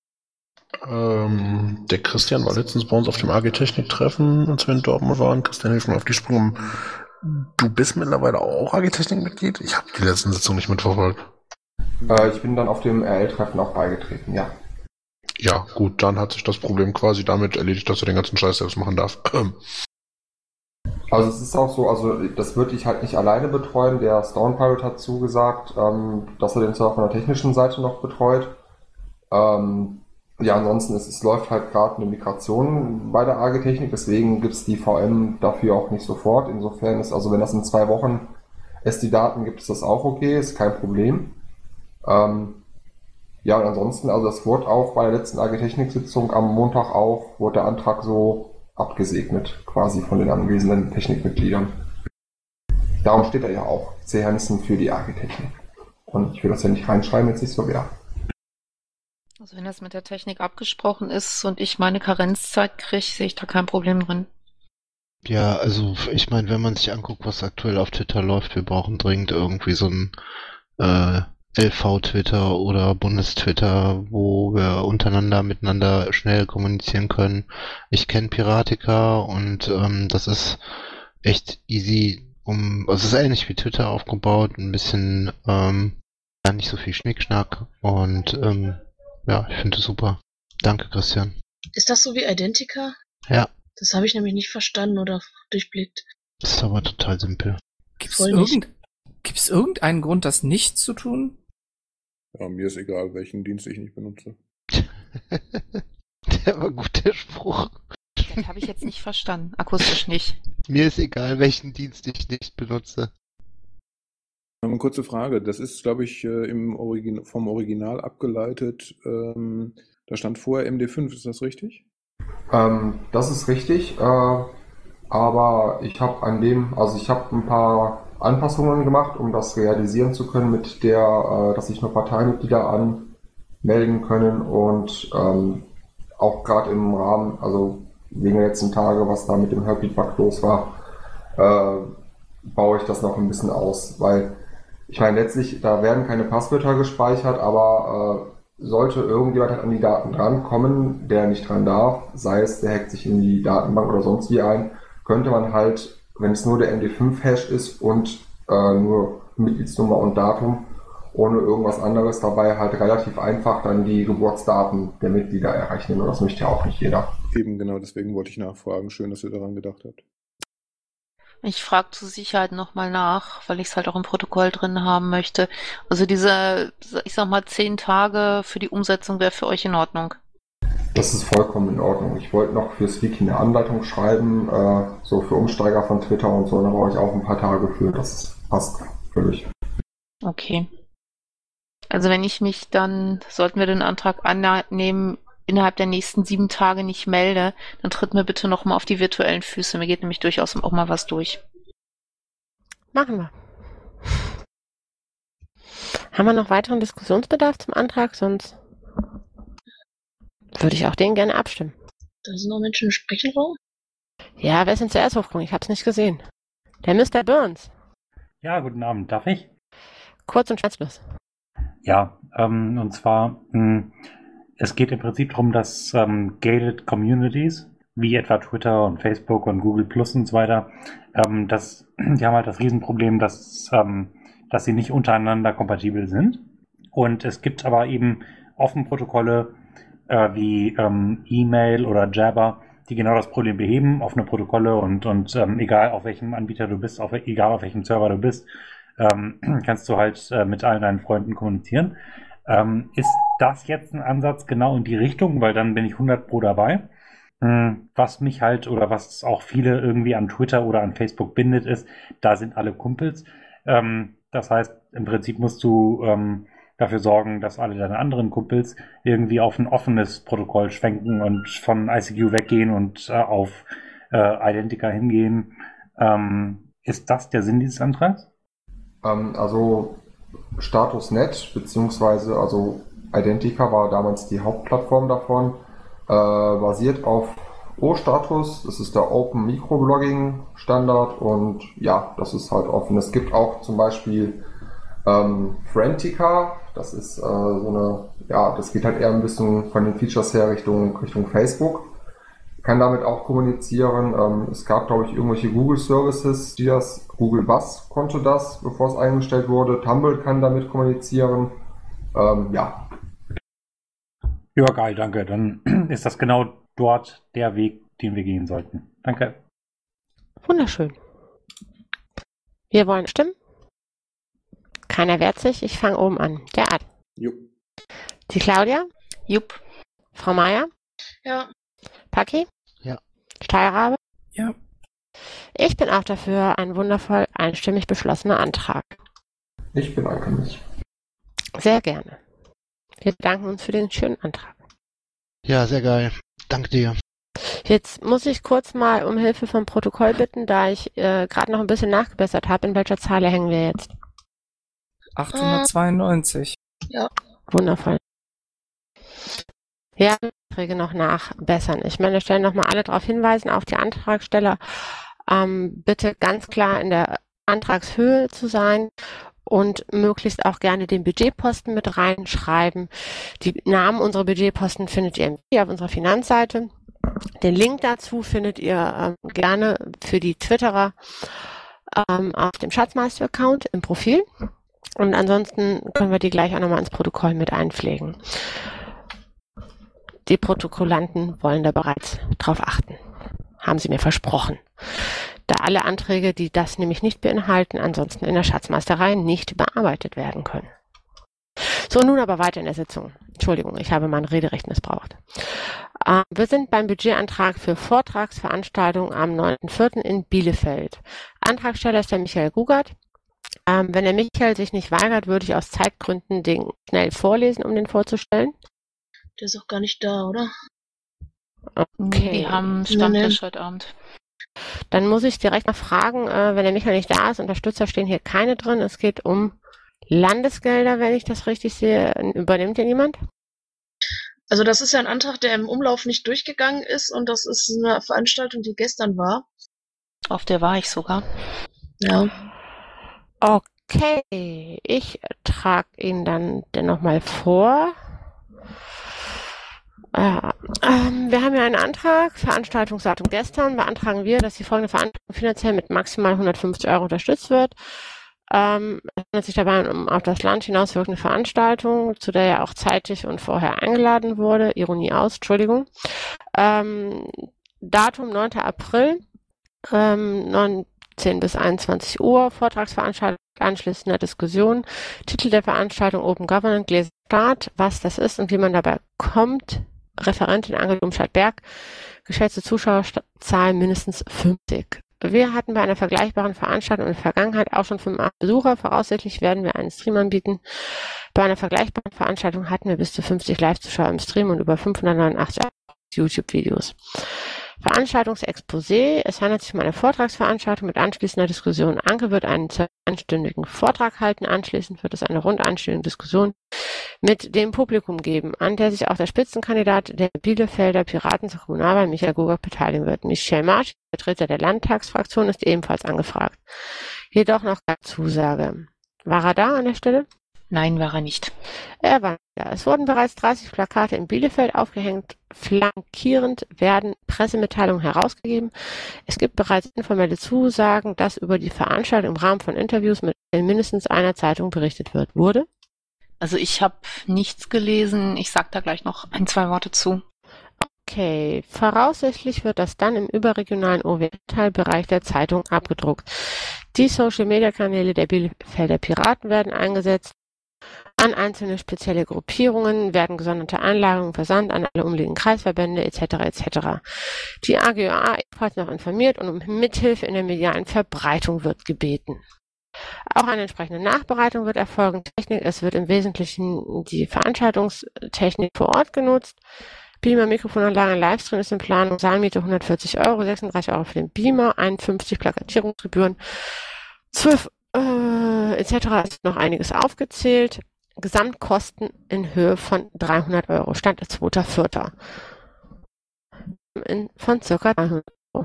Ähm, der Christian war letztens bei uns auf dem A G Technik Treffen, als wir in Dortmund waren. Christian hilft mir auf die Sprünge. Du bist mittlerweile auch A G Technik Mitglied? Ich habe die letzten Sitzungen nicht mitverfolgt. Äh, ich bin dann auf dem R L-Treffen auch beigetreten, ja. Ja, gut, dann hat sich das Problem quasi damit erledigt, dass er den ganzen Scheiß selbst machen darf. Also es ist auch so, also das würde ich halt nicht alleine betreuen. Der Stone Pirate hat zugesagt, ähm, dass er den Server von der technischen Seite noch betreut. Ähm, ja, ansonsten ist, es läuft halt gerade eine Migration bei der A G Technik, deswegen gibt es die V M dafür auch nicht sofort. Insofern ist, also wenn das in zwei Wochen S D-Daten gibt es das auch okay, ist kein Problem. Ähm, ja, und ansonsten, also das wurde auch bei der letzten A G-Technik-Sitzung am Montag auch, wurde der Antrag so abgesegnet, quasi von den anwesenden Technikmitgliedern. Darum steht er ja auch, C. Hansen für die A G-Technik. Und ich will das ja nicht reinschreiben, wenn es nicht so wäre. Also wenn das mit der Technik abgesprochen ist und ich meine Karenzzeit kriege, sehe ich da kein Problem drin. Ja, also ich meine, wenn man sich anguckt, was aktuell auf Twitter läuft, wir brauchen dringend irgendwie so ein äh, L V-Twitter oder Bundestwitter, wo wir untereinander miteinander schnell kommunizieren können. Ich kenne Piratica und ähm, das ist echt easy, um, also es ist ähnlich wie Twitter aufgebaut, ein bisschen ähm, ja, nicht so viel Schnickschnack und ähm, ja, ich finde es super. Danke, Christian. Ist das so wie Identica? Ja, Das habe ich nämlich nicht verstanden oder durchblickt. ist aber total simpel. Gibt's, Voll nicht. irgend, gibt's irgendeinen Grund, das nicht zu tun? Ja, mir ist egal, welchen Dienst ich nicht benutze. Der war gut, der Spruch. Das habe ich jetzt nicht verstanden, akustisch nicht. Mir ist egal, welchen Dienst ich nicht benutze. Eine kurze Frage. Das ist, glaube ich, äh, im Origin vom Original abgeleitet. Ähm, da stand vorher M D fünf, ist das richtig? Ähm, das ist richtig, äh, aber ich habe an dem, also ich habe ein paar Anpassungen gemacht, um das realisieren zu können, mit der, äh, dass sich nur Parteimitglieder anmelden können und ähm, auch gerade im Rahmen, also wegen der letzten Tage, was da mit dem Heartbeat-Bug los war, äh, baue ich das noch ein bisschen aus, weil ich meine, letztlich, da werden keine Passwörter gespeichert, aber äh, sollte irgendjemand halt an die Daten drankommen, der nicht dran darf, sei es, der hackt sich in die Datenbank oder sonst wie ein, könnte man halt, wenn es nur der M D fünf Hash ist und äh, nur Mitgliedsnummer und Datum, ohne irgendwas anderes dabei, halt relativ einfach dann die Geburtsdaten der Mitglieder errechnen. Und das möchte ja auch nicht jeder. Eben genau, deswegen wollte ich nachfragen. Schön, dass ihr daran gedacht habt. Ich frage zur Sicherheit nochmal nach, weil ich es halt auch im Protokoll drin haben möchte. Also diese, ich sag mal, zehn Tage für die Umsetzung wäre für euch in Ordnung. Das ist vollkommen in Ordnung. Ich wollte noch fürs Wiki eine Anleitung schreiben, äh, so für Umsteiger von Twitter und so, da brauche ich auch ein paar Tage für. Das passt völlig. Okay. Also wenn ich mich dann, sollten wir den Antrag annehmen, innerhalb der nächsten sieben Tage nicht melde, dann tritt mir bitte nochmal auf die virtuellen Füße. Mir geht nämlich durchaus auch mal was durch. Machen wir. Haben wir noch weiteren Diskussionsbedarf zum Antrag? Sonst würde ich auch den gerne abstimmen. Da sind noch Menschen im Sprechenraum. Ja, wer ist denn zuerst hochgekommen? Ich hab's nicht gesehen. Der Mister Burns. Ja, guten Abend. Darf ich? Kurz und schmerzlos. Ja, ähm, und zwar, mh, es geht im Prinzip darum, dass ähm, gated Communities, wie etwa Twitter und Facebook und Google Plus und so weiter, ähm, das, die haben halt das Riesenproblem, dass, ähm, dass sie nicht untereinander kompatibel sind. Und es gibt aber eben offen Protokolle äh, wie ähm, E-Mail oder Jabber, die genau das Problem beheben, offene Protokolle und, und ähm, egal auf welchem Anbieter du bist, auf, egal auf welchem Server du bist, ähm, kannst du halt äh, mit allen deinen Freunden kommunizieren. Ähm, ist das jetzt ein Ansatz genau in die Richtung? Weil dann bin ich hundert Pro dabei. Hm, was mich halt oder was auch viele irgendwie an Twitter oder an Facebook bindet, ist, da sind alle Kumpels. Ähm, das heißt, im Prinzip musst du ähm, dafür sorgen, dass alle deine anderen Kumpels irgendwie auf ein offenes Protokoll schwenken und von I C Q weggehen und äh, auf äh, Identica hingehen. Ähm, ist das der Sinn dieses Antrags? Ähm, also Status Punkt net beziehungsweise also Identica war damals die Hauptplattform davon, äh, basiert auf O-Status, das ist der Open Microblogging Standard und ja, das ist halt offen. Es gibt auch zum Beispiel ähm, Frientica, das ist äh, so eine, ja, das geht halt eher ein bisschen von den Features her Richtung, Richtung Facebook. Kann damit auch kommunizieren. Ähm, es gab, glaube ich, irgendwelche Google Services, die das, Google was konnte das, bevor es eingestellt wurde. Tumblr kann damit kommunizieren. Ähm, ja. Ja, geil, danke. Dann ist das genau dort der Weg, den wir gehen sollten. Danke. Wunderschön. Wir wollen stimmen. Keiner wehrt sich. Ich fange oben an. Der Art. Jupp. Die Claudia? Jupp. Frau Meier? Ja. Paki? Ja. Steilrabe? Ja. Ich bin auch dafür, ein wundervoll einstimmig beschlossener Antrag. Ich bedanke mich. Sehr gerne. Wir bedanken uns für den schönen Antrag. Ja, sehr geil. Danke dir. Jetzt muss ich kurz mal um Hilfe vom Protokoll bitten, da ich äh, gerade noch ein bisschen nachgebessert habe. In welcher Zahl hängen wir jetzt? achthundertzweiundneunzig. Ja. Wundervoll. Ja, Anträge noch nachbessern. Ich möchte stellen nochmal alle darauf hinweisen, auf die Antragsteller ähm, bitte ganz klar in der Antragshöhe zu sein und möglichst auch gerne den Budgetposten mit reinschreiben. Die Namen unserer Budgetposten findet ihr auf unserer Finanzseite. Den Link dazu findet ihr ähm, gerne für die Twitterer ähm, auf dem Schatzmeister-Account im Profil. Und ansonsten können wir die gleich auch nochmal ins Protokoll mit einpflegen. Die Protokollanten wollen da bereits drauf achten. Haben sie mir versprochen. Da alle Anträge, die das nämlich nicht beinhalten, ansonsten in der Schatzmeisterei nicht bearbeitet werden können. So, nun aber weiter in der Sitzung. Entschuldigung, ich habe mein Rederecht missbraucht. Äh, wir sind beim Budgetantrag für Vortragsveranstaltungen am neunten vierten in Bielefeld. Antragsteller ist der Michael Gugert. Ähm, wenn der Michael sich nicht weigert, würde ich aus Zeitgründen den schnell vorlesen, um den vorzustellen. Der ist auch gar nicht da, oder? Okay. Die haben Stammtisch heute Abend. Dann muss ich direkt mal fragen, äh, wenn der Michael nicht da ist, Unterstützer stehen hier keine drin. Es geht um Landesgelder, wenn ich das richtig sehe. Übernimmt hier niemand? Also das ist ja ein Antrag, der im Umlauf nicht durchgegangen ist und das ist eine Veranstaltung, die gestern war. Auf der war ich sogar. Ja. Okay, ich trage ihn dann dennoch mal vor. Ja, ähm, wir haben ja einen Antrag, Veranstaltungsdatum gestern, beantragen wir, dass die folgende Veranstaltung finanziell mit maximal hundertfünfzig Euro unterstützt wird. Ähm, es handelt sich dabei um auf das Land hinaus wirkende Veranstaltung, zu der er auch zeitig und vorher eingeladen wurde. Ironie aus, Entschuldigung. Ähm, Datum neunter April, ähm, neunzehn bis einundzwanzig Uhr, Vortragsveranstaltung, anschließender Diskussion. Titel der Veranstaltung Open Government, Gläser Staat, was das ist und wie man dabei kommt. Referentin Angel Umstadt-Berg, geschätzte Zuschauerzahl mindestens fünfzig. Wir hatten bei einer vergleichbaren Veranstaltung in der Vergangenheit auch schon fünfundachtzig Besucher. Voraussichtlich werden wir einen Stream anbieten. Bei einer vergleichbaren Veranstaltung hatten wir bis zu fünfzig Live-Zuschauer im Stream und über fünfhundertneunundachtzig YouTube-Videos. Veranstaltungsexposé. Es handelt sich um eine Vortragsveranstaltung mit anschließender Diskussion. Anke wird einen einstündigen Vortrag halten. Anschließend wird es eine rund einstündige Diskussion mit dem Publikum geben, an der sich auch der Spitzenkandidat der Bielefelder Piraten zur Kommunalwahl, Michael Gugert, beteiligen wird. Michel Marsch, Vertreter der Landtagsfraktion, ist ebenfalls angefragt. Jedoch noch keine Zusage. War er da an der Stelle? Nein, war er nicht. Er war da. Es wurden bereits dreißig Plakate in Bielefeld aufgehängt. Flankierend werden Pressemitteilungen herausgegeben. Es gibt bereits informelle Zusagen, dass über die Veranstaltung im Rahmen von Interviews mit mindestens einer Zeitung berichtet wird. Wurde? Also ich habe nichts gelesen. Ich sag da gleich noch ein, zwei Worte zu. Okay, voraussichtlich wird das dann im überregionalen O W L-Teilbereich der Zeitung abgedruckt. Die Social-Media-Kanäle der Bielefelder Piraten werden eingesetzt. An einzelne spezielle Gruppierungen werden gesonderte Einladungen versandt an alle umliegenden Kreisverbände et cetera et cetera. Die A G O A ebenfalls noch informiert und um Mithilfe in der medialen Verbreitung wird gebeten. Auch eine entsprechende Nachbereitung wird erfolgen. Technik, es wird im Wesentlichen die Veranstaltungstechnik vor Ort genutzt. Beamer, Mikrofonanlage, Livestream ist in Planung, Saalmiete hundertvierzig Euro, sechsunddreißig Euro für den Beamer, einundfünfzig Plakatierungsgebühren, zwölf äh, et cetera ist noch einiges aufgezählt. Gesamtkosten in Höhe von dreihundert Euro. Stand zweiter vierter von circa dreihundert Euro.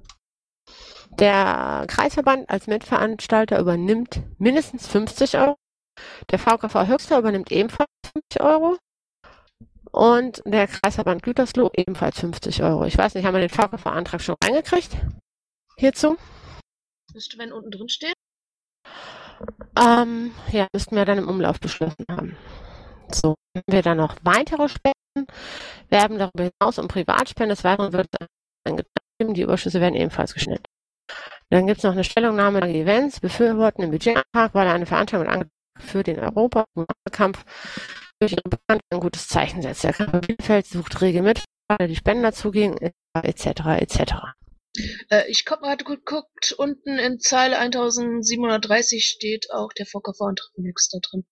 Der Kreisverband als Mitveranstalter übernimmt mindestens fünfzig Euro. Der V K V Höxter übernimmt ebenfalls fünfzig Euro. Und der Kreisverband Gütersloh ebenfalls fünfzig Euro. Ich weiß nicht, haben wir den V K V-Antrag schon reingekriegt? Hierzu? Müsste, wenn unten drin steht. Ähm, ja, müssten wir dann im Umlauf beschlossen haben. So, haben wir dann noch weitere Spenden, werben darüber hinaus um Privatspenden. Des Weiteren wird es ein die Überschüsse werden ebenfalls geschnitten. Dann gibt es noch eine Stellungnahme der Events, befürworten den Budgetantrag, weil er eine Veranstaltung für den Europakampf durch ihre Bekannten ein gutes Zeichen setzt. Der Kanton Bielefeld sucht rege Mitglieder, die Spenden dazugehen, et cetera et cetera. Äh, ich hab gerade geguckt, unten in Zeile eintausendsiebenhundertdreißig steht auch der V K V-Antrag da drin.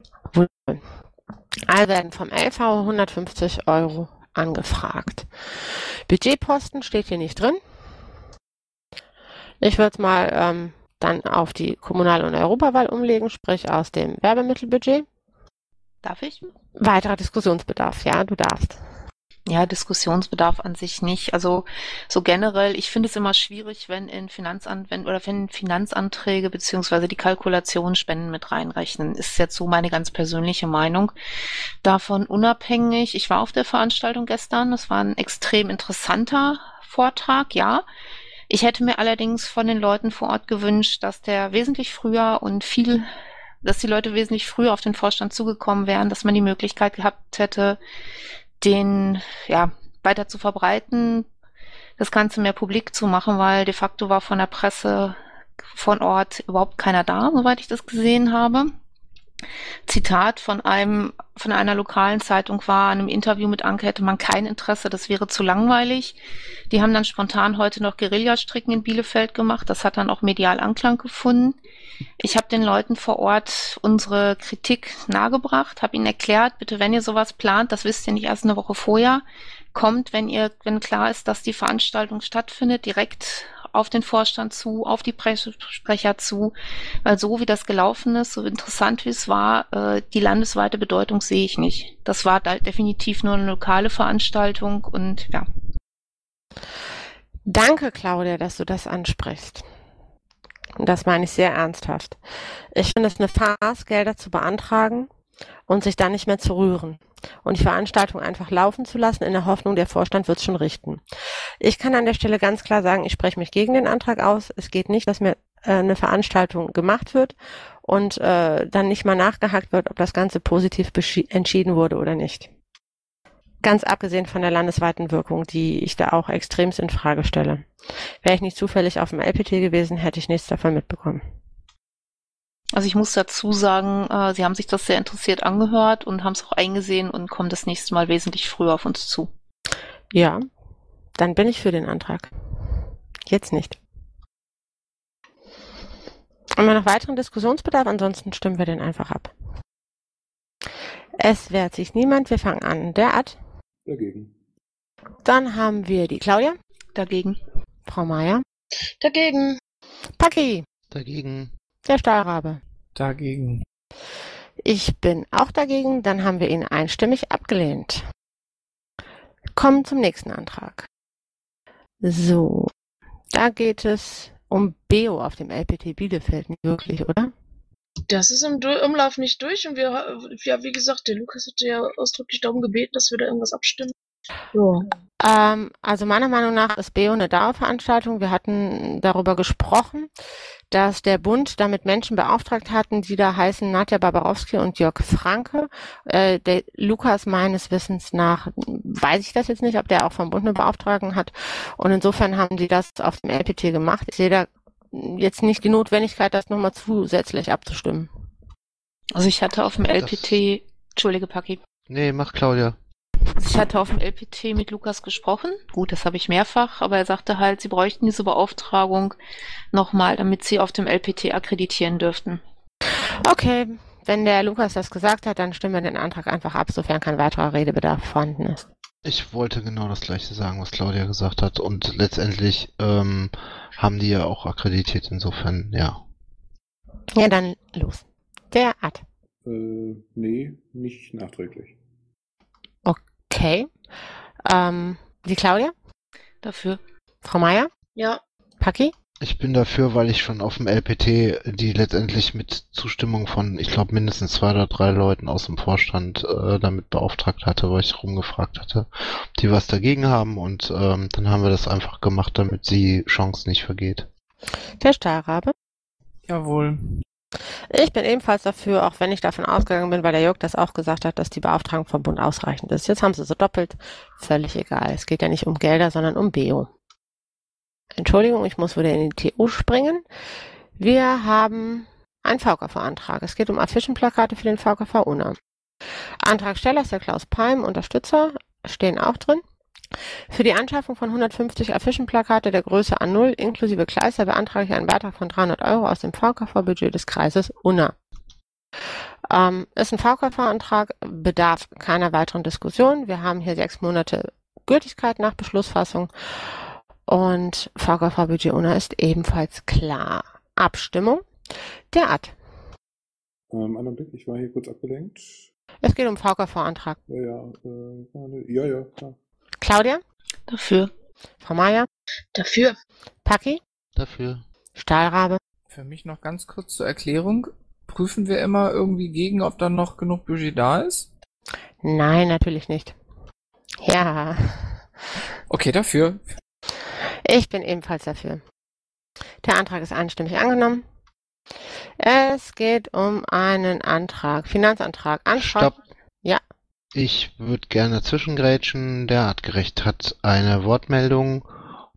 Also werden vom L V hundertfünfzig Euro angefragt. Budgetposten steht hier nicht drin. Ich würde es mal ähm, dann auf die Kommunal- und Europawahl umlegen, sprich aus dem Werbemittelbudget. Darf ich? Weiterer Diskussionsbedarf, ja, du darfst. Ja, Diskussionsbedarf an sich nicht. Also so generell, ich finde es immer schwierig, wenn in Finanzan wenn, oder wenn Finanzanträge beziehungsweise die Kalkulation Spenden mit reinrechnen. Ist jetzt so meine ganz persönliche Meinung. Davon unabhängig, ich war auf der Veranstaltung gestern, das war ein extrem interessanter Vortrag, ja. Ich hätte mir allerdings von den Leuten vor Ort gewünscht, dass der wesentlich früher und viel, dass die Leute wesentlich früher auf den Vorstand zugekommen wären, dass man die Möglichkeit gehabt hätte, den ja weiter zu verbreiten, das Ganze mehr publik zu machen, weil de facto war von der Presse von Ort überhaupt keiner da, soweit ich das gesehen habe. Zitat von einem von einer lokalen Zeitung war, in einem Interview mit Anke hätte man kein Interesse, das wäre zu langweilig. Die haben dann spontan heute noch Guerillastricken in Bielefeld gemacht, das hat dann auch medial Anklang gefunden. Ich habe den Leuten vor Ort unsere Kritik nahegebracht, habe ihnen erklärt, bitte, wenn ihr sowas plant, das wisst ihr nicht erst eine Woche vorher, kommt, wenn ihr, wenn klar ist, dass die Veranstaltung stattfindet, direkt auf den Vorstand zu, auf die Pressesprecher zu, weil so wie das gelaufen ist, so interessant wie es war, äh, die landesweite Bedeutung sehe ich nicht. Das war da definitiv nur eine lokale Veranstaltung und ja. Danke, Claudia, dass du das ansprichst. Und das meine ich sehr ernsthaft. Ich finde es eine Farce, Gelder zu beantragen und sich dann nicht mehr zu rühren und die Veranstaltung einfach laufen zu lassen, in der Hoffnung, der Vorstand wird es schon richten. Ich kann an der Stelle ganz klar sagen, ich spreche mich gegen den Antrag aus. Es geht nicht, dass mir äh, eine Veranstaltung gemacht wird und äh, dann nicht mal nachgehakt wird, ob das Ganze positiv entschieden wurde oder nicht. Ganz abgesehen von der landesweiten Wirkung, die ich da auch extremst in Frage stelle. Wäre ich nicht zufällig auf dem L P T gewesen, hätte ich nichts davon mitbekommen. Also ich muss dazu sagen, äh, Sie haben sich das sehr interessiert angehört und haben es auch eingesehen und kommen das nächste Mal wesentlich früher auf uns zu. Ja, dann bin ich für den Antrag. Jetzt nicht. Haben wir noch weiteren Diskussionsbedarf? Ansonsten stimmen wir den einfach ab. Es wehrt sich niemand. Wir fangen an. Der Ad. Dagegen. Dann haben wir die Claudia. Dagegen. Frau Meier. Dagegen. Paki. Dagegen. Der Stahlrabe. Dagegen. Ich bin auch dagegen. Dann haben wir ihn einstimmig abgelehnt. Kommen zum nächsten Antrag. So. Da geht es um Beo auf dem L P T Bielefeld. Nicht wirklich, oder? Das ist im du Umlauf nicht durch und wir, ja, wie gesagt, der Lukas hatte ja ausdrücklich darum gebeten, dass wir da irgendwas abstimmen. Ja. Ähm, also meiner Meinung nach ist Beo eine Dauerveranstaltung. Wir hatten darüber gesprochen, dass der Bund damit Menschen beauftragt hatten, die da heißen Nadja Barbarowski und Jörg Franke. Äh, der Lukas meines Wissens nach, weiß ich das jetzt nicht, ob der auch vom Bund eine Beauftragung hat. Und insofern haben die das auf dem L P T gemacht. Ich sehe da jetzt nicht die Notwendigkeit, das nochmal zusätzlich abzustimmen. Also ich hatte auf dem L P T, Entschuldige Paki. Nee, mach Claudia. Ich hatte auf dem L P T mit Lukas gesprochen. Gut, das habe ich mehrfach, aber er sagte halt, sie bräuchten diese Beauftragung nochmal, damit sie auf dem L P T akkreditieren dürften. Okay, wenn der Lukas das gesagt hat, dann stimmen wir den Antrag einfach ab, sofern kein weiterer Redebedarf vorhanden ist. Ich wollte genau das Gleiche sagen, was Claudia gesagt hat. Und letztendlich ähm, haben die ja auch akkreditiert, insofern, ja. Ja, dann los. Der Ad. Äh, nee, nicht nachträglich. Okay. Ähm, die Claudia? Dafür. Frau Meier? Ja. Paki? Ich bin dafür, weil ich schon auf dem L P T die letztendlich mit Zustimmung von, ich glaube, mindestens zwei oder drei Leuten aus dem Vorstand äh, damit beauftragt hatte, weil ich rumgefragt hatte, ob die was dagegen haben und ähm, dann haben wir das einfach gemacht, damit die Chance nicht vergeht. Der Stahlrabe? Jawohl. Ich bin ebenfalls dafür, auch wenn ich davon ausgegangen bin, weil der Jörg das auch gesagt hat, dass die Beauftragung vom Bund ausreichend ist. Jetzt haben sie so doppelt. Völlig egal. Es geht ja nicht um Gelder, sondern um Beo. Entschuldigung, ich muss wieder in die T U springen. Wir haben einen V K V-Antrag. Es geht um Affischenplakate für den V K V Unna. Antragsteller ist der Klaus Palm, Unterstützer stehen auch drin. Für die Anschaffung von hundertfünfzig Affischenplakate der Größe A null inklusive Kleister beantrage ich einen Beitrag von dreihundert Euro aus dem V K V-Budget des Kreises Unna. Ähm, ist ein V K V-Antrag, bedarf keiner weiteren Diskussion. Wir haben hier sechs Monate Gültigkeit nach Beschlussfassung und V K V-Budget Unna ist ebenfalls klar. Abstimmung. Der Ad. Ähm, einen Blick, ich war hier kurz abgelenkt. Es geht um V K V-Antrag. Ja, ja, äh, ja, ja, klar. Claudia? Dafür. Frau Meier? Dafür. Paki? Dafür. Stahlrabe? Für mich noch ganz kurz zur Erklärung. Prüfen wir immer irgendwie gegen, ob dann noch genug Budget da ist? Nein, natürlich nicht. Ja. Okay, dafür. Ich bin ebenfalls dafür. Der Antrag ist einstimmig angenommen. Es geht um einen Antrag, Finanzantrag. Antrag. Stopp. Ja. Ich würde gerne zwischengrätschen. Der Artgerecht hat eine Wortmeldung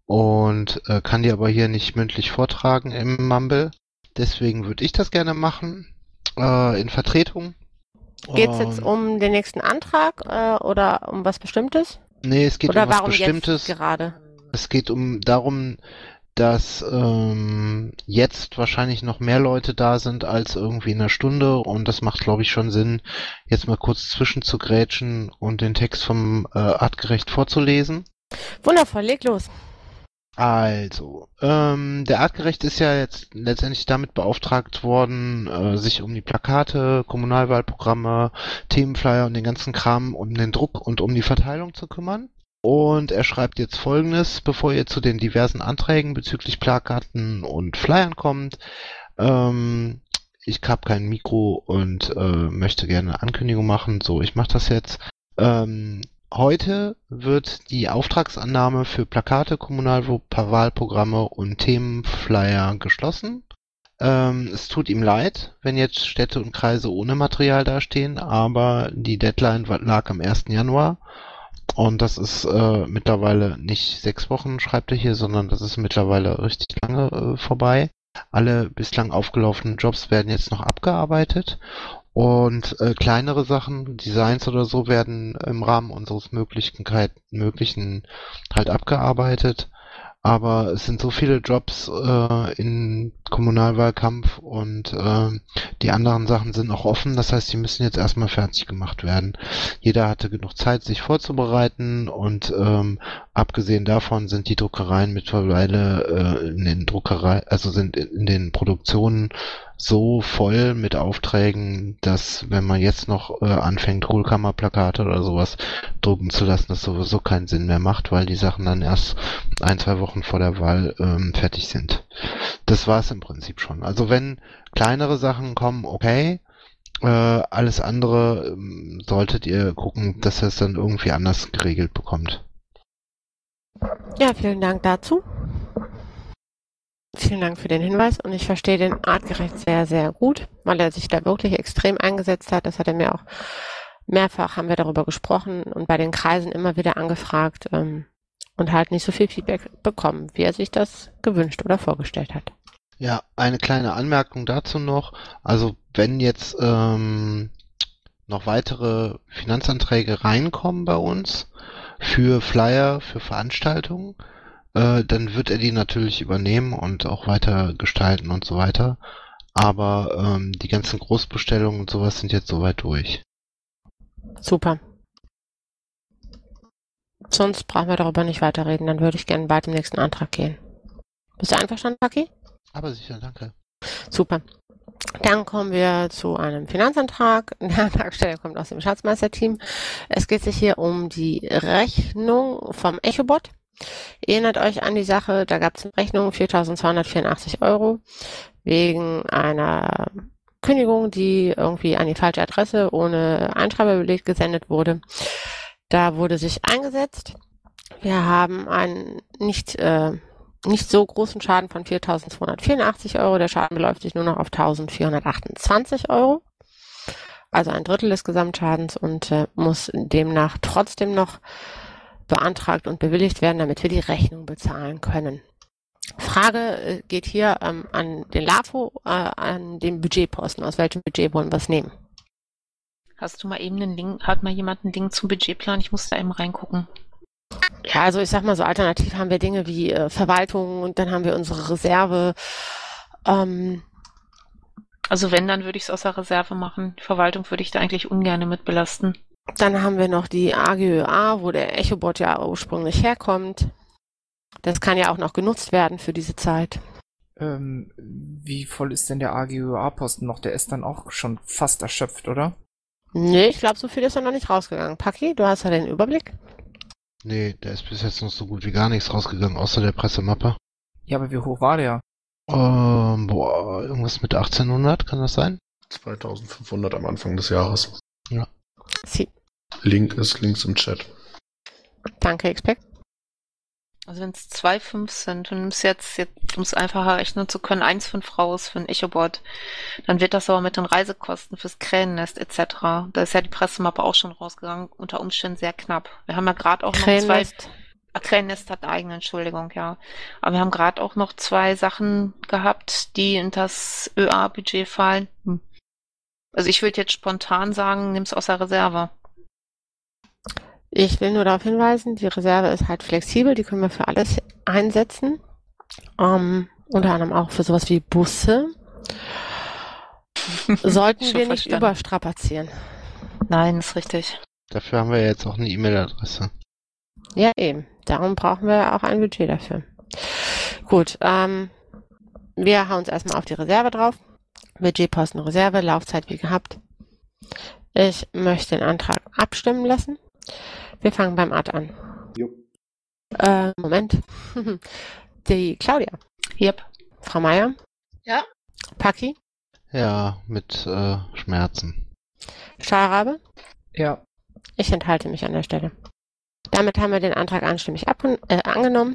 und äh, kann die aber hier nicht mündlich vortragen im Mumble. Deswegen würde ich das gerne machen, äh, in Vertretung. Geht es jetzt um den nächsten Antrag äh, oder um was Bestimmtes? Nee, es geht oder um was warum Bestimmtes. Jetzt gerade? Es geht um darum, dass ähm, jetzt wahrscheinlich noch mehr Leute da sind als irgendwie in einer Stunde und das macht, glaube ich, schon Sinn, jetzt mal kurz zwischen zu grätschen und den Text vom äh, Artgerecht vorzulesen. Wundervoll, leg los. Also, ähm, der Artgerecht ist ja jetzt letztendlich damit beauftragt worden, äh, sich um die Plakate, Kommunalwahlprogramme, Themenflyer und den ganzen Kram, um den Druck und um die Verteilung zu kümmern. Und er schreibt jetzt Folgendes, bevor ihr zu den diversen Anträgen bezüglich Plakaten und Flyern kommt. Ähm, ich habe kein Mikro und äh, möchte gerne eine Ankündigung machen. So, ich mache das jetzt. Ähm, heute wird die Auftragsannahme für Plakate, Kommunalwahlprogramme und Themenflyer geschlossen. Ähm, es tut ihm leid, wenn jetzt Städte und Kreise ohne Material dastehen, aber die Deadline lag am ersten Januar. Und das ist äh, mittlerweile nicht sechs Wochen, schreibt er hier, sondern das ist mittlerweile richtig lange äh, vorbei. Alle bislang aufgelaufenen Jobs werden jetzt noch abgearbeitet und äh, kleinere Sachen, Designs oder so, werden im Rahmen unseres Möglichkeit, möglichen halt abgearbeitet. Aber es sind so viele Jobs äh, im Kommunalwahlkampf und äh, die anderen Sachen sind noch offen. Das heißt, die müssen jetzt erstmal fertig gemacht werden. Jeder hatte genug Zeit, sich vorzubereiten und ähm, abgesehen davon sind die Druckereien mittlerweile äh, in den Druckereien, also sind in den Produktionen so voll mit Aufträgen, dass wenn man jetzt noch äh, anfängt, Hohlkammerplakate oder sowas drucken zu lassen, das sowieso keinen Sinn mehr macht, weil die Sachen dann erst ein, zwei Wochen vor der Wahl ähm, fertig sind. Das war es im Prinzip schon. Also wenn kleinere Sachen kommen, okay, äh, alles andere ähm, solltet ihr gucken, dass ihr es dann irgendwie anders geregelt bekommt. Ja, vielen Dank dazu. Vielen Dank für den Hinweis und ich verstehe den Artgerecht sehr, sehr gut, weil er sich da wirklich extrem eingesetzt hat. Das hat er mir auch mehrfach, haben wir darüber gesprochen und bei den Kreisen immer wieder angefragt ähm, und halt nicht so viel Feedback bekommen, wie er sich das gewünscht oder vorgestellt hat. Ja, eine kleine Anmerkung dazu noch. Also wenn jetzt ähm, noch weitere Finanzanträge reinkommen bei uns für Flyer, für Veranstaltungen, Äh, dann wird er die natürlich übernehmen und auch weiter gestalten und so weiter. Aber ähm, die ganzen Großbestellungen und sowas sind jetzt soweit durch. Super. Sonst brauchen wir darüber nicht weiterreden. Dann würde ich gerne bei dem nächsten Antrag gehen. Bist du einverstanden, Paki? Aber sicher, danke. Super. Dann kommen wir zu einem Finanzantrag. Der Antragsteller kommt aus dem Schatzmeisterteam. Es geht sich hier um die Rechnung vom Echobot. Erinnert euch an die Sache, da gab es eine Rechnung viertausendzweihundertvierundachtzig Euro wegen einer Kündigung, die irgendwie an die falsche Adresse ohne Einschreiberbeleg gesendet wurde. Da wurde sich eingesetzt. Wir haben einen nicht, äh, nicht so großen Schaden von viertausendzweihundertvierundachtzig Euro. Der Schaden beläuft sich nur noch auf eintausendvierhundertachtundzwanzig Euro. Also ein Drittel des Gesamtschadens und äh, muss demnach trotzdem noch beantragt und bewilligt werden, damit wir die Rechnung bezahlen können. Frage geht hier ähm, an den LAFO, äh, an den Budgetposten. Aus welchem Budget wollen wir es nehmen? Hast du mal eben einen Link, hat mal jemand einen Link zum Budgetplan? Ich muss da eben reingucken. Ja, also ich sag mal so, alternativ haben wir Dinge wie äh, Verwaltung und dann haben wir unsere Reserve. Ähm, Also wenn, dann würde ich es aus der Reserve machen. Die Verwaltung würde ich da eigentlich ungern mit belasten. Dann haben wir noch die A G Ö A, wo der Echobot ja ursprünglich herkommt. Das kann ja auch noch genutzt werden für diese Zeit. Ähm, wie voll ist denn der A G Ö A-Posten noch? Der ist dann auch schon fast erschöpft, oder? Nee, ich glaube, so viel ist ja noch nicht rausgegangen. Paki, du hast ja den Überblick. Nee, da ist bis jetzt noch so gut wie gar nichts rausgegangen, außer der Pressemappe. Ja, aber wie hoch war der? Ähm, boah, irgendwas mit achtzehnhundert, kann das sein? zweitausendfünfhundert am Anfang des Jahres. Ja. Sie. Link ist links im Chat. Danke, Expect. Also wenn es zwei Komma fünf sind, du nimmst jetzt, jetzt um es einfacher rechnen zu können, eins Komma fünf raus für ein Echobot, dann wird das aber mit den Reisekosten fürs Krähennest et cetera. Da ist ja die Pressemappe auch schon rausgegangen, unter Umständen sehr knapp. Wir haben ja gerade auch noch zwei... Krähennest. Ah, Krähennest hat eine eigene, Entschuldigung, ja. Aber wir haben gerade auch noch zwei Sachen gehabt, die in das Ö A-Budget fallen. Hm. Also ich würde jetzt spontan sagen, nimm's aus der Reserve. Ich will nur darauf hinweisen, die Reserve ist halt flexibel, die können wir für alles einsetzen. Ähm, unter anderem auch für sowas wie Busse. Sollten Schon wir nicht verstanden. überstrapazieren. Nein, ist richtig. Dafür haben wir jetzt auch eine E-Mail-Adresse. Ja, eben. Darum brauchen wir auch ein Budget dafür. Gut, ähm, wir hauen uns erstmal auf die Reserve drauf. Budgetposten Reserve, Laufzeit wie gehabt. Ich möchte den Antrag abstimmen lassen. Wir fangen beim Art an. Jo. Äh, Moment. Die Claudia. Yep. Frau Meier. Ja. Paki. Ja, mit äh, Schmerzen. Stahlrabe. Ja. Ich enthalte mich an der Stelle. Damit haben wir den Antrag einstimmig ab äh, angenommen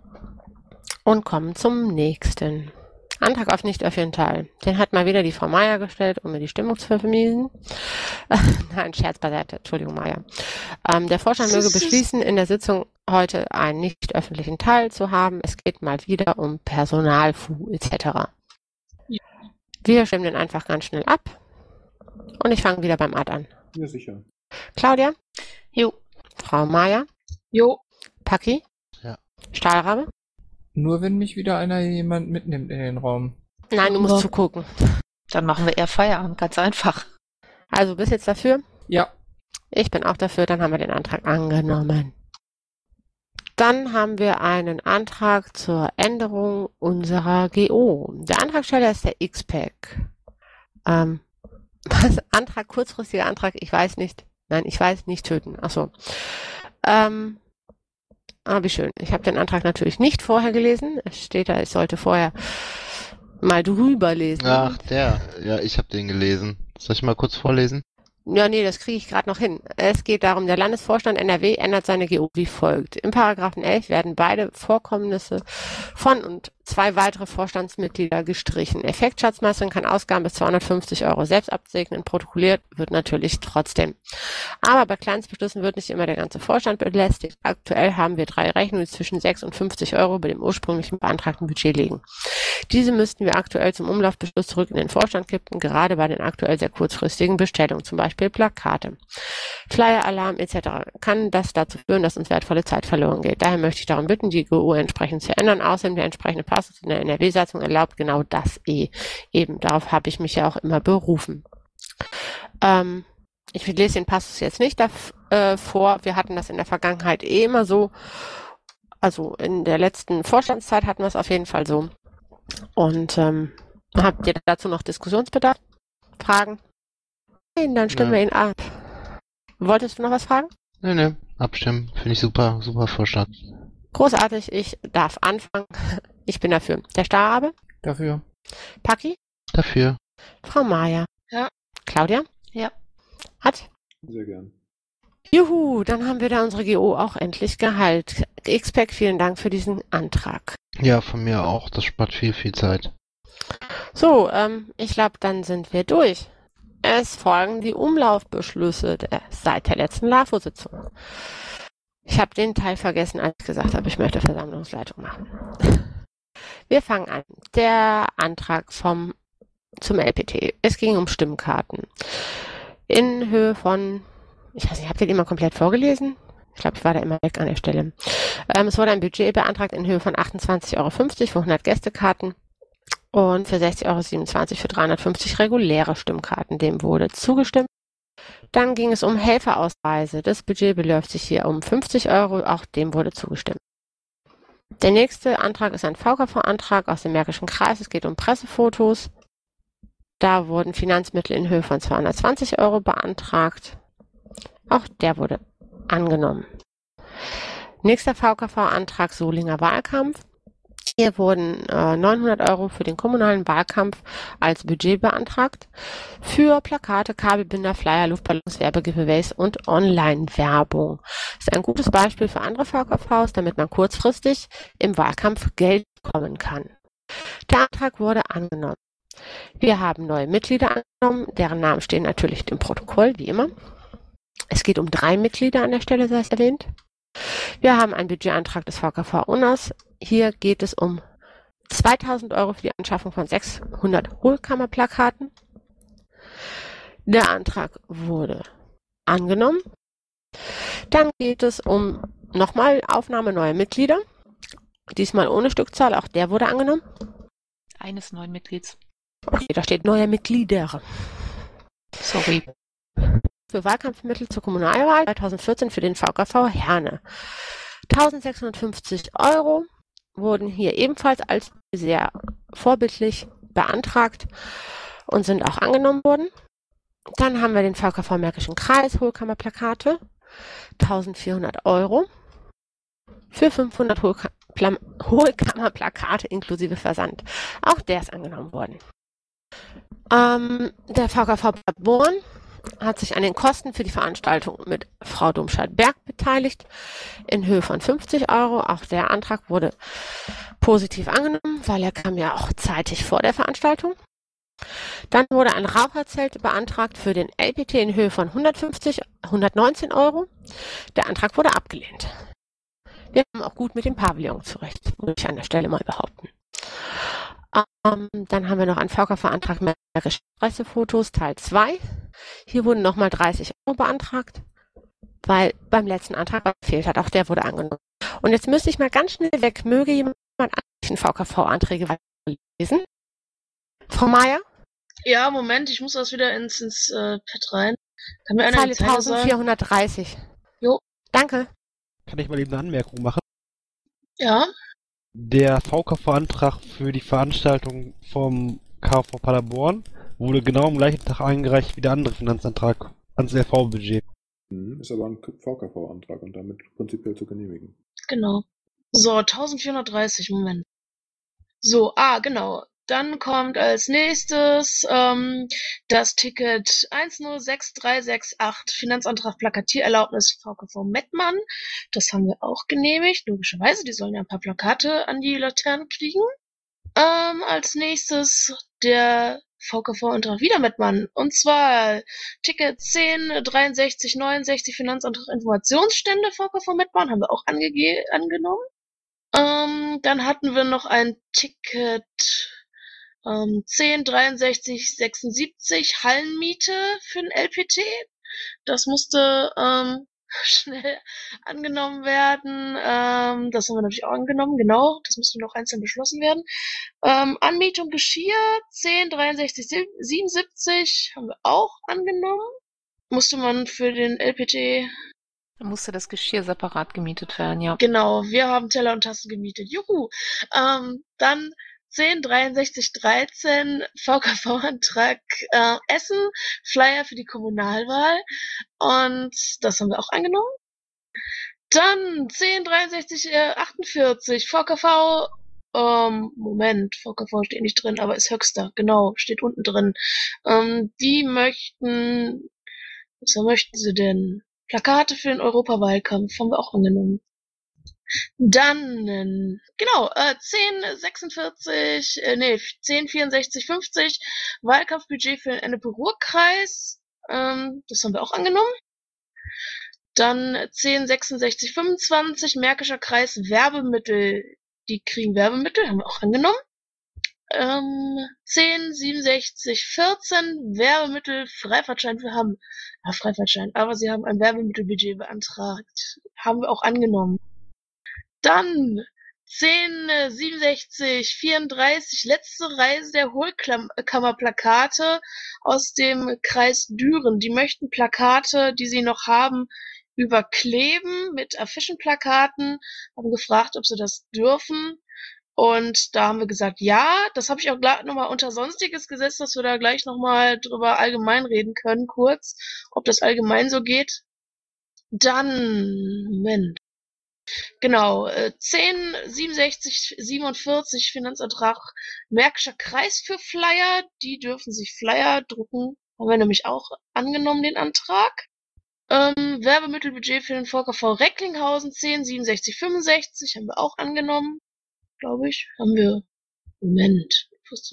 und kommen zum nächsten. Antrag auf nicht öffentlichen Teil. Den hat mal wieder die Frau Meier gestellt, um mir die Stimmung zu vermiesen. Nein, Scherz beiseite. Entschuldigung, Meier. Ähm, der Vorstand möge beschließen, in der Sitzung heute einen nicht öffentlichen Teil zu haben. Es geht mal wieder um Personalfu et cetera. Wir stimmen den einfach ganz schnell ab. Und ich fange wieder beim Art an. Ja, sicher. Claudia? Jo. Frau Meier? Jo. Paki? Ja. Stahlrabe? Nur wenn mich wieder einer jemand mitnimmt in den Raum. Nein, du musst Ja. zugucken. Dann machen wir eher Feierabend, ganz einfach. Also, bist jetzt dafür? Ja. Ich bin auch dafür, dann haben wir den Antrag angenommen. Dann haben wir einen Antrag zur Änderung unserer G O. Der Antragsteller ist der X-Pack. Ähm, was? Antrag, kurzfristiger Antrag, ich weiß nicht. Nein, ich weiß nicht töten. Achso. Ähm, ah, wie schön. Ich habe den Antrag natürlich nicht vorher gelesen. Es steht da, ich sollte vorher mal drüber lesen. Ach, der. Ja, ich habe den gelesen. Soll ich mal kurz vorlesen? Ja, nee, das kriege ich gerade noch hin. Es geht darum, der Landesvorstand N R W ändert seine G O wie folgt. Im Paragraphen elf werden beide Vorkommnisse von und zwei weitere Vorstandsmitglieder gestrichen. Effektschatzmeisterin kann Ausgaben bis zweihundertfünfzig Euro selbst absegnen. Protokolliert wird natürlich trotzdem. Aber bei Kleinstbeschlüssen wird nicht immer der ganze Vorstand belästigt. Aktuell haben wir drei Rechnungen, die zwischen sechs und fünfzig Euro bei dem ursprünglichen beantragten Budget liegen. Diese müssten wir aktuell zum Umlaufbeschluss zurück in den Vorstand kippen, gerade bei den aktuell sehr kurzfristigen Bestellungen, zum Beispiel Plakate, Flyer, Alarm et cetera, kann das dazu führen, dass uns wertvolle Zeit verloren geht. Daher möchte ich darum bitten, die G O entsprechend zu ändern. Außerdem der entsprechende Passus in der N R W-Satzung erlaubt genau das eh. Eben, darauf habe ich mich ja auch immer berufen. Ähm, ich lese den Passus jetzt nicht davor. Äh, vor. Wir hatten das in der Vergangenheit eh immer so. Also in der letzten Vorstandszeit hatten wir es auf jeden Fall so. Und ähm, habt ihr dazu noch Diskussionsbedarf? Fragen? Nein, dann stimmen Ja. wir ihn ab. Wolltest du noch was fragen? Nee, nee, abstimmen. Finde ich super, super Vorschlag. Großartig, ich darf anfangen. Ich bin dafür. Der Stahlrabe? Dafür. Paki? Dafür. Frau Meier? Ja. Claudia? Ja. Hat? Sehr gern. Juhu, dann haben wir da unsere G O auch endlich geheilt. X-Pack, vielen Dank für diesen Antrag. Ja, von mir auch. Das spart viel, viel Zeit. So, ähm, ich glaube, dann sind wir durch. Es folgen die Umlaufbeschlüsse der, seit der letzten LAFO-Sitzung. Ich habe den Teil vergessen, als ich gesagt habe, ich möchte Versammlungsleitung machen. Wir fangen an. Der Antrag vom zum L P T. Es ging um Stimmkarten. In Höhe von, ich weiß nicht, habt ihr den mal komplett vorgelesen? Ich glaube, ich war da immer weg an der Stelle. Ähm, es wurde ein Budget beantragt in Höhe von achtundzwanzig Euro fünfzig für hundert Gästekarten und für sechzig Euro siebenundzwanzig für dreihundertfünfzig reguläre Stimmkarten. Dem wurde zugestimmt. Dann ging es um Helferausweise. Das Budget beläuft sich hier um fünfzig Euro. Auch dem wurde zugestimmt. Der nächste Antrag ist ein V K V-Antrag aus dem Märkischen Kreis. Es geht um Pressefotos. Da wurden Finanzmittel in Höhe von zweihundertzwanzig Euro beantragt. Auch der wurde angenommen. Nächster V K V-Antrag Solinger Wahlkampf. Hier wurden äh, neunhundert Euro für den kommunalen Wahlkampf als Budget beantragt. Für Plakate, Kabelbinder, Flyer, Luftballons, Werbegiveaways und Online-Werbung. Das ist ein gutes Beispiel für andere V K Vs, damit man kurzfristig im Wahlkampf Geld bekommen kann. Der Antrag wurde angenommen. Wir haben neue Mitglieder angenommen, deren Namen stehen natürlich im Protokoll, wie immer. Es geht um drei Mitglieder an der Stelle, sei es erwähnt. Wir haben einen Budgetantrag des V K V Unners. Hier geht es um zweitausend Euro für die Anschaffung von sechshundert Hohlkammerplakaten. Der Antrag wurde angenommen. Dann geht es um nochmal Aufnahme neuer Mitglieder. Diesmal ohne Stückzahl, auch der wurde angenommen. Eines neuen Mitglieds. Okay, da steht neuer Mitglieder. Sorry. Für Wahlkampfmittel zur Kommunalwahl zweitausendvierzehn für den V K V Herne. eintausendsechshundertfünfzig Euro wurden hier ebenfalls als sehr vorbildlich beantragt und sind auch angenommen worden. Dann haben wir den V K V Märkischen Kreis, Hohlkammerplakate, eintausendvierhundert Euro für fünfhundert Hohlka- Plam- Hohlkammerplakate inklusive Versand. Auch der ist angenommen worden. Ähm, der V K V Paderborn hat sich an den Kosten für die Veranstaltung mit Frau Domscheit-Berg beteiligt in Höhe von fünfzig Euro. Auch der Antrag wurde positiv angenommen, weil er kam ja auch zeitig vor der Veranstaltung. Dann wurde ein Raucherzelt beantragt für den L P T in Höhe von hundertfünfzig, hundertneunzehn Euro. Der Antrag wurde abgelehnt. Wir kommen auch gut mit dem Pavillon zurecht, würde ich an der Stelle mal behaupten. Ähm, dann haben wir noch einen V K V-Antrag Märkische Pressefotos, Teil zwei. Hier wurden nochmal dreißig Euro beantragt, weil beim letzten Antrag gefehlt hat. Auch der wurde angenommen. Und jetzt müsste ich mal ganz schnell weg. Möge jemand anderen V K V-Anträge lesen? Frau Meier? Ja, Moment, ich muss das wieder ins, ins äh, Pad rein. Kann mir einer Zeile die Zeile sagen? eintausendvierhundertdreißig. Jo. Danke. Kann ich mal eben eine Anmerkung machen? Ja. Der V K V-Antrag für die Veranstaltung vom K V Paderborn wurde genau am gleichen Tag eingereicht wie der andere Finanzantrag ans L V-Budget. Ist aber ein V K V-Antrag und damit prinzipiell zu genehmigen. Genau. So, eintausendvierhundertdreißig, Moment. So, ah, genau. Dann kommt als nächstes ähm, das Ticket eins null sechs drei sechs acht, Finanzantrag Plakatiererlaubnis V K V Mettmann. Das haben wir auch genehmigt, logischerweise. Die sollen ja ein paar Plakate an die Laternen kriegen. Ähm, als nächstes der V K V-Antrag wieder Mettmann. Und zwar Ticket zehn dreiundsechzig neunundsechzig, Finanzantrag Informationsstände V K V Mettmann, haben wir auch angege- angenommen. Ähm, dann hatten wir noch ein Ticket ähm, zehn dreiundsechzig sechsundsiebzig, Hallenmiete für den L P T. Das musste ähm, schnell angenommen werden. Ähm, das haben wir natürlich auch angenommen, genau. Das musste noch einzeln beschlossen werden. Ähm, Anmietung Geschirr zehn dreiundsechzig siebenundsiebzig haben wir auch angenommen. Musste man für den L P T... Da musste das Geschirr separat gemietet werden, ja. Genau, wir haben Teller und Tassen gemietet. Juhu! Ähm, dann zehn dreiundsechzig dreizehn V K V-Antrag äh, Essen, Flyer für die Kommunalwahl. Und das haben wir auch angenommen. Dann zehn dreiundsechzig achtundvierzig V K V, ähm, Moment, V K V steht nicht drin, aber ist höchster, genau, steht unten drin. Ähm, die möchten, was möchten sie denn? Plakate für den Europawahlkampf haben wir auch angenommen. Dann, äh, genau, äh, zehn sechsundvierzig, äh, nee, zehn vierundsechzig fünfzig, Wahlkampfbudget für den Ennepe-Ruhr-Kreis, ähm, das haben wir auch angenommen. Dann zehn sechsundsechzig fünfundzwanzig, Märkischer Kreis, Werbemittel, die kriegen Werbemittel, haben wir auch angenommen. ähm, zehn siebenundsechzig vierzehn Werbemittel Freifahrtschein für Hamm. Ja, Freifahrtschein, aber sie haben ein Werbemittelbudget beantragt. Haben wir auch angenommen. Dann zehn siebenundsechzig vierunddreißig letzte Reise der Hohlkammerplakate aus dem Kreis Düren. Die möchten Plakate, die sie noch haben, überkleben mit Affischenplakaten, haben gefragt, ob sie das dürfen. Und da haben wir gesagt, ja, das habe ich auch gleich nochmal unter Sonstiges gesetzt, dass wir da gleich nochmal drüber allgemein reden können, kurz, ob das allgemein so geht. Dann, Moment. Genau, äh, zehn siebenundsechzig siebenundvierzig Finanzantrag Märkischer Kreis für Flyer. Die dürfen sich Flyer drucken. Haben wir nämlich auch angenommen, den Antrag. Ähm, Werbemittelbudget für den V K V Recklinghausen zehn siebenundsechzig fünfundsechzig haben wir auch angenommen. Glaube ich. Haben wir. Moment.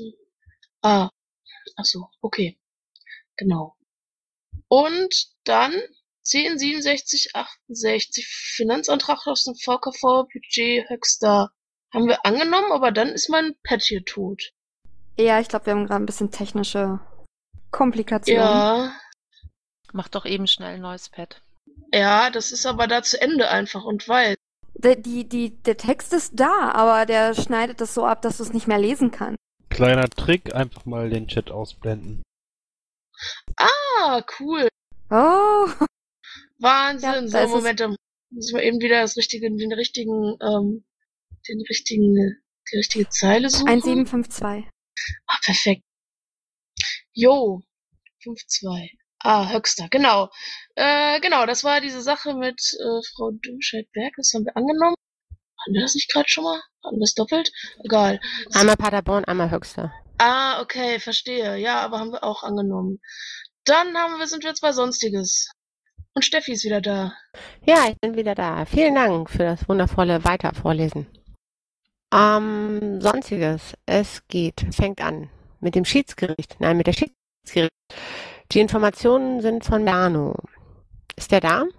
Ah, ach so, okay. Genau. Und dann zehn siebenundsechzig achtundsechzig Finanzantrag aus dem V K V-Budget Höxter haben wir angenommen, aber dann ist mein Pad hier tot. Ja, ich glaube, wir haben gerade ein bisschen technische Komplikationen. Ja. Mach doch eben schnell ein neues Pad. Ja, das ist aber da zu Ende einfach und weil. Der, die, die, der Text ist da, aber der schneidet das so ab, dass du es nicht mehr lesen kannst. Kleiner Trick, einfach mal den Chat ausblenden. Ah, cool. Oh. Wahnsinn. Ja, so, Moment, dann müssen wir eben wieder das richtige, den richtigen, ähm, den richtigen, die richtige Zeile suchen. eins sieben fünf zwei. Ah, perfekt. Jo, fünf zwei. Ah, Höxter, genau. Äh, genau, das war diese Sache mit äh, Frau Domscheit-Berg, das haben wir angenommen. Hatten wir das nicht gerade schon mal? Hatten wir das doppelt? Egal. Einmal Paderborn, einmal Höxter. Ah, okay, verstehe. Ja, aber haben wir auch angenommen. Dann haben wir, sind wir jetzt bei Sonstiges. Und Steffi ist wieder da. Ja, ich bin wieder da. Vielen Dank für das wundervolle Weitervorlesen. Ähm, Sonstiges. Es geht, fängt an mit dem Schiedsgericht. Nein, mit der Schiedsgericht. Die Informationen sind von Merno. Ist der da?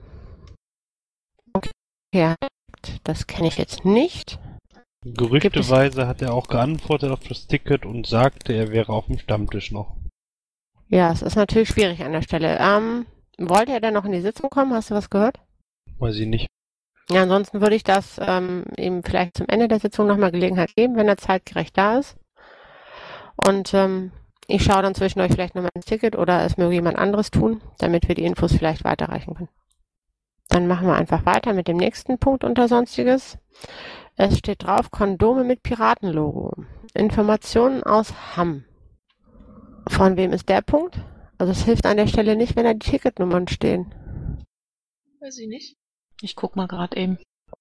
Okay, das kenne ich jetzt nicht. Gerüchteweise hat er auch geantwortet auf das Ticket und sagte, er wäre auf dem Stammtisch noch. Ja, es ist natürlich schwierig an der Stelle. Ähm, wollte er denn noch in die Sitzung kommen? Hast du was gehört? Weiß ich nicht. Ja, ansonsten würde ich das ähm, ihm vielleicht zum Ende der Sitzung nochmal Gelegenheit geben, wenn er zeitgerecht da ist. Und ähm, ich schaue dann zwischen euch vielleicht nochmal ins Ticket oder es möge jemand anderes tun, damit wir die Infos vielleicht weiterreichen können. Dann machen wir einfach weiter mit dem nächsten Punkt unter Sonstiges. Es steht drauf, Kondome mit Piratenlogo. Informationen aus Hamm. Von wem ist der Punkt? Also es hilft an der Stelle nicht, wenn da die Ticketnummern stehen. Weiß ich nicht. Ich guck mal gerade eben.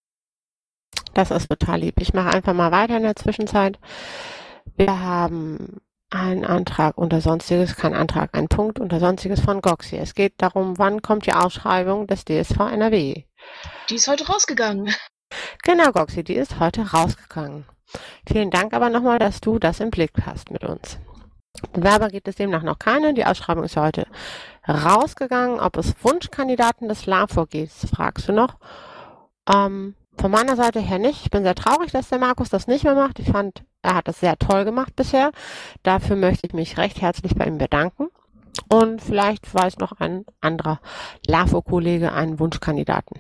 Das ist total lieb. Ich mache einfach mal weiter in der Zwischenzeit. Wir haben einen Antrag unter Sonstiges, kein Antrag, ein Punkt unter Sonstiges von Goxi. Es geht darum, wann kommt die Ausschreibung des D S V N R W. Die ist heute rausgegangen. Genau, Goxi, die ist heute rausgegangen. Vielen Dank aber nochmal, dass du das im Blick hast mit uns. Bewerber gibt es demnach noch keine. Die Ausschreibung ist ja heute rausgegangen. Ob es Wunschkandidaten des L A V O gibt, fragst du noch. Ähm, von meiner Seite her nicht. Ich bin sehr traurig, dass der Markus das nicht mehr macht. Ich fand, er hat das sehr toll gemacht bisher. Dafür möchte ich mich recht herzlich bei ihm bedanken. Und vielleicht weiß noch ein anderer L A V O-Kollege einen Wunschkandidaten.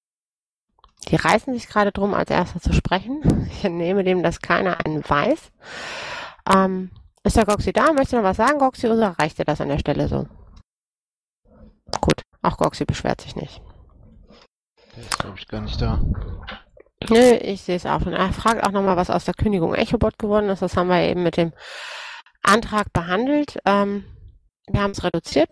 Die reißen sich gerade drum, als erster zu sprechen. Ich entnehme dem, dass keiner einen weiß. Ähm, ist der Goxi da? Möchtest du noch was sagen, Goxi, oder reicht dir das an der Stelle so? Gut, auch Goxi beschwert sich nicht. Der ist, glaube ich, gar nicht da. Nö, ich sehe es auch schon. Er fragt auch nochmal, was aus der Kündigung Echobot geworden ist. Das haben wir eben mit dem Antrag behandelt. Ähm, wir haben es reduziert.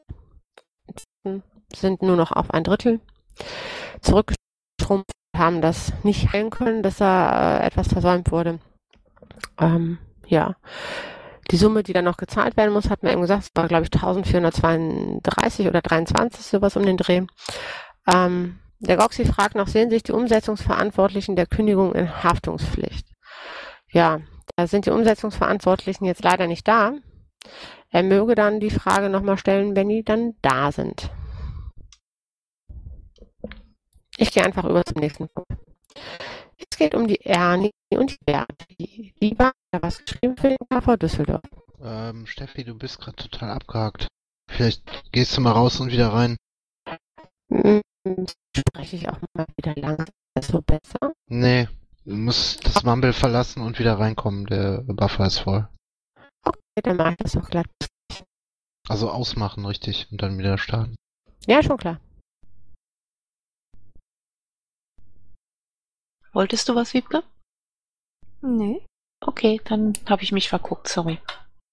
Sind nur noch auf ein Drittel zurückgeschrumpft. Haben das nicht heilen können, dass da äh, etwas versäumt wurde. Ähm, ja. Die Summe, die dann noch gezahlt werden muss, hat man eben gesagt, es war, glaube ich, eintausendvierhundertzweiunddreißig oder dreiundzwanzig, sowas um den Dreh. Ähm, der Goxi fragt noch, sehen sich die Umsetzungsverantwortlichen der Kündigung in Haftungspflicht? Ja, da sind die Umsetzungsverantwortlichen jetzt leider nicht da. Er möge dann die Frage nochmal stellen, wenn die dann da sind. Ich gehe einfach über zum nächsten Punkt. Es geht um die Ernie und die Berti. Die beiden haben was geschrieben für den K V Düsseldorf. Ähm, Steffi, du bist gerade total abgehakt. Vielleicht gehst du mal raus und wieder rein. Hm, Spreche ich auch mal wieder langsam. Ist so besser? Nee, du musst das Mumble verlassen und wieder reinkommen. Der Buffer ist voll. Okay, dann mache ich das doch glatt. Also ausmachen, richtig, und dann wieder starten. Ja, schon klar. Wolltest du was, Wiebke? Nee. Okay, dann habe ich mich verguckt, sorry.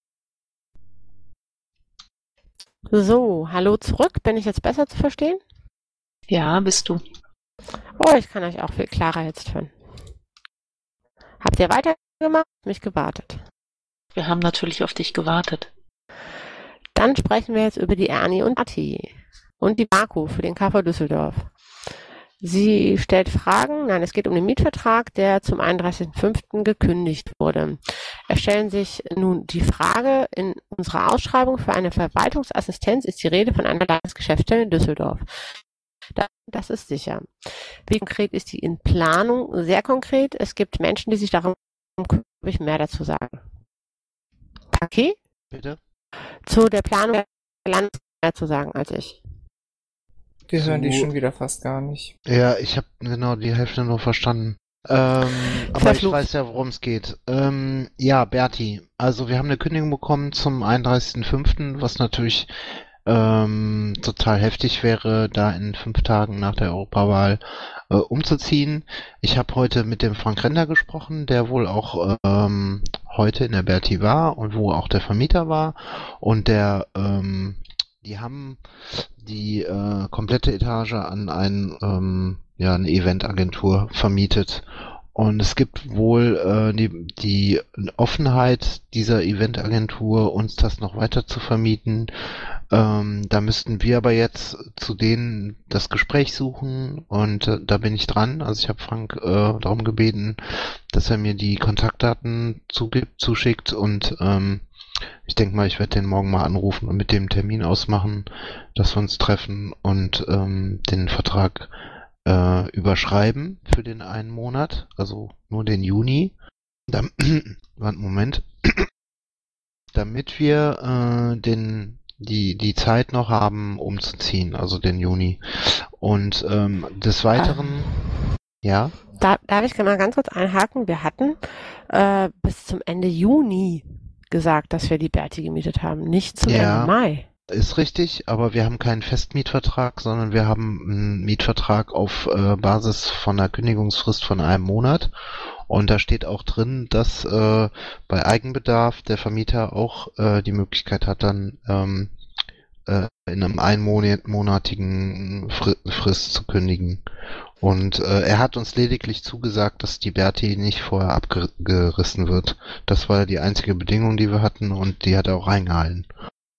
So, hallo zurück. Bin ich jetzt besser zu verstehen? Ja, bist du. Oh, ich kann euch auch viel klarer jetzt hören. Habt ihr weitergemacht? Mich gewartet. Wir haben natürlich auf dich gewartet. Dann sprechen wir jetzt über die Ernie und Ati und die Marco für den K V Düsseldorf. Sie stellt Fragen. Nein, es geht um den Mietvertrag, der zum einunddreißigsten fünften gekündigt wurde. Es stellen sich nun die Frage, in unserer Ausschreibung für eine Verwaltungsassistenz ist die Rede von einer Landesgeschäftsstelle in Düsseldorf. Das ist sicher. Wie konkret ist die in Planung? Sehr konkret. Es gibt Menschen, die sich darum kümmern, ob ich mehr dazu sagen. Okay? Bitte? Zu der Planung der Landes mehr zu sagen als ich. Wir hören So. dich schon wieder fast gar nicht. Ja, ich habe genau die Hälfte nur verstanden. Ähm, aber ich weiß ja, worum es geht. Ähm, ja, Berti, also wir haben eine Kündigung bekommen zum einunddreißigsten fünften, was natürlich ähm, total heftig wäre, da in fünf Tagen nach der Europawahl äh, umzuziehen. Ich habe heute mit dem Frank Render gesprochen, der wohl auch ähm, heute in der Berti war und wo auch der Vermieter war. Und der, ähm, die haben die äh, komplette Etage an ein, ähm, ja, eine Eventagentur vermietet. Und es gibt wohl äh, die, die Offenheit dieser Eventagentur, uns das noch weiter zu vermieten. Ähm, da müssten wir aber jetzt zu denen das Gespräch suchen und äh, da bin ich dran. Also ich habe Frank äh, darum gebeten, dass er mir die Kontaktdaten zugibt, zuschickt und ähm, ich denke mal, ich werde den morgen mal anrufen und mit dem Termin ausmachen, dass wir uns treffen und ähm, den Vertrag äh, überschreiben für den einen Monat, also nur den Juni. Dann, Moment. Damit wir äh, den die die Zeit noch haben, umzuziehen, also den Juni. Und ähm, des Weiteren, ja. Da, darf ich mal ganz kurz einhaken? Wir hatten äh, bis zum Ende Juni gesagt, dass wir die Berti gemietet haben, nicht zum Ja. Ende Mai. Ist richtig, aber wir haben keinen Festmietvertrag, sondern wir haben einen Mietvertrag auf äh, Basis von einer Kündigungsfrist von einem Monat. Und da steht auch drin, dass äh, bei Eigenbedarf der Vermieter auch äh, die Möglichkeit hat, dann ähm, äh, in einem einmonatigen Fri- Frist zu kündigen. Und äh, er hat uns lediglich zugesagt, dass die Berti nicht vorher abgerissen wird. Das war die einzige Bedingung, die wir hatten und die hat er auch eingehalten.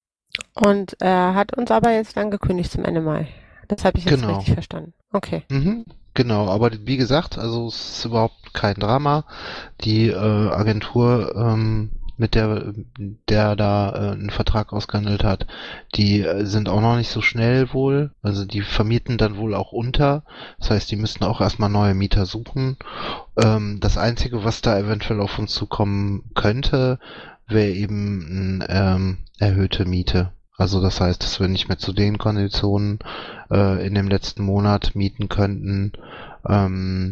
Und er hat uns aber jetzt dann gekündigt zum Ende Mai. Das habe ich jetzt Genau. richtig verstanden. Okay. Mhm, genau, aber wie gesagt, also es ist überhaupt kein Drama. Die äh, Agentur, ähm, mit der der da äh, einen Vertrag ausgehandelt hat, die äh, sind auch noch nicht so schnell wohl. Also die vermieten dann wohl auch unter. Das heißt, die müssten auch erstmal neue Mieter suchen. Ähm, das Einzige, was da eventuell auf uns zukommen könnte, wäre eben eine ähm, erhöhte Miete. Also das heißt, dass wir nicht mehr zu den Konditionen äh, in dem letzten Monat mieten könnten. Ähm,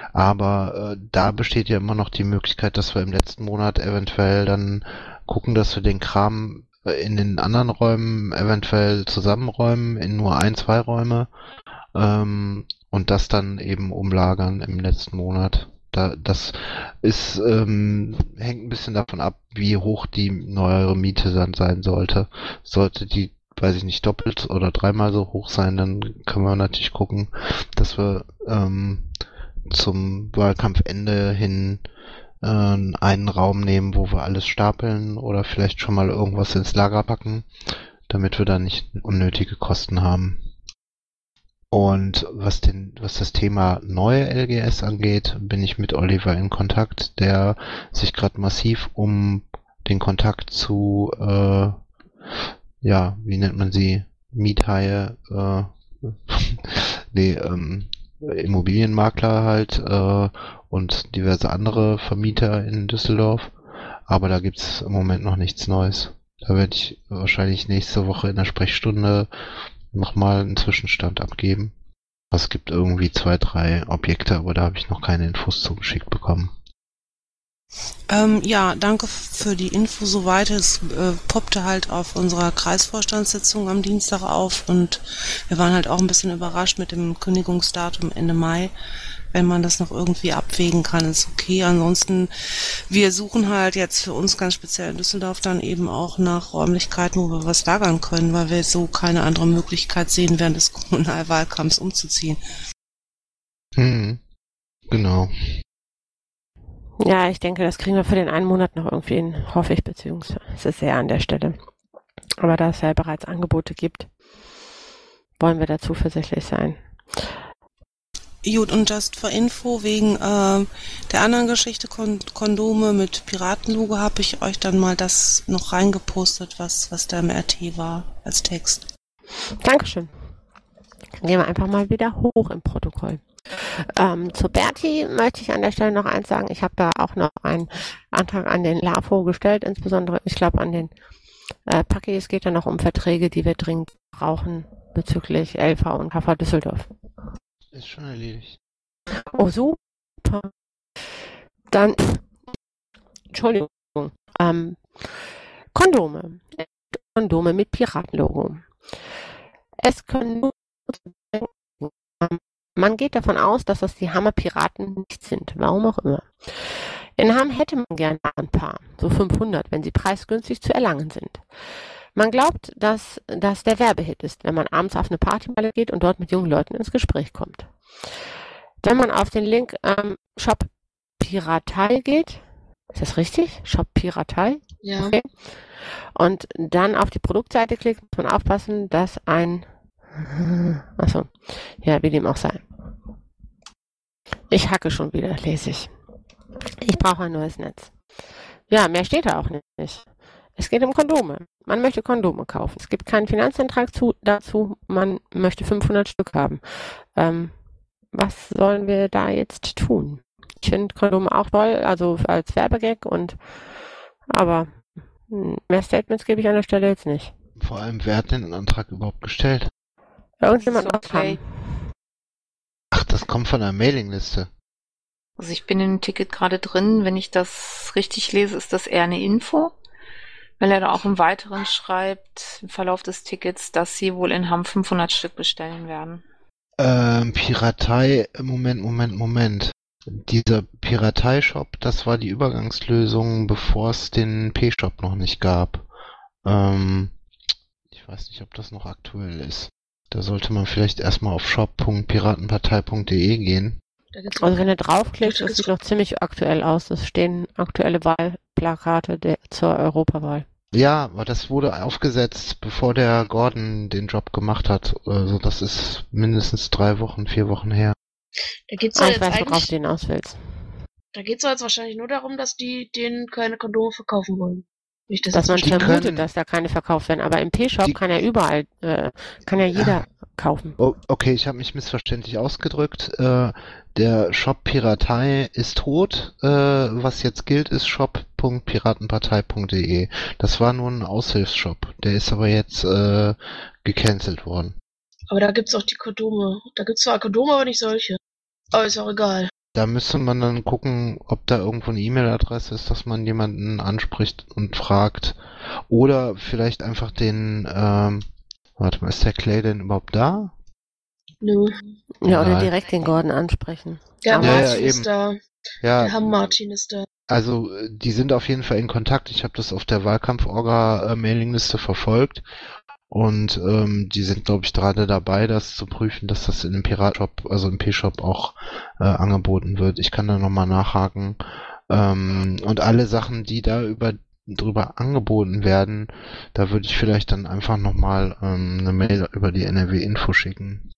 aber äh, da besteht ja immer noch die Möglichkeit, dass wir im letzten Monat eventuell dann gucken, dass wir den Kram äh, in den anderen Räumen eventuell zusammenräumen, in nur ein, zwei Räume ähm, und das dann eben umlagern im letzten Monat. Da, das ist, ähm, hängt ein bisschen davon ab, wie hoch die neuere Miete dann sein sollte. Sollte die, weiß ich nicht, doppelt oder dreimal so hoch sein, dann können wir natürlich gucken, dass wir ähm, zum Wahlkampfende hin äh, einen Raum nehmen, wo wir alles stapeln oder vielleicht schon mal irgendwas ins Lager packen, damit wir da nicht unnötige Kosten haben. Und was den, was das Thema neue L G S angeht, bin ich mit Oliver in Kontakt, der sich gerade massiv um den Kontakt zu, äh, ja, wie nennt man sie, Miethaie, äh, nee, ähm, Immobilienmakler halt äh, und diverse andere Vermieter in Düsseldorf. Aber da gibt's im Moment noch nichts Neues. Da werde ich wahrscheinlich nächste Woche in der Sprechstunde nochmal einen Zwischenstand abgeben. Es gibt irgendwie zwei, drei Objekte, aber da habe ich noch keine Infos zugeschickt bekommen. Ähm, ja, danke für die Info soweit. Es äh, poppte halt auf unserer Kreisvorstandssitzung am Dienstag auf und wir waren halt auch ein bisschen überrascht mit dem Kündigungsdatum Ende Mai. Wenn man das noch irgendwie abwägen kann, ist okay. Ansonsten, wir suchen halt jetzt für uns ganz speziell in Düsseldorf dann eben auch nach Räumlichkeiten, wo wir was lagern können, weil wir so keine andere Möglichkeit sehen, während des Kommunalwahlkampfs umzuziehen. Hm, genau. Ja, ich denke, das kriegen wir für den einen Monat noch irgendwie hin, hoffe ich, beziehungsweise sehr an der Stelle. Aber da es ja bereits Angebote gibt, wollen wir da zuversichtlich sein. Gut, und just for Info, wegen äh, der anderen Geschichte, Kon Kondome mit Piratenlogo, habe ich euch dann mal das noch reingepostet, was, was da im R T war, als Text. Dankeschön. Dann gehen wir einfach mal wieder hoch im Protokoll. Ähm, zu Berti möchte ich an der Stelle noch eins sagen. Ich habe da auch noch einen Antrag an den LAFO gestellt, insbesondere, ich glaube, an den äh, Paki. Es geht ja noch um Verträge, die wir dringend brauchen bezüglich L V und K V Düsseldorf. Ist schon erledigt. Oh, super. Dann, Entschuldigung, ähm, Kondome. Kondome mit Piratenlogo. Es können nur, man geht davon aus, dass das die Hammer-Piraten nicht sind, warum auch immer. In Hamm hätte man gerne ein paar, so fünfhundert, wenn sie preisgünstig zu erlangen sind. Man glaubt, dass das der Werbehit ist, wenn man abends auf eine Partymeile geht und dort mit jungen Leuten ins Gespräch kommt. Wenn man auf den Link ähm, Shop Piratei geht, ist das richtig? Shop Piratei? Ja. Okay. Und dann auf die Produktseite klickt, muss man aufpassen, dass ein... Achso, ja, wie dem auch sei. Ich hacke schon wieder, lese ich. Ich brauche ein neues Netz. Ja, mehr steht da auch nicht. Es geht um Kondome. Man möchte Kondome kaufen. Es gibt keinen Finanzantrag zu, dazu. Man möchte fünfhundert Stück haben. Ähm, was sollen wir da jetzt tun? Ich finde Kondome auch toll, also als Werbegag und aber mehr Statements gebe ich an der Stelle jetzt nicht. Vor allem, wer hat den Antrag überhaupt gestellt? Irgendjemand Das ist okay. haben. Ach, das kommt von der Mailingliste. Also ich bin in dem Ticket gerade drin. Wenn ich das richtig lese, ist das eher eine Info. Weil er da auch im Weiteren schreibt, im Verlauf des Tickets, dass sie wohl in Hamm fünfhundert Stück bestellen werden. Ähm, Piratei, Moment, Moment, Moment. Dieser Piratei-Shop, das war die Übergangslösung, bevor es den P-Shop noch nicht gab. Ähm, ich weiß nicht, ob das noch aktuell ist. Da sollte man vielleicht erstmal auf shop punkt piratenpartei punkt de gehen. Also wenn du draufklickst, das sieht noch ziemlich aktuell aus. Es stehen aktuelle Wahlplakate der, zur Europawahl. Ja, aber das wurde aufgesetzt, bevor der Gordon den Job gemacht hat. Also das ist mindestens drei Wochen, vier Wochen her. Da geht's Ah, ja ich jetzt weiß, worauf eigentlich, du hinaus willst. da geht's ja jetzt wahrscheinlich nur darum, dass die denen keine Kondome verkaufen wollen. Nicht, dass Dass man jetzt Die vermutet, können- dass da keine verkauft werden. Aber im P-Shop Die- kann ja überall, äh, kann ja jeder kaufen. Oh, okay, ich habe mich missverständlich ausgedrückt. Äh, der Shop Piratei ist tot. Äh, was jetzt gilt, ist shop punkt piratenpartei punkt de. Das war nur ein Aushilfsshop. Der ist aber jetzt äh, gecancelt worden. Aber da gibt's auch die Kondome. Da gibt's zwar Kondome, aber nicht solche. Aber ist auch egal. Da müsste man dann gucken, ob da irgendwo eine E-Mail-Adresse ist, dass man jemanden anspricht und fragt. Oder vielleicht einfach den, ähm, warte mal, ist der Clay denn überhaupt da? Nö. Ja, oder Nein. direkt den Gordon ansprechen. Der Aber- Ja, ja, Martin eben. ist da. Ja, Der Hamm Martin ist da. also äh, die sind auf jeden Fall in Kontakt. Ich habe das auf der Wahlkampf-Orga-Mailingliste verfolgt. Und ähm, die sind, glaube ich, gerade dabei, das zu prüfen, dass das in dem Pirat-Shop, also im P-Shop auch äh, angeboten wird. Ich kann da nochmal nachhaken. Ähm, und alle Sachen, die da über drüber angeboten werden, da würde ich vielleicht dann einfach nochmal ähm, eine Mail über die N R W-Info schicken.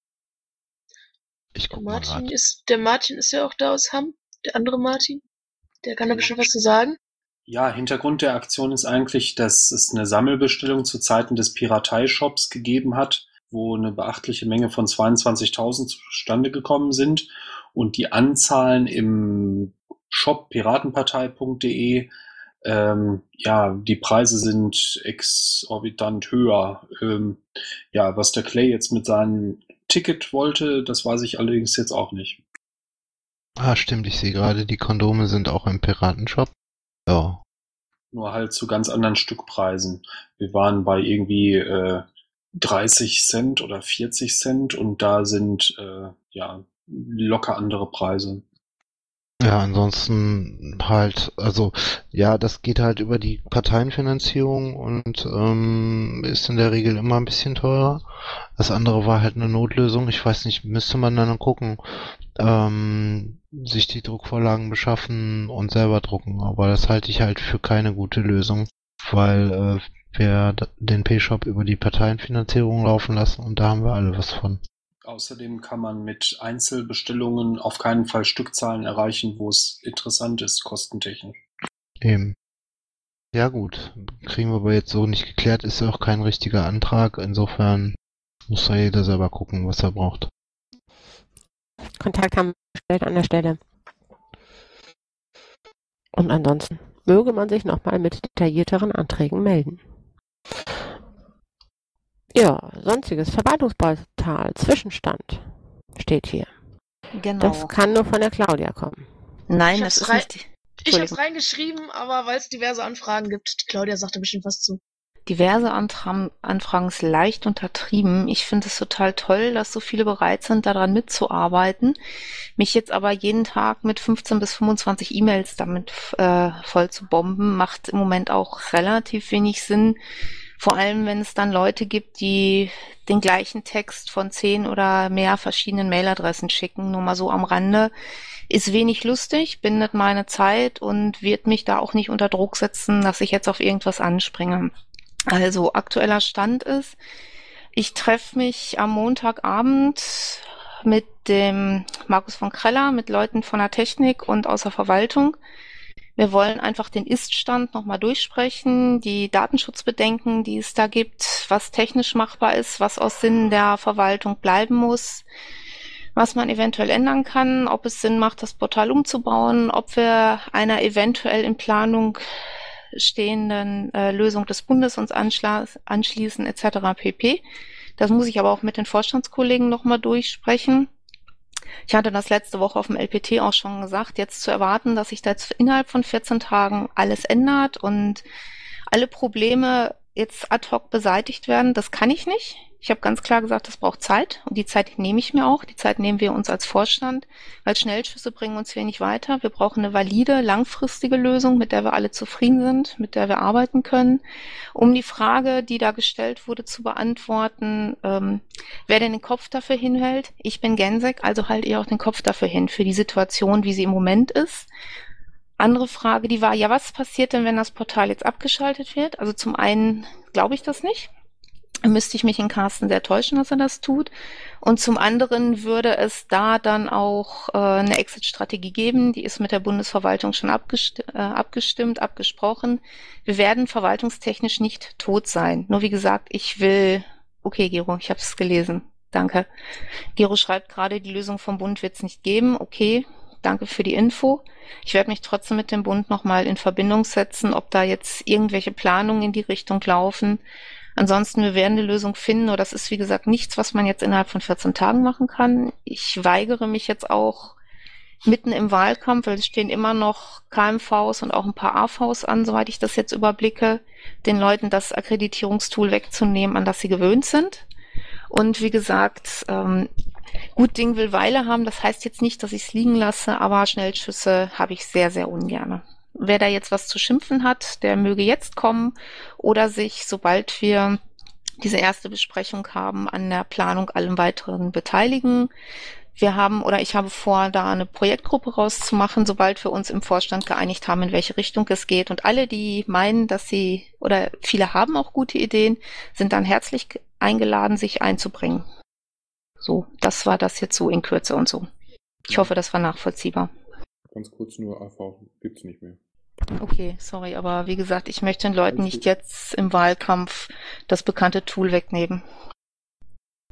Ich Der guck mal Martin grad. ist, der Martin ist ja auch da aus Hamm. Der andere Martin. Der kann da bestimmt was zu sagen. Ja, Hintergrund der Aktion ist eigentlich, dass es eine Sammelbestellung zu Zeiten des Piratei-Shops gegeben hat, wo eine beachtliche Menge von zweiundzwanzigtausend zustande gekommen sind und die Anzahlen im Shop piratenpartei punkt de, ähm, ja, die Preise sind exorbitant höher. Ähm, ja, was der Clay jetzt mit seinem Ticket wollte, das weiß ich allerdings jetzt auch nicht. Ah, stimmt, ich sehe gerade, die Kondome sind auch im Piratenshop. Ja. Nur halt zu ganz anderen Stückpreisen. Wir waren bei irgendwie äh, dreißig Cent oder vierzig Cent und da sind äh, ja locker andere Preise. Ja, ansonsten halt, also ja, das geht halt über die Parteienfinanzierung und ähm, ist in der Regel immer ein bisschen teurer. Das andere war halt eine Notlösung. Ich weiß nicht, müsste man dann gucken, ähm, sich die Druckvorlagen beschaffen und selber drucken. Aber das halte ich halt für keine gute Lösung, weil äh, wir d- den P-Shop über die Parteienfinanzierung laufen lassen und da haben wir alle was von. Außerdem kann man mit Einzelbestellungen auf keinen Fall Stückzahlen erreichen, wo es interessant ist, kostentechnisch. Eben. Ja gut, kriegen wir aber jetzt so nicht geklärt, ist ja auch kein richtiger Antrag, insofern muss da jeder selber gucken, was er braucht. Kontakt haben wir gestellt an der Stelle. Und ansonsten möge man sich nochmal mit detaillierteren Anträgen melden. Ja, sonstiges Verwaltungsportal, Zwischenstand steht hier. Genau. Das kann nur von der Claudia kommen. Nein, Ich das hab's, ist rein, nicht. ich hab's Entschuldigung. reingeschrieben, aber weil es diverse Anfragen gibt, die Claudia sagte bestimmt was zu. Diverse Antra Anfragen ist leicht untertrieben. Ich finde es total toll, dass so viele bereit sind, daran mitzuarbeiten. Mich jetzt aber jeden Tag mit fünfzehn bis fünfundzwanzig E-Mails damit äh, voll zu bomben, macht im Moment auch relativ wenig Sinn. Vor allem, wenn es dann Leute gibt, die den gleichen Text von zehn oder mehr verschiedenen Mailadressen schicken. Nur mal so am Rande. Ist wenig lustig, bindet meine Zeit und wird mich da auch nicht unter Druck setzen, dass ich jetzt auf irgendwas anspringe. Also aktueller Stand ist, ich treffe mich am Montagabend mit dem Markus von Kreller, mit Leuten von der Technik und aus der Verwaltung. Wir wollen einfach den Ist-Stand nochmal durchsprechen, die Datenschutzbedenken, die es da gibt, was technisch machbar ist, was aus Sinn der Verwaltung bleiben muss, was man eventuell ändern kann, ob es Sinn macht, das Portal umzubauen, ob wir einer eventuell in Planung stehenden äh, Lösung des Bundes uns anschließen et cetera pp. Das muss ich aber auch mit den Vorstandskollegen nochmal durchsprechen. Ich hatte das letzte Woche auf dem L P T auch schon gesagt, jetzt zu erwarten, dass sich da jetzt innerhalb von vierzehn Tagen alles ändert und alle Probleme jetzt ad hoc beseitigt werden, das kann ich nicht. Ich habe ganz klar gesagt, das braucht Zeit und die Zeit nehme ich mir auch. Die Zeit nehmen wir uns als Vorstand, weil Schnellschüsse bringen uns hier nicht weiter. Wir brauchen eine valide, langfristige Lösung, mit der wir alle zufrieden sind, mit der wir arbeiten können. Um die Frage, die da gestellt wurde, zu beantworten, ähm, wer denn den Kopf dafür hinhält. Ich bin Gensek, also halte ich auch den Kopf dafür hin, für die Situation, wie sie im Moment ist. Andere Frage, die war, ja, was passiert denn, wenn das Portal jetzt abgeschaltet wird? Also zum einen glaube ich das nicht. Müsste ich mich in Carsten sehr täuschen, dass er das tut. Und zum anderen würde es da dann auch äh, eine Exit-Strategie geben. Die ist mit der Bundesverwaltung schon abgest äh, abgestimmt, abgesprochen. Wir werden verwaltungstechnisch nicht tot sein. Nur wie gesagt, ich will... Okay, Gero, ich habe es gelesen. Danke. Gero schreibt gerade, die Lösung vom Bund wird es nicht geben. Okay, danke für die Info. Ich werde mich trotzdem mit dem Bund nochmal in Verbindung setzen, ob da jetzt irgendwelche Planungen in die Richtung laufen. Ansonsten, wir werden eine Lösung finden, nur das ist, wie gesagt, nichts, was man jetzt innerhalb von vierzehn Tagen machen kann. Ich weigere mich jetzt auch mitten im Wahlkampf, weil es stehen immer noch K M Vs und auch ein paar A Vs an, soweit ich das jetzt überblicke, den Leuten das Akkreditierungstool wegzunehmen, an das sie gewöhnt sind. Und wie gesagt, ähm, gut Ding will Weile haben, das heißt jetzt nicht, dass ich es liegen lasse, aber Schnellschüsse habe ich sehr, sehr ungerne. Wer da jetzt was zu schimpfen hat, der möge jetzt kommen oder sich, sobald wir diese erste Besprechung haben, an der Planung allem weiteren beteiligen. Wir haben oder ich habe vor, da eine Projektgruppe rauszumachen, sobald wir uns im Vorstand geeinigt haben, in welche Richtung es geht. Und alle, die meinen, dass sie oder viele haben auch gute Ideen, sind dann herzlich eingeladen, sich einzubringen. So, das war das jetzt so in Kürze und so. Ich hoffe, das war nachvollziehbar. Ganz kurz nur, A V gibt's nicht mehr. Okay, sorry, aber wie gesagt, ich möchte den Leuten nicht jetzt im Wahlkampf das bekannte Tool wegnehmen.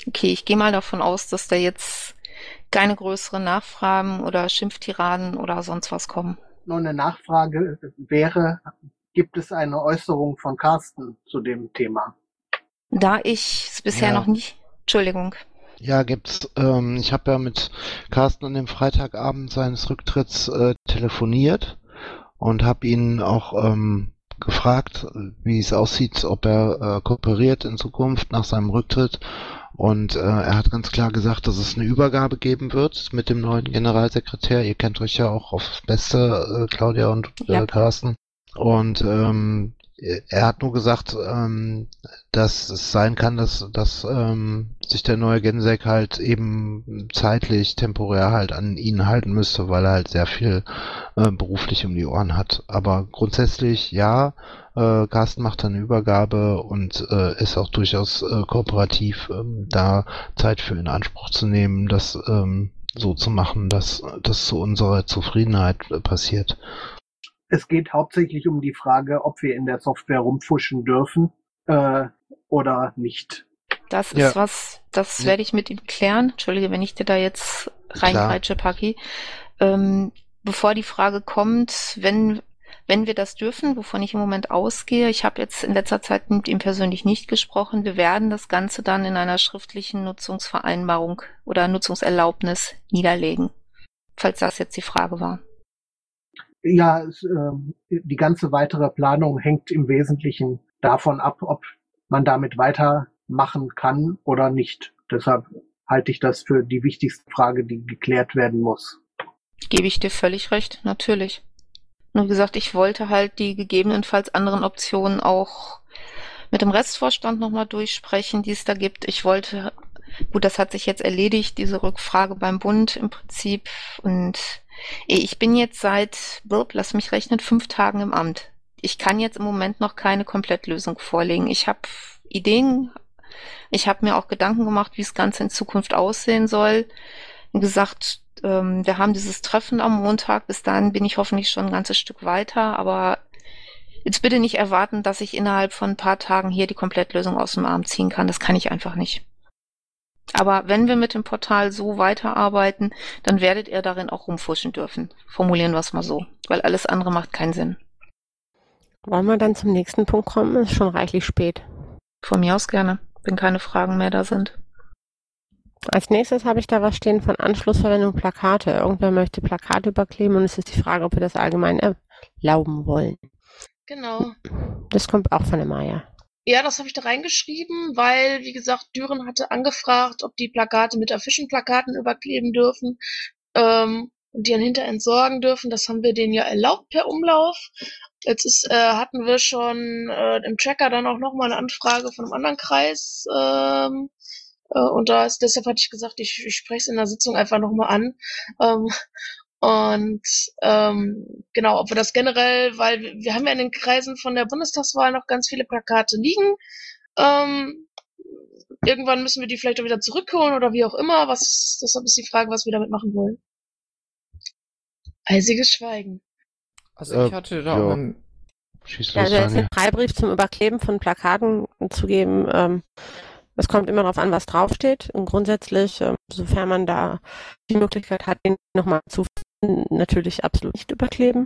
Okay, ich gehe mal davon aus, dass da jetzt keine größeren Nachfragen oder Schimpftiraden oder sonst was kommen. Nur eine Nachfrage wäre, gibt es eine Äußerung von Carsten zu dem Thema? Da ich es bisher Ja. noch nicht... Entschuldigung. Ja, gibt's. Ähm, ich habe ja mit Carsten an dem Freitagabend seines Rücktritts äh, telefoniert und habe ihn auch ähm, gefragt, wie es aussieht, ob er äh, kooperiert in Zukunft nach seinem Rücktritt. Und äh, er hat ganz klar gesagt, dass es eine Übergabe geben wird mit dem neuen Generalsekretär. Ihr kennt euch ja auch aufs Beste, äh, Claudia und äh, Ja. Carsten. Und ähm, er hat nur gesagt, ähm, dass es sein kann, dass, dass ähm, sich der neue Gensek halt eben zeitlich, temporär halt an ihn halten müsste, weil er halt sehr viel äh, beruflich um die Ohren hat. Aber grundsätzlich ja, äh, Carsten macht eine Übergabe und äh, ist auch durchaus äh, kooperativ, ähm, da Zeit für in Anspruch zu nehmen, das ähm, so zu machen, dass das zu unserer Zufriedenheit äh, passiert. Es geht hauptsächlich um die Frage, ob wir in der Software rumfuschen dürfen äh, oder nicht. Das ist Ja. was, das Ja. werde ich mit ihm klären. Entschuldige, wenn ich dir da jetzt reingreitsche, Paki. Ähm, bevor die Frage kommt, wenn, wenn wir das dürfen, wovon ich im Moment ausgehe, ich habe jetzt in letzter Zeit mit ihm persönlich nicht gesprochen, wir werden das Ganze dann in einer schriftlichen Nutzungsvereinbarung oder Nutzungserlaubnis niederlegen. Falls das jetzt die Frage war. Ja, es, ähm, die ganze weitere Planung hängt im Wesentlichen davon ab, ob man damit weitermachen kann oder nicht. Deshalb halte ich das für die wichtigste Frage, die geklärt werden muss. Gebe ich dir völlig recht, natürlich. Nur wie gesagt, ich wollte halt die gegebenenfalls anderen Optionen auch mit dem Restvorstand nochmal durchsprechen, die es da gibt. Ich wollte, gut, das hat sich jetzt erledigt, diese Rückfrage beim Bund im Prinzip. Und ich bin jetzt seit, burp, lass mich rechnen, fünf Tagen im Amt. Ich kann jetzt im Moment noch keine Komplettlösung vorlegen. Ich habe Ideen, ich habe mir auch Gedanken gemacht, wie das Ganze in Zukunft aussehen soll. Wie gesagt, ähm, wir haben dieses Treffen am Montag. Bis dahin bin ich hoffentlich schon ein ganzes Stück weiter. Aber jetzt bitte nicht erwarten, dass ich innerhalb von ein paar Tagen hier die Komplettlösung aus dem Arm ziehen kann. Das kann ich einfach nicht. Aber wenn wir mit dem Portal so weiterarbeiten, dann werdet ihr darin auch rumfuschen dürfen. Formulieren wir es mal so. Weil alles andere macht keinen Sinn. Wollen wir dann zum nächsten Punkt kommen? Ist schon reichlich spät. Von mir aus gerne, wenn keine Fragen mehr da sind. Als nächstes habe ich da was stehen von Anschlussverwendung Plakate. Irgendwer möchte Plakate überkleben und es ist die Frage, ob wir das allgemein erlauben wollen. Genau. Das kommt auch von der Maya. Ja, das habe ich da reingeschrieben, weil, wie gesagt, Düren hatte angefragt, ob die Plakate mit Affischenplakaten überkleben dürfen ähm, und die dann hinter entsorgen dürfen. Das haben wir denen ja erlaubt per Umlauf. Jetzt ist, äh, hatten wir schon äh, im Tracker dann auch nochmal eine Anfrage von einem anderen Kreis. Ähm, äh, und da ist, deshalb hatte ich gesagt, ich, ich spreche es in der Sitzung einfach nochmal an. Ähm, Und ähm, genau, ob wir das generell, weil wir, wir haben ja in den Kreisen von der Bundestagswahl noch ganz viele Plakate liegen. Ähm, irgendwann müssen wir die vielleicht auch wieder zurückholen oder wie auch immer. Was, deshalb ist die Frage, was wir damit machen wollen. Eisiges Schweigen. Also ich hatte da ja. auch im, Schieß Ja, los, also jetzt Daniel. einen Freibrief zum Überkleben von Plakaten zu geben, ähm, es kommt immer darauf an, was draufsteht. Und grundsätzlich, ähm, sofern man da die Möglichkeit hat, den nochmal zu finden, natürlich absolut nicht überkleben.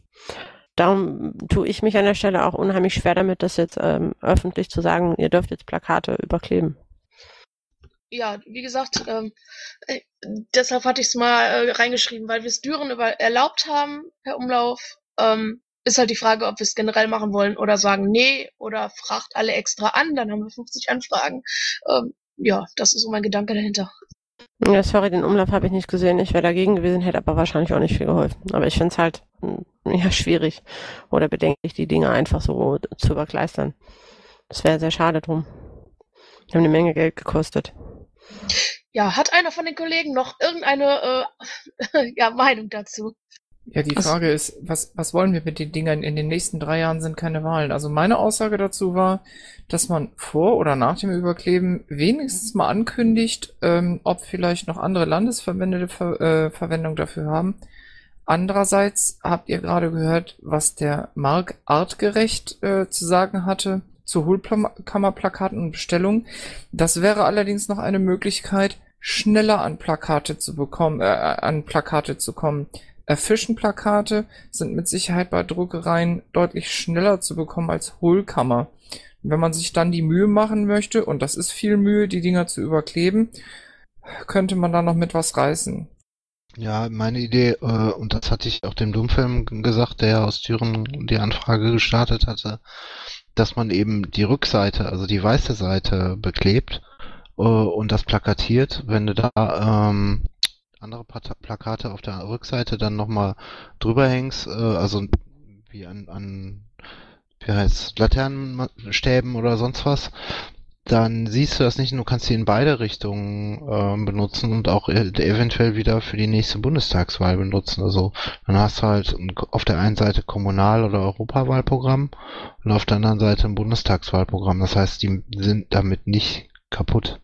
Darum tue ich mich an der Stelle auch unheimlich schwer damit, das jetzt ähm, öffentlich zu sagen, ihr dürft jetzt Plakate überkleben. Ja, wie gesagt, ähm, äh, deshalb hatte ich es mal äh, reingeschrieben, weil wir es Düren über erlaubt haben per Umlauf. Ähm, ist halt die Frage, ob wir es generell machen wollen oder sagen nee oder fragt alle extra an, dann haben wir fünfzig Anfragen. Ähm, ja, das ist so mein Gedanke dahinter. Ja, sorry, den Umlauf habe ich nicht gesehen. Ich wäre dagegen gewesen, hätte aber wahrscheinlich auch nicht viel geholfen. Aber ich finde es halt mh, ja, schwierig oder bedenklich, die Dinge einfach so zu überkleistern. Das wäre sehr schade drum. Die haben eine Menge Geld gekostet. Ja, hat einer von den Kollegen noch irgendeine äh, ja, Meinung dazu? Ja, die Frage ist, was, was wollen wir mit den Dingern? In den nächsten drei Jahren sind keine Wahlen. Also meine Aussage dazu war, dass man vor oder nach dem Überkleben wenigstens mal ankündigt, ähm, ob vielleicht noch andere Landesverbände Ver äh, Verwendung dafür haben. Andererseits habt ihr gerade gehört, was der Marc artgerecht äh, zu sagen hatte. zu Hohlkammerplakaten und Bestellungen. Das wäre allerdings noch eine Möglichkeit, schneller an Plakate zu bekommen, äh, an Plakate zu kommen. Affichen-Plakate sind mit Sicherheit bei Druckereien deutlich schneller zu bekommen als Hohlkammer. Wenn man sich dann die Mühe machen möchte, und das ist viel Mühe, die Dinger zu überkleben, könnte man da noch mit was reißen. Ja, meine Idee, äh, und das hatte ich auch dem Dummfilm gesagt, der aus Thüringen die Anfrage gestartet hatte, dass man eben die Rückseite, also die weiße Seite beklebt äh, und das plakatiert. Wenn du da ähm, andere Pat- Plakate auf der Rückseite dann nochmal drüber hängst, äh, also wie an, an wie heißt Laternenstäben oder sonst was, dann siehst du das nicht und du kannst sie in beide Richtungen äh, benutzen und auch e- eventuell wieder für die nächste Bundestagswahl benutzen. Also dann hast du halt ein, auf der einen Seite Kommunal- oder Europawahlprogramm und auf der anderen Seite ein Bundestagswahlprogramm. Das heißt, die sind damit nicht kaputt.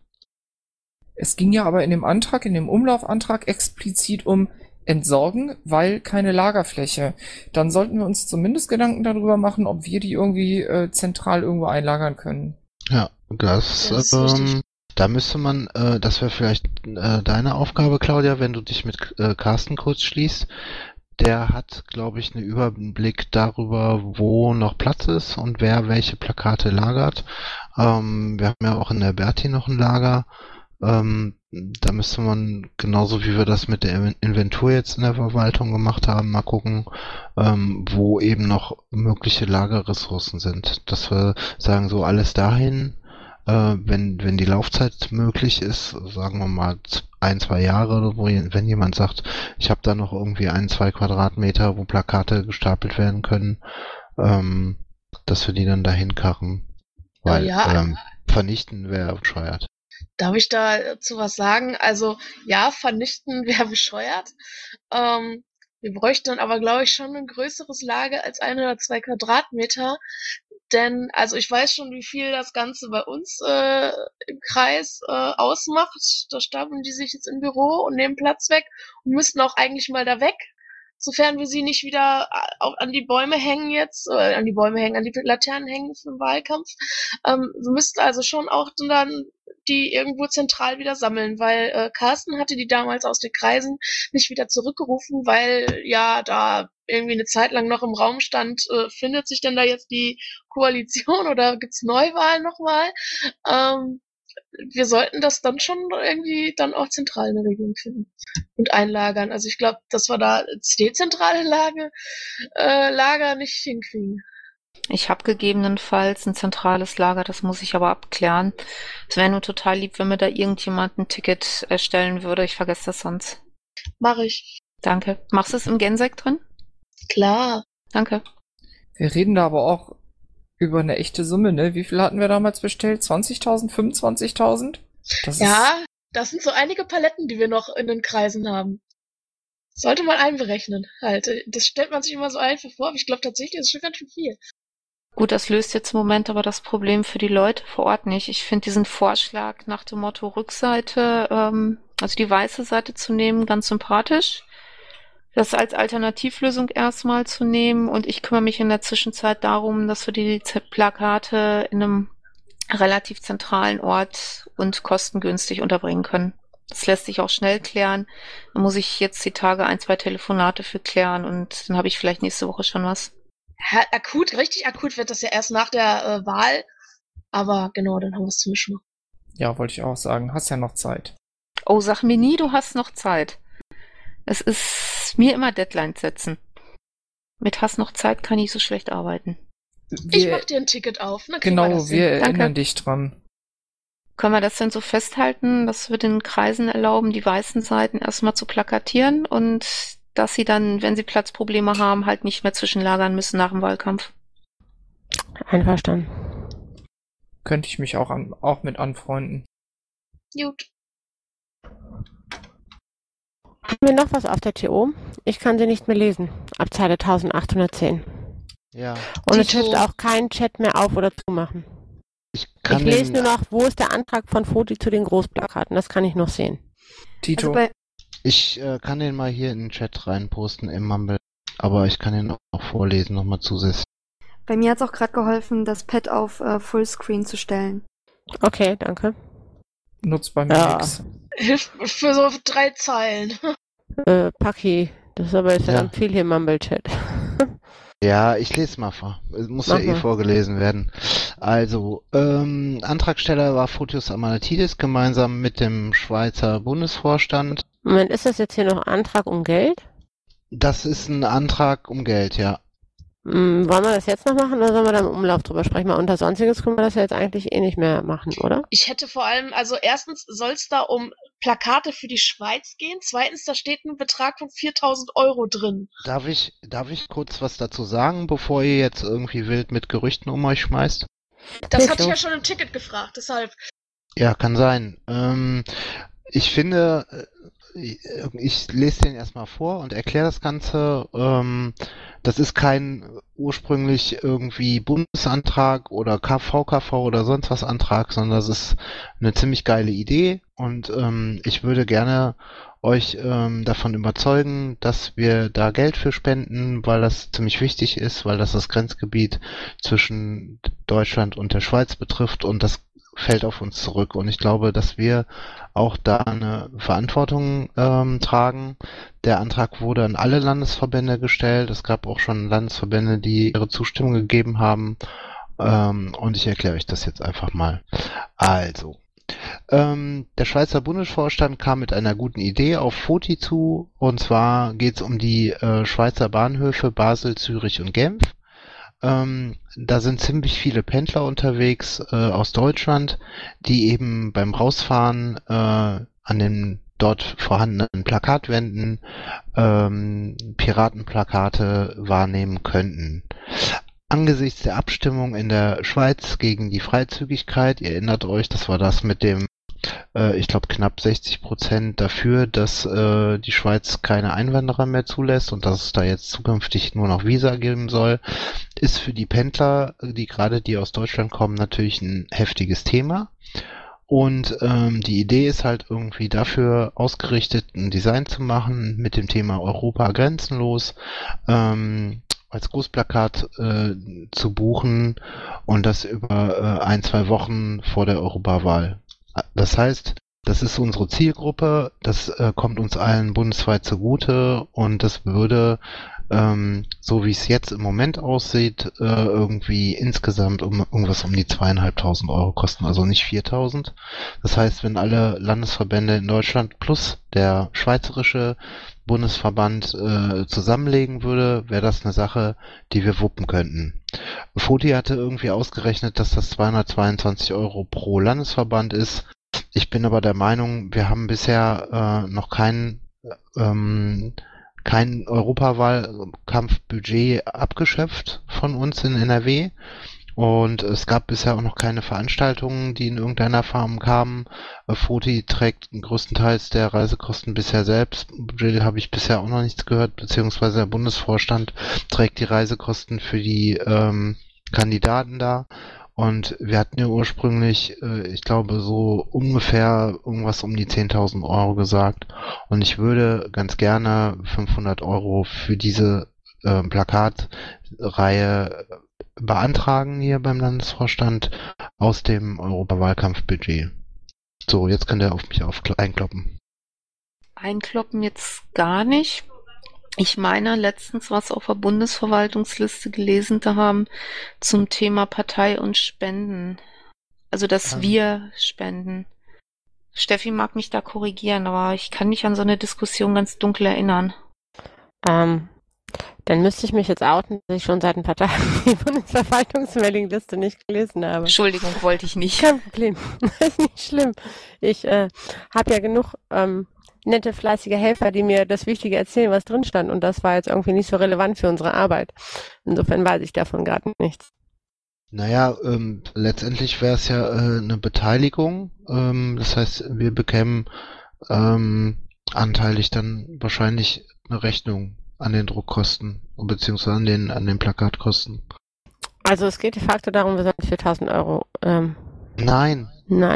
Es ging ja aber in dem Antrag, in dem Umlaufantrag explizit um Entsorgen, weil keine Lagerfläche. Dann sollten wir uns zumindest Gedanken darüber machen, ob wir die irgendwie äh, zentral irgendwo einlagern können. Ja, das, Ja, das ist ähm, richtig. da müsste man, äh, das wäre vielleicht äh, deine Aufgabe, Claudia, wenn du dich mit äh, Carsten kurz schließt. Der hat, glaube ich, einen Überblick darüber, wo noch Platz ist und wer welche Plakate lagert. Ähm, wir haben ja auch in der Berti noch ein Lager. Ähm, da müsste man, genauso wie wir das mit der In- Inventur jetzt in der Verwaltung gemacht haben, mal gucken, ähm, wo eben noch mögliche Lagerressourcen sind. Dass wir sagen, so alles dahin, äh, wenn, wenn die Laufzeit möglich ist, sagen wir mal z- ein, zwei Jahre, oder wo, je- wenn jemand sagt, ich habe da noch irgendwie ein, zwei Quadratmeter, wo Plakate gestapelt werden können, ähm, dass wir die dann dahin karren. Äh, Weil ja, ähm, vernichten wäre bescheuert. darf ich dazu was sagen? Also ja, vernichten wäre bescheuert. Ähm, wir bräuchten dann aber, glaube ich, schon ein größeres Lager als ein oder zwei Quadratmeter. Denn, also ich weiß schon, wie viel das Ganze bei uns äh, im Kreis äh, ausmacht. Da stapeln die sich jetzt im Büro und nehmen Platz weg und müssten auch eigentlich mal da weg, sofern wir sie nicht wieder äh, au- an die Bäume hängen jetzt, äh, an die Bäume hängen, an die Laternen hängen für den Wahlkampf. Ähm, wir müssten also schon auch dann die irgendwo zentral wieder sammeln, weil äh, Carsten hatte die damals aus den Kreisen nicht wieder zurückgerufen, weil ja da irgendwie eine Zeit lang noch im Raum stand, äh, findet sich denn da jetzt die Koalition oder gibt's Neuwahlen nochmal? Ähm, wir sollten das dann schon irgendwie dann auch zentral eine Regelung finden und einlagern. Also ich glaube, dass wir da als dezentrale Lage, äh, Lager nicht hinkriegen. Ich habe gegebenenfalls ein zentrales Lager, das muss ich aber abklären. Es wäre nur total lieb, wenn mir da irgendjemand ein Ticket erstellen würde. Ich vergesse das sonst. Mach ich. Danke. Machst du es im Gensec drin? Klar. Danke. Wir reden da aber auch über eine echte Summe, ne? Wie viel hatten wir damals bestellt? zwanzigtausend, fünfundzwanzigtausend? Das ist, Ja, das sind so einige Paletten, die wir noch in den Kreisen haben. Sollte man einberechnen, halt. Das stellt man sich immer so einfach vor, aber ich glaube tatsächlich, das ist schon ganz schön viel. Gut, das löst jetzt im Moment aber das Problem für die Leute vor Ort nicht. Ich finde diesen Vorschlag nach dem Motto Rückseite, ähm, also die weiße Seite zu nehmen, ganz sympathisch. Das als Alternativlösung erstmal zu nehmen und ich kümmere mich in der Zwischenzeit darum, dass wir die Z- Plakate in einem relativ zentralen Ort und kostengünstig unterbringen können. Das lässt sich auch schnell klären. Da muss ich jetzt die Tage ein, zwei Telefonate für klären und dann habe ich vielleicht nächste Woche schon was. Ja, akut, richtig akut wird das ja erst nach der äh, Wahl. Aber genau, dann haben wir es zumindest schon mal. ja, wollte ich auch sagen. Hast ja noch Zeit. Oh, sag mir nie, du hast noch Zeit. Es ist mir immer Deadlines setzen. Mit hast noch Zeit kann ich so schlecht arbeiten. Ich Wir, mach dir ein Ticket auf, dann kriegen wir genau, das wir hin. erinnern Danke. dich dran. Können wir das denn so festhalten, dass wir den Kreisen erlauben, die weißen Seiten erstmal zu plakatieren und dass sie dann, wenn sie Platzprobleme haben, halt nicht mehr zwischenlagern müssen nach dem Wahlkampf? Einverstanden. Könnte ich mich auch, an, auch mit anfreunden. Gut. Haben wir noch was auf der T O? Ich kann sie nicht mehr lesen. Ab Zeile eintausendachthundertzehn. Ja, Und es Tito. hilft auch keinen Chat mehr auf- oder zumachen. ich Ich kann lese den, nur noch, wo ist der Antrag von Foti zu den Großplakaten. Das kann ich noch sehen. Tito, Also bei, ich äh, kann den mal hier in den Chat reinposten im Mumble, aber ich kann den auch vorlesen nochmal zusätzlich. Bei mir hat es auch gerade geholfen, das Pad auf äh, Fullscreen zu stellen. Okay, danke. Nutzt bei mir Ja. nix. Hilft für so drei Zeilen. Äh, Paki, das ist aber jetzt Ja. verdammt viel hier Mumble-Chat. Ja, ich lese mal vor. Es muss Mach ja eh mal. vorgelesen werden. Also, ähm, Antragsteller war Fotios Amanatidis gemeinsam mit dem Schweizer Bundesvorstand. Moment, ist das jetzt hier noch Antrag um Geld? Das ist ein Antrag um Geld, ja. Hm, wollen wir das jetzt noch machen oder sollen wir da im Umlauf drüber sprechen? Mal unter Sonstiges können wir das ja jetzt eigentlich eh nicht mehr machen, oder? Ich hätte vor allem, also erstens soll es da um Plakate für die Schweiz gehen. Zweitens, da steht ein Betrag von viertausend Euro drin. Darf ich, darf ich kurz was dazu sagen, bevor ihr jetzt irgendwie wild mit Gerüchten um euch schmeißt? Das hatte ich ja schon im Ticket gefragt, deshalb. Ja, kann sein. Ähm, ich finde, äh, ich lese den erstmal vor und erkläre das Ganze. Ähm, das ist kein ursprünglich irgendwie Bundesantrag oder K V K V oder sonst was Antrag, sondern das ist eine ziemlich geile Idee und ähm, ich würde gerne euch ähm, davon überzeugen, dass wir da Geld für spenden, weil das ziemlich wichtig ist, weil das das Grenzgebiet zwischen Deutschland und der Schweiz betrifft und das fällt auf uns zurück. Und ich glaube, dass wir auch da eine Verantwortung ähm, tragen. Der Antrag wurde an alle Landesverbände gestellt. Es gab auch schon Landesverbände, die ihre Zustimmung gegeben haben. Ähm, und ich erkläre euch das jetzt einfach mal. Also, ähm, der Schweizer Bundesvorstand kam mit einer guten Idee auf Foti zu. Und zwar geht es um die äh, Schweizer Bahnhöfe Basel, Zürich und Genf. Ähm, da sind ziemlich viele Pendler unterwegs äh, aus Deutschland, die eben beim Rausfahren äh, an den dort vorhandenen Plakatwänden ähm, Piratenplakate wahrnehmen könnten. Angesichts der Abstimmung in der Schweiz gegen die Freizügigkeit, ihr erinnert euch, das war das mit dem äh, ich glaube knapp sechzig Prozent dafür, dass äh, die Schweiz keine Einwanderer mehr zulässt und dass es da jetzt zukünftig nur noch Visa geben soll, ist für die Pendler, die gerade die aus Deutschland kommen, natürlich ein heftiges Thema. Und ähm, die Idee ist halt irgendwie dafür ausgerichtet, ein Design zu machen mit dem Thema Europa grenzenlos, ähm, als Großplakat äh, zu buchen und das über äh, ein, zwei Wochen vor der Europawahl. Das heißt, das ist unsere Zielgruppe, das äh, kommt uns allen bundesweit zugute und das würde, ähm, so wie es jetzt im Moment aussieht, äh, irgendwie insgesamt um irgendwas um die zweieinhalbtausend Euro kosten, also nicht viertausend. Das heißt, wenn alle Landesverbände in Deutschland plus der schweizerische Bundesverband äh, zusammenlegen würde, wäre das eine Sache, die wir wuppen könnten. Foti hatte irgendwie ausgerechnet, dass das zweihundertzweiundzwanzig Euro pro Landesverband ist. Ich bin aber der Meinung, wir haben bisher äh, noch kein, ähm, kein Europawahlkampfbudget abgeschöpft von uns in N R W. Und es gab bisher auch noch keine Veranstaltungen, die in irgendeiner Form kamen. Foti trägt größtenteils der Reisekosten bisher selbst. Budget habe ich bisher auch noch nichts gehört, beziehungsweise der Bundesvorstand trägt die Reisekosten für die ähm, Kandidaten da. Und wir hatten ja ursprünglich, äh, ich glaube, so ungefähr irgendwas um die zehntausend Euro gesagt. Und ich würde ganz gerne fünfhundert Euro für diese äh, Plakatreihe beantragen hier beim Landesvorstand aus dem Europawahlkampfbudget. So, jetzt könnt ihr auf mich auf einkloppen. Einkloppen jetzt gar nicht. Ich meine, letztens was auf der Bundesverwaltungsliste gelesen zu haben zum Thema Partei und Spenden. Also, dass Ähm. wir spenden. Steffi mag mich da korrigieren, aber ich kann mich an so eine Diskussion ganz dunkel erinnern. Ähm, dann müsste ich mich jetzt outen, dass ich schon seit ein paar Tagen die Bundesverwaltungsmailingliste nicht gelesen habe. Entschuldigung, wollte ich nicht. Kein Problem. Ist nicht schlimm. Ich äh, habe ja genug ähm, nette, fleißige Helfer, die mir das Wichtige erzählen, was drin stand. Und das war jetzt irgendwie nicht so relevant für unsere Arbeit. Insofern weiß ich davon gerade nichts. Naja, ähm, letztendlich wäre es ja äh, eine Beteiligung. Ähm, das heißt, wir bekämen ähm, anteilig dann wahrscheinlich eine Rechnung an den Druckkosten, beziehungsweise an den, an den Plakatkosten. Also es geht de facto darum, wir sollen viertausend Euro. Ähm, Nein. nein.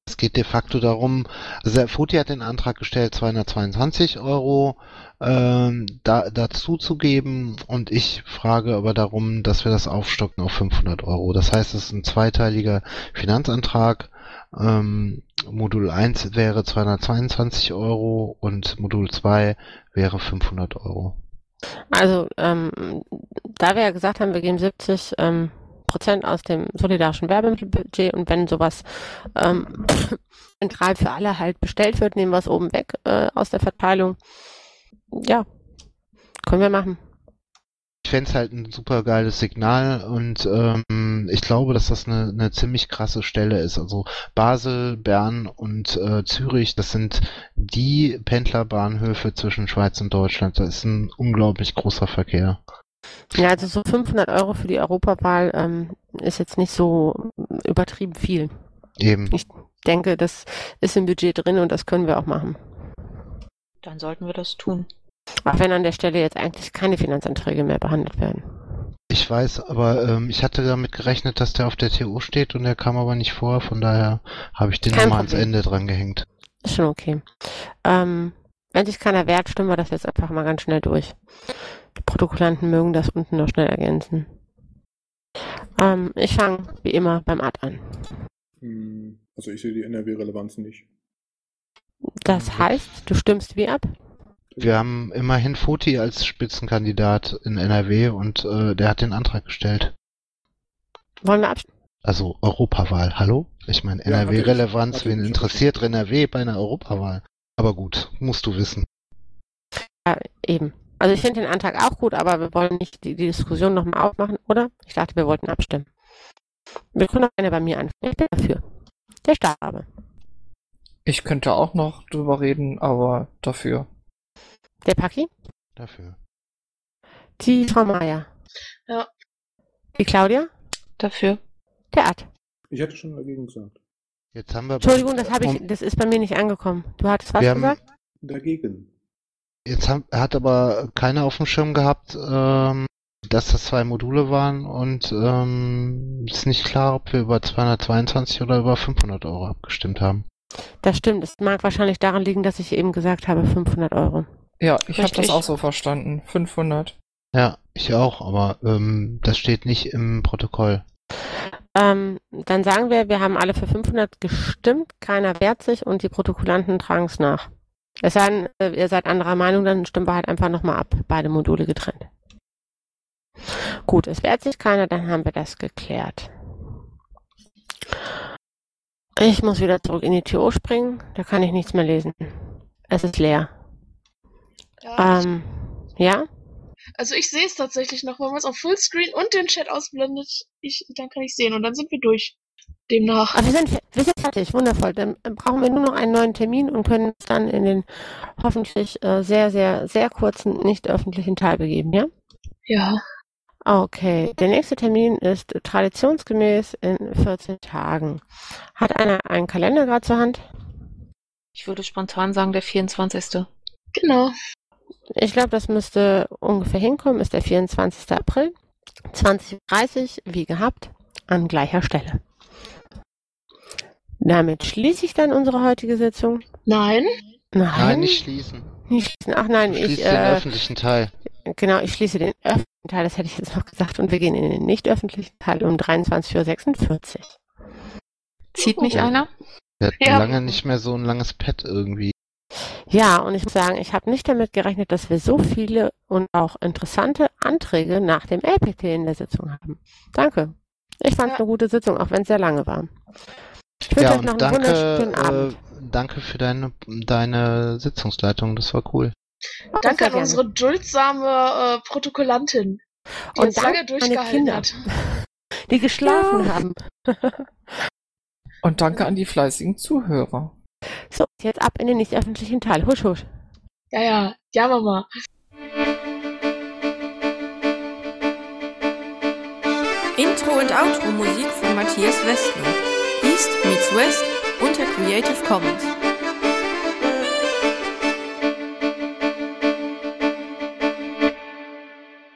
Es geht de facto darum, also der Foti hat den Antrag gestellt, zweihundertzweiundzwanzig Euro ähm, da, dazu zu geben, und ich frage aber darum, dass wir das aufstocken auf fünfhundert Euro. Das heißt, es ist ein zweiteiliger Finanzantrag. Ähm, Modul eins wäre zweihundertzweiundzwanzig Euro und Modul zwei wäre fünfhundert Euro. Also, ähm, da wir ja gesagt haben, wir geben siebzig ähm, Prozent aus dem solidarischen Werbemittelbudget, und wenn sowas ähm, zentral für alle halt bestellt wird, nehmen wir es oben weg äh, aus der Verteilung. Ja, können wir machen. Ich fände es halt ein super geiles Signal, und ähm, ich glaube, dass das eine, eine ziemlich krasse Stelle ist. Also Basel, Bern und äh, Zürich, das sind die Pendlerbahnhöfe zwischen Schweiz und Deutschland. Da ist ein unglaublich großer Verkehr. Ja, also so fünfhundert Euro für die Europawahl ähm, ist jetzt nicht so übertrieben viel. Eben. Ich denke, das ist im Budget drin und das können wir auch machen. Dann sollten wir das tun. Auch wenn an der Stelle jetzt eigentlich keine Finanzanträge mehr behandelt werden. Ich weiß, aber ähm, ich hatte damit gerechnet, dass der auf der T O steht, und der kam aber nicht vor. Von daher habe ich den Kein nochmal ans Problem. Ende dran gehängt. Ist schon okay. Ähm, wenn sich keiner wehrt, stimmen wir das jetzt einfach mal ganz schnell durch. Die Protokollanten mögen das unten noch schnell ergänzen. Ähm, ich fange wie immer beim Ad an. Hm, Also ich sehe die N R W-Relevanz nicht. Das heißt, du stimmst wie ab? Wir haben immerhin Foti als Spitzenkandidat in N R W, und äh, der hat den Antrag gestellt. Wollen wir abstimmen? Also Europawahl, hallo? Ich meine, Ja, N R W-Relevanz, natürlich. wen interessiert N R W bei einer Europawahl? Aber gut, musst du wissen. Ja, eben. Also ich finde den Antrag auch gut, aber wir wollen nicht die, die Diskussion nochmal aufmachen, oder? Ich dachte, wir wollten abstimmen. Wir können auch gerne bei mir anfangen. Ich bin dafür. Der Starbe. Ich könnte auch noch drüber reden, aber dafür. Der Paki? Dafür. Die Frau Meier? Ja. Die Claudia? Dafür. Der Ad? Ich hätte schon dagegen gesagt. Jetzt haben wir... Entschuldigung, das habe ich, das ist bei mir nicht angekommen. Du hattest was Wir haben- gesagt? Dagegen. Jetzt haben, hat aber keiner auf dem Schirm gehabt, ähm, dass das zwei Module waren, und ähm, ist nicht klar, ob wir über zweihundertzweiundzwanzig oder über fünfhundert Euro abgestimmt haben. Das stimmt. Es mag wahrscheinlich daran liegen, dass ich eben gesagt habe, fünfhundert Euro. Ja, ich habe Richtig. das auch so verstanden. fünfhundert. Ja, ich auch, aber ähm, das steht nicht im Protokoll. Ähm, dann sagen wir, wir haben alle für fünfhundert gestimmt, keiner wehrt sich und die Protokollanten tragen es nach. Es sei denn, äh, ihr seid anderer Meinung, dann stimmen wir halt einfach nochmal ab, beide Module getrennt. Gut, es wehrt sich keiner, dann haben wir das geklärt. Ich muss wieder zurück in die T O springen, da kann ich nichts mehr lesen. Es ist leer. Ja, Ähm, ja? Also ich sehe es tatsächlich noch, wenn man es auf Fullscreen und den Chat ausblendet, ich, dann kann ich sehen und dann sind wir durch. Demnach. Ah, wir sind, fe- wir sind fertig, wundervoll. Dann äh, brauchen wir nur noch einen neuen Termin und können uns dann in den hoffentlich äh, sehr, sehr, sehr kurzen, nicht öffentlichen Teil begeben, ja? Ja. Okay, der nächste Termin ist traditionsgemäß in vierzehn Tagen. Hat einer einen Kalender gerade zur Hand? Ich würde spontan sagen, der vierundzwanzigste Genau. Ich glaube, das müsste ungefähr hinkommen, ist der vierundzwanzigster April, zwanzig Uhr dreißig, wie gehabt, an gleicher Stelle. Damit schließe ich dann unsere heutige Sitzung. Nein. Nein, Nein, nicht schließen. nicht schließen. Ach nein, Schließ ich, den äh, öffentlichen Teil. genau, ich schließe den öffentlichen Teil, das hätte ich jetzt noch gesagt, und wir gehen in den nicht öffentlichen Teil um dreiundzwanzig Uhr sechsundvierzig. Zieht mich einer? Wir hatten Ja. lange nicht mehr so ein langes Pad irgendwie. Ja, und ich muss sagen, ich habe nicht damit gerechnet, dass wir so viele und auch interessante Anträge nach dem L P T in der Sitzung haben. Danke. Ich fand es Ja. eine gute Sitzung, auch wenn es sehr lange war. Ich wünsche Ja, euch noch und einen wunderschönen danke, Abend. äh, danke für deine, deine Sitzungsleitung, das war cool. Oh, Danke sehr an gerne. unsere duldsame äh, Protokollantin, die Und jetzt lange danke an meine durchgehalten Kinder, hat. die geschlafen Ja. haben. Und danke an die fleißigen Zuhörer. So, jetzt ab in den nicht öffentlichen Teil. Husch, husch. Ja, ja. Ja, Mama. Intro und Outro Musik von Matthias Westner. East meets West unter Creative Commons.